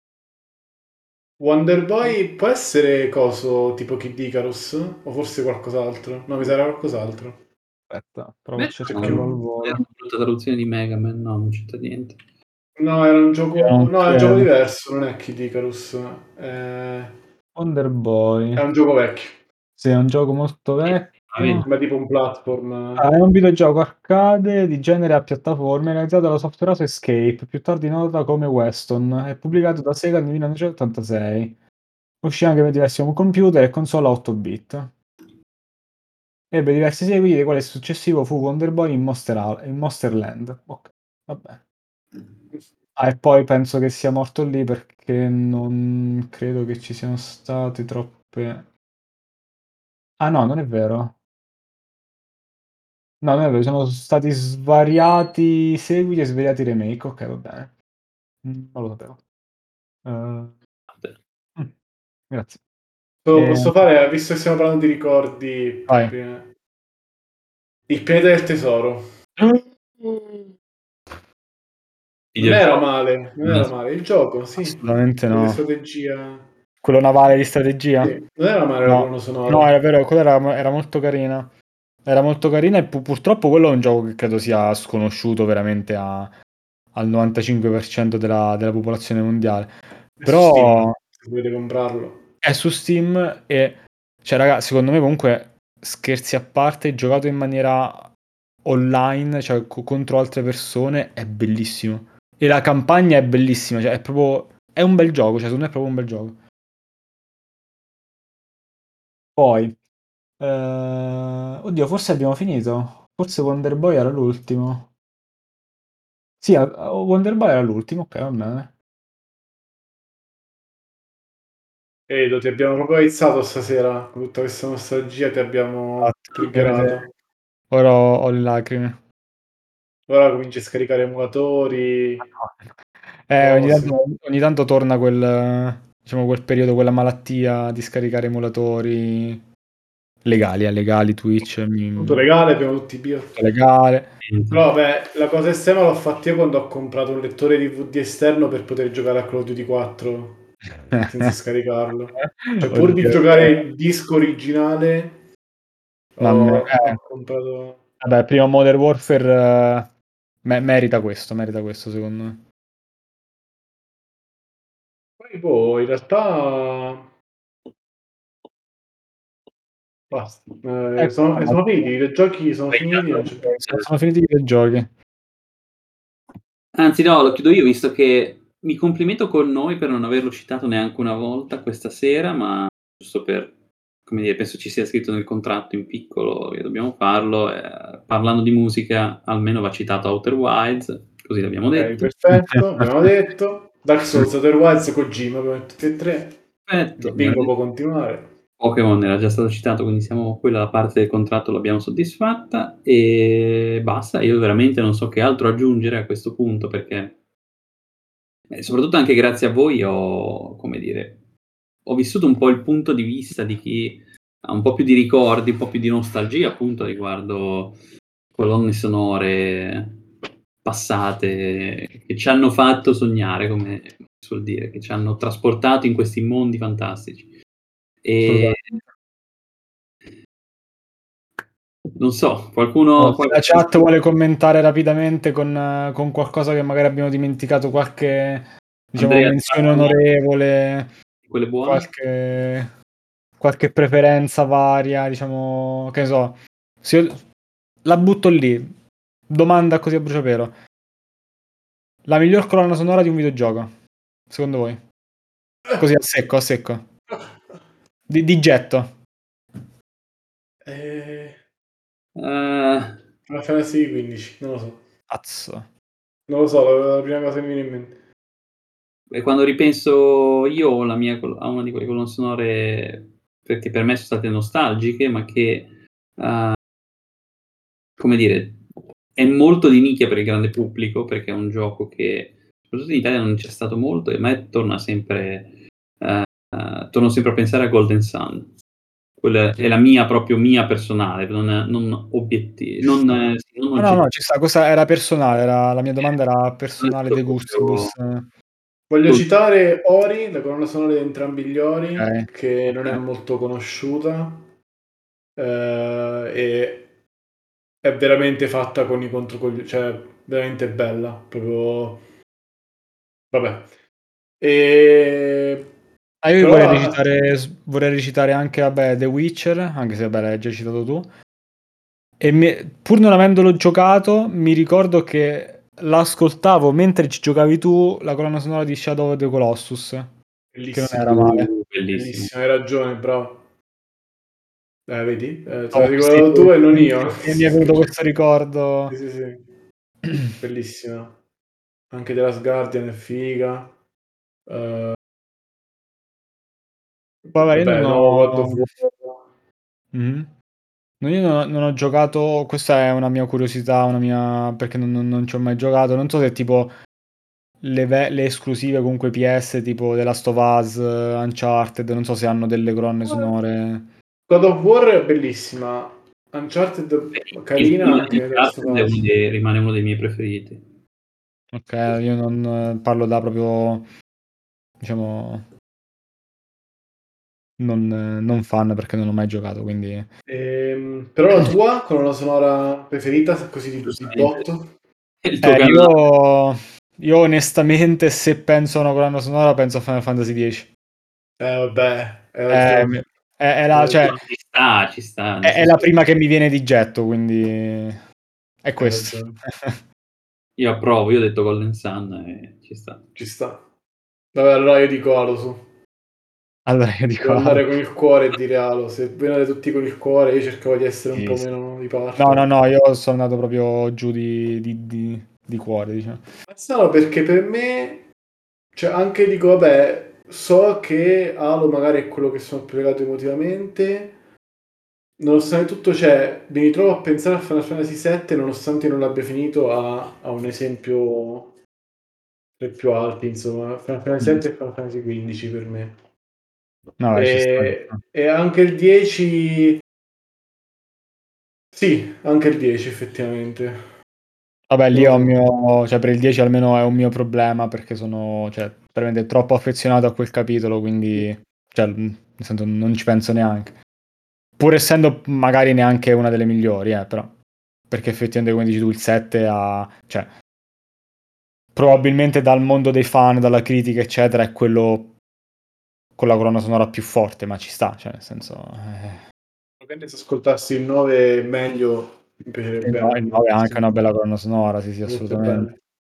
Wonder Boy può essere coso tipo Kid Icarus? O forse qualcos'altro? No, mi sarà qualcos'altro. Aspetta, provo a Perché cercarlo al Era volo. una brutta traduzione di Mega Man, no, non c'entra niente. no, era un gioco. Non No, è un gioco credo. diverso, non è Kid Icarus. Wonder Boy. È un gioco vecchio. Sì, è un gioco molto vecchio. Ma tipo un platform. È un videogioco arcade di genere a piattaforme realizzato dalla software house Escape, più tardi nota come Weston, è pubblicato da Sega nel 1986. Uscì anche per diversi home computer e console a 8 bit. Ebbe diversi seguiti, dei quali il successivo fu Wonder Boy in Monster Land. Ok, vabbè. E poi penso che sia morto lì perché non credo che ci siano state troppe. Ah no, non è vero. No, non è vero, sono stati svariati seguiti e svariati remake. Ok, va bene. Non lo sapevo. Grazie. Posso fare, visto che stiamo parlando di ricordi, Vai. il pianeta del tesoro. Non era male, non era male. Il gioco, sì. Assolutamente Quello di no. strategia. Quello navale di strategia? Sì, non era male la No, colonna no, sonora. è vero, quella era molto carina. Era molto carina e purtroppo quello è un gioco che credo sia sconosciuto veramente al 95% della popolazione mondiale. È su Steam, Però se volete comprarlo. è su Steam e, cioè, raga, secondo me comunque, scherzi a parte, giocato in maniera online, cioè contro altre persone, è bellissimo. E la campagna è bellissima, cioè è un bel gioco, cioè secondo me è proprio un bel gioco. Poi, oddio, forse abbiamo finito. Forse Wonder Boy era l'ultimo. Sì, Wonder Boy era l'ultimo, ok, va bene. Edo, ti abbiamo proprio aizzato stasera, con tutta questa nostalgia ti abbiamo triggerato. Ora ho le lacrime. Ora cominci a scaricare emulatori, Ogni cose. ogni tanto torna diciamo, quel periodo, quella malattia di scaricare emulatori legali, Twitch, Tutto legale, abbiamo tutti bio. legale. Però vabbè, la cosa estrema l'ho fatta io quando ho comprato un lettore DVD esterno per poter giocare a Call of Duty 4 senza scaricarlo. Cioè, pur di Oddio, giocare il disco originale, mamma, ho comprato... vabbè, prima Modern Warfare merita questo secondo me. Poi, boh, in realtà... Basta. Sono finiti, i giochi sono finiti, non c'è più. Sono finiti i videogiochi. Anzi, no, lo chiudo io, visto che mi complimento con noi per non averlo citato neanche una volta questa sera, ma giusto per, come dire, penso ci sia scritto nel contratto in piccolo che dobbiamo farlo. Parlando di musica, almeno va citato Outer Wilds, così l'abbiamo detto. Perfetto, abbiamo detto. Dark Souls, Outer Wilds, Kojima, abbiamo detto tutti e tre. Perfetto. Il bingo può continuare. Pokémon era già stato citato, quindi quella la parte del contratto l'abbiamo soddisfatta e basta. Io veramente non so che altro aggiungere a questo punto, perché soprattutto anche grazie a voi come dire, ho vissuto un po' il punto di vista di chi ha un po' più di ricordi, un po' più di nostalgia appunto riguardo colonne sonore passate che ci hanno fatto sognare, come si suol dire, che ci hanno trasportato in questi mondi fantastici. E non so, qualcuno Se la chat vuole commentare rapidamente con qualcosa che magari abbiamo dimenticato, qualche, diciamo, Andrea, menzione onorevole, quelle buone? qualche preferenza varia, diciamo, che ne so, se io la butto lì, domanda così a bruciapelo. La miglior colonna sonora di un videogioco, secondo voi? Così a secco. Di getto. Final Fantasy 15, non lo so. Cazzo. Non lo so, la prima cosa che mi viene in mente. E quando ripenso io a una di quelle colonne sonore, perché per me sono state nostalgiche, ma che, come dire, è molto di nicchia per il grande pubblico, perché è un gioco che, soprattutto in Italia, non c'è stato molto, e a me torno sempre a pensare a Golden Sun. Quella è la mia, proprio mia personale, non obiettiva. No, ci sta, questa era personale, la mia domanda era personale de gustibus. Voglio citare Ori, la colonna sonora di entrambi gli Ori, Okay. che non è molto conosciuta, e è veramente fatta con i controcoglioni, cioè veramente bella, proprio... Vabbè. Io Però vorrei recitare anche, vabbè, The Witcher, anche se vabbè l'hai già citato tu. E pur non avendolo giocato, mi ricordo che l'ascoltavo mentre ci giocavi tu, la colonna sonora di Shadow of the Colossus, che non era male. bellissimo, hai ragione, bravo. Vedi? Te Oh, l'hai sì, ricordato tu e non io. mi è venuto questo ricordo. Sì, sì, sì. Bellissima. Anche The Last Guardian è figa. Vabbè, io Vabbè, non no, God ho... of War. Mhm. No, io non ho giocato, questa è una mia curiosità, perché non ci ho mai giocato. Non so se tipo le esclusive comunque PS, tipo The Last of Us, Uncharted, non so se hanno delle colonne sonore. God of War è bellissima. Uncharted Il carina, tema di anche The Last of Uncharted Us. rimane uno dei miei preferiti. Ok, io non parlo da proprio, diciamo, non fan perché non ho mai giocato, quindi... Però la tua colonna sonora preferita, così di Giustamente. botto? È il tuo canale. Io onestamente, se penso a una colonna sonora, penso a Final Fantasy X. Vabbè, hai È, ragione. è Hai cioè, ragione. Ci sta, nel è la senso, prima che mi viene di getto, quindi È questo. Io approvo, io ho detto Golden Sun e ci sta. Ci sta. Vabbè, allora io dico Halo su. Allora io dico Devo andare con il cuore e dire Halo. Se voi andate tutti con il cuore, io cercavo di essere un po' sì. meno di parte. No, io sono andato proprio giù di cuore, diciamo. Ma strano perché per me, cioè anche dico, vabbè, so che Halo magari è quello che sono più legato emotivamente, nonostante tutto, cioè, mi ritrovo a pensare a Final Fantasy VII, nonostante non l'abbia finito, a un esempio tra i più alti, insomma, Final Fantasy VII e Final Fantasy XV per me. No, ci sta. E anche il 10, sì, anche il 10 effettivamente. Vabbè, lì ho un Però- mio, cioè per il 10 almeno è un mio problema perché sono, cioè, veramente troppo affezionato a quel capitolo, quindi, cioè, nel senso, non ci penso neanche. Pur essendo magari neanche una delle migliori, però. Perché effettivamente, come dici tu, il 7 ha, cioè, probabilmente dal mondo dei fan, dalla critica, eccetera, è quello con la colonna sonora più forte, ma ci sta, cioè, nel senso... Magari se ascoltassi il 9 meglio, mi piacerebbe anche Il 9 ha anche una moltissimo. bella colonna sonora, sì, Molto assolutamente. bello.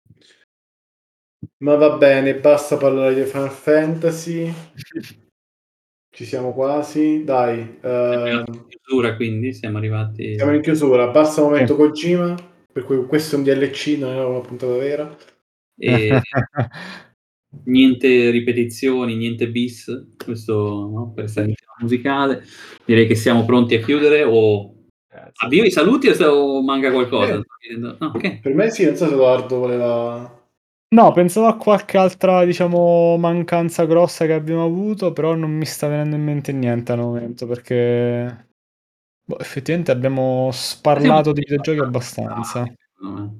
Ma va bene, basta parlare di Final Fantasy. Ci siamo quasi. Dai, In chiusura, quindi siamo arrivati. siamo in chiusura. Basta un momento Sì. Kojima, per cui questo è un DLC, non è una puntata vera. E niente ripetizioni, niente bis, questo no, per stare in tema musicale. Direi che siamo pronti a chiudere o avvio i saluti o manca qualcosa? No, ok. Per me sì, non so se Edoardo voleva... No, pensavo a qualche altra, diciamo, mancanza grossa che abbiamo avuto, però non mi sta venendo in mente niente al momento, perché effettivamente abbiamo Siamo sparlato di videogiochi abbastanza. secondo me.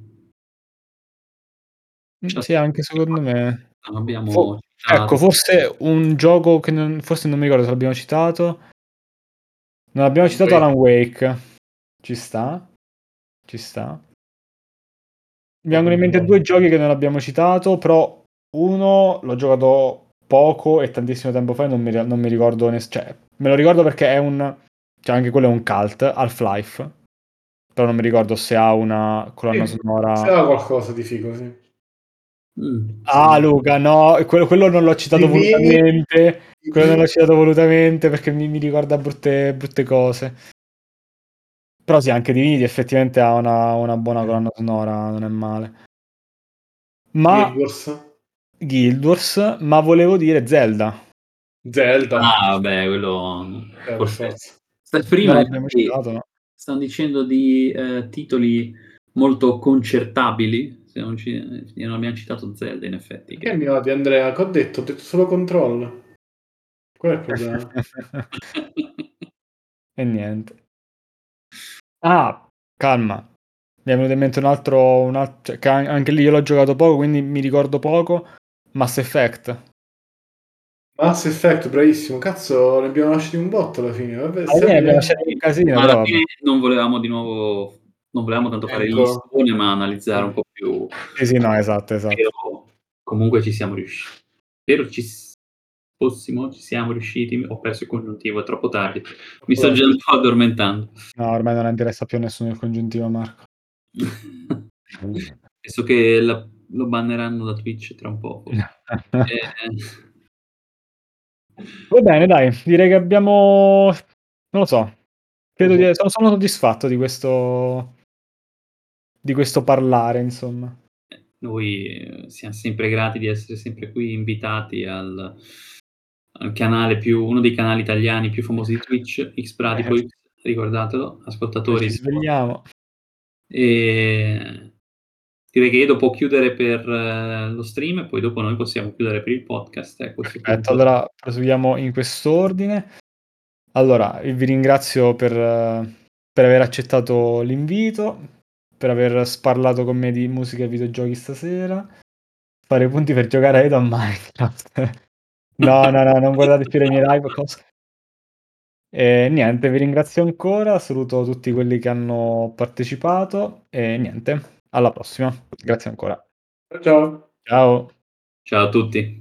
Sì, anche secondo me. Abbiamo Ecco, citato. forse un gioco che forse non mi ricordo se l'abbiamo citato. Non abbiamo citato Alan Wake. Ci sta. Ci sta. Mi vengono in mente due giochi che non abbiamo citato, però uno l'ho giocato poco e tantissimo tempo fa e non mi ricordo, cioè, me lo ricordo perché è un, cioè anche quello è un cult, Half-Life, però non mi ricordo se ha una colonna Sì, se sonora. ha qualcosa di figo, sì. Ah, Luca, no, quello non l'ho citato Divini, volutamente, quello non l'ho citato volutamente perché mi ricorda brutte cose. Però sì, anche Divinity effettivamente ha una buona colonna sonora, non è male. Ma Guild Wars, ma volevo dire Zelda. Zelda. Vabbè, quello Per forse forza. Non prima l'abbiamo infatti citato, no? stanno dicendo di titoli molto concertabili, se non abbiamo citato Zelda in effetti. Che mi va di Andrea? Che ho detto? Ho detto solo controllo. Qual è il problema? E niente. Ah, calma. Mi è venuto in mente un altro cioè, che anche lì io l'ho giocato poco, quindi mi ricordo poco. Mass Effect. Mass Effect, bravissimo. Cazzo, ne abbiamo lasciati un botto alla fine. Vabbè, Alla fine abbiamo lasciato un Sì, casino, ma però alla vabbè. fine non volevamo di nuovo, non volevamo tanto fare il Ecco. listone, ma analizzare un po' più. Sì, no, esatto. Però comunque ci siamo riusciti. Spero ci siamo riusciti. Ho perso il congiuntivo, è troppo tardi. Mi sto già un po' addormentando. No, ormai non interessa più a nessuno il congiuntivo, Marco. Penso che lo banneranno da Twitch tra un po'. Forse. Va bene, dai, direi che abbiamo, non lo so, credo sono soddisfatto di questo parlare, insomma. Noi siamo sempre grati di essere sempre qui invitati al canale uno dei canali italiani più famosi di Twitch, Xbradipoix, ricordatelo, Poi ascoltatori. ci svegliamo. E direi che Edo può chiudere per lo stream e poi dopo noi possiamo chiudere per il podcast. A questo Perfetto, punto. allora proseguiamo in quest'ordine. Allora, vi ringrazio per aver accettato l'invito, per aver parlato con me di musica e videogiochi stasera. Fare punti per giocare a Edo a Minecraft. No, non guardate più le mie live, cosa. E niente, vi ringrazio ancora, saluto tutti quelli che hanno partecipato e niente, alla prossima. Grazie ancora. Ciao. Ciao. Ciao a tutti.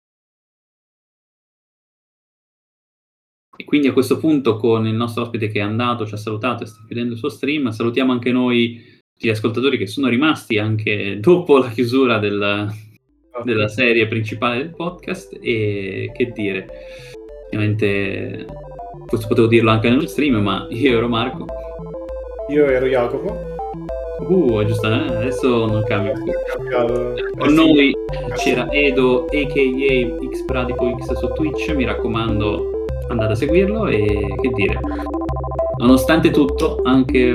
E quindi a questo punto con il nostro ospite che è andato, ci ha salutato e sta chiudendo il suo stream, salutiamo anche noi gli ascoltatori che sono rimasti anche dopo la chiusura della serie principale del podcast. E che dire, ovviamente questo potevo dirlo anche nello stream, ma io ero Marco. Io ero Jacopo. Giusto, adesso non cambia più. Con noi c'era Edo, a.k.a. xPraticox su Twitch, mi raccomando andate a seguirlo. E che dire, nonostante tutto, anche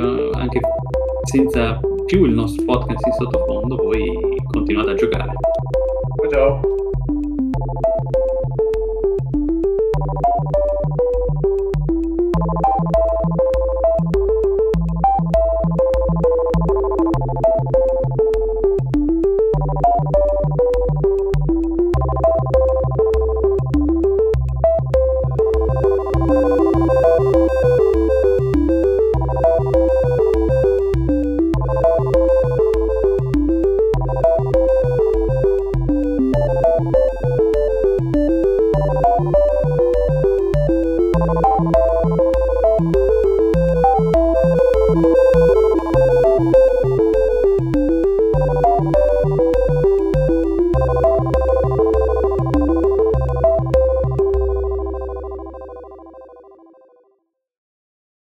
senza più il nostro podcast in sottofondo, voi continuate a giocare. Ciao.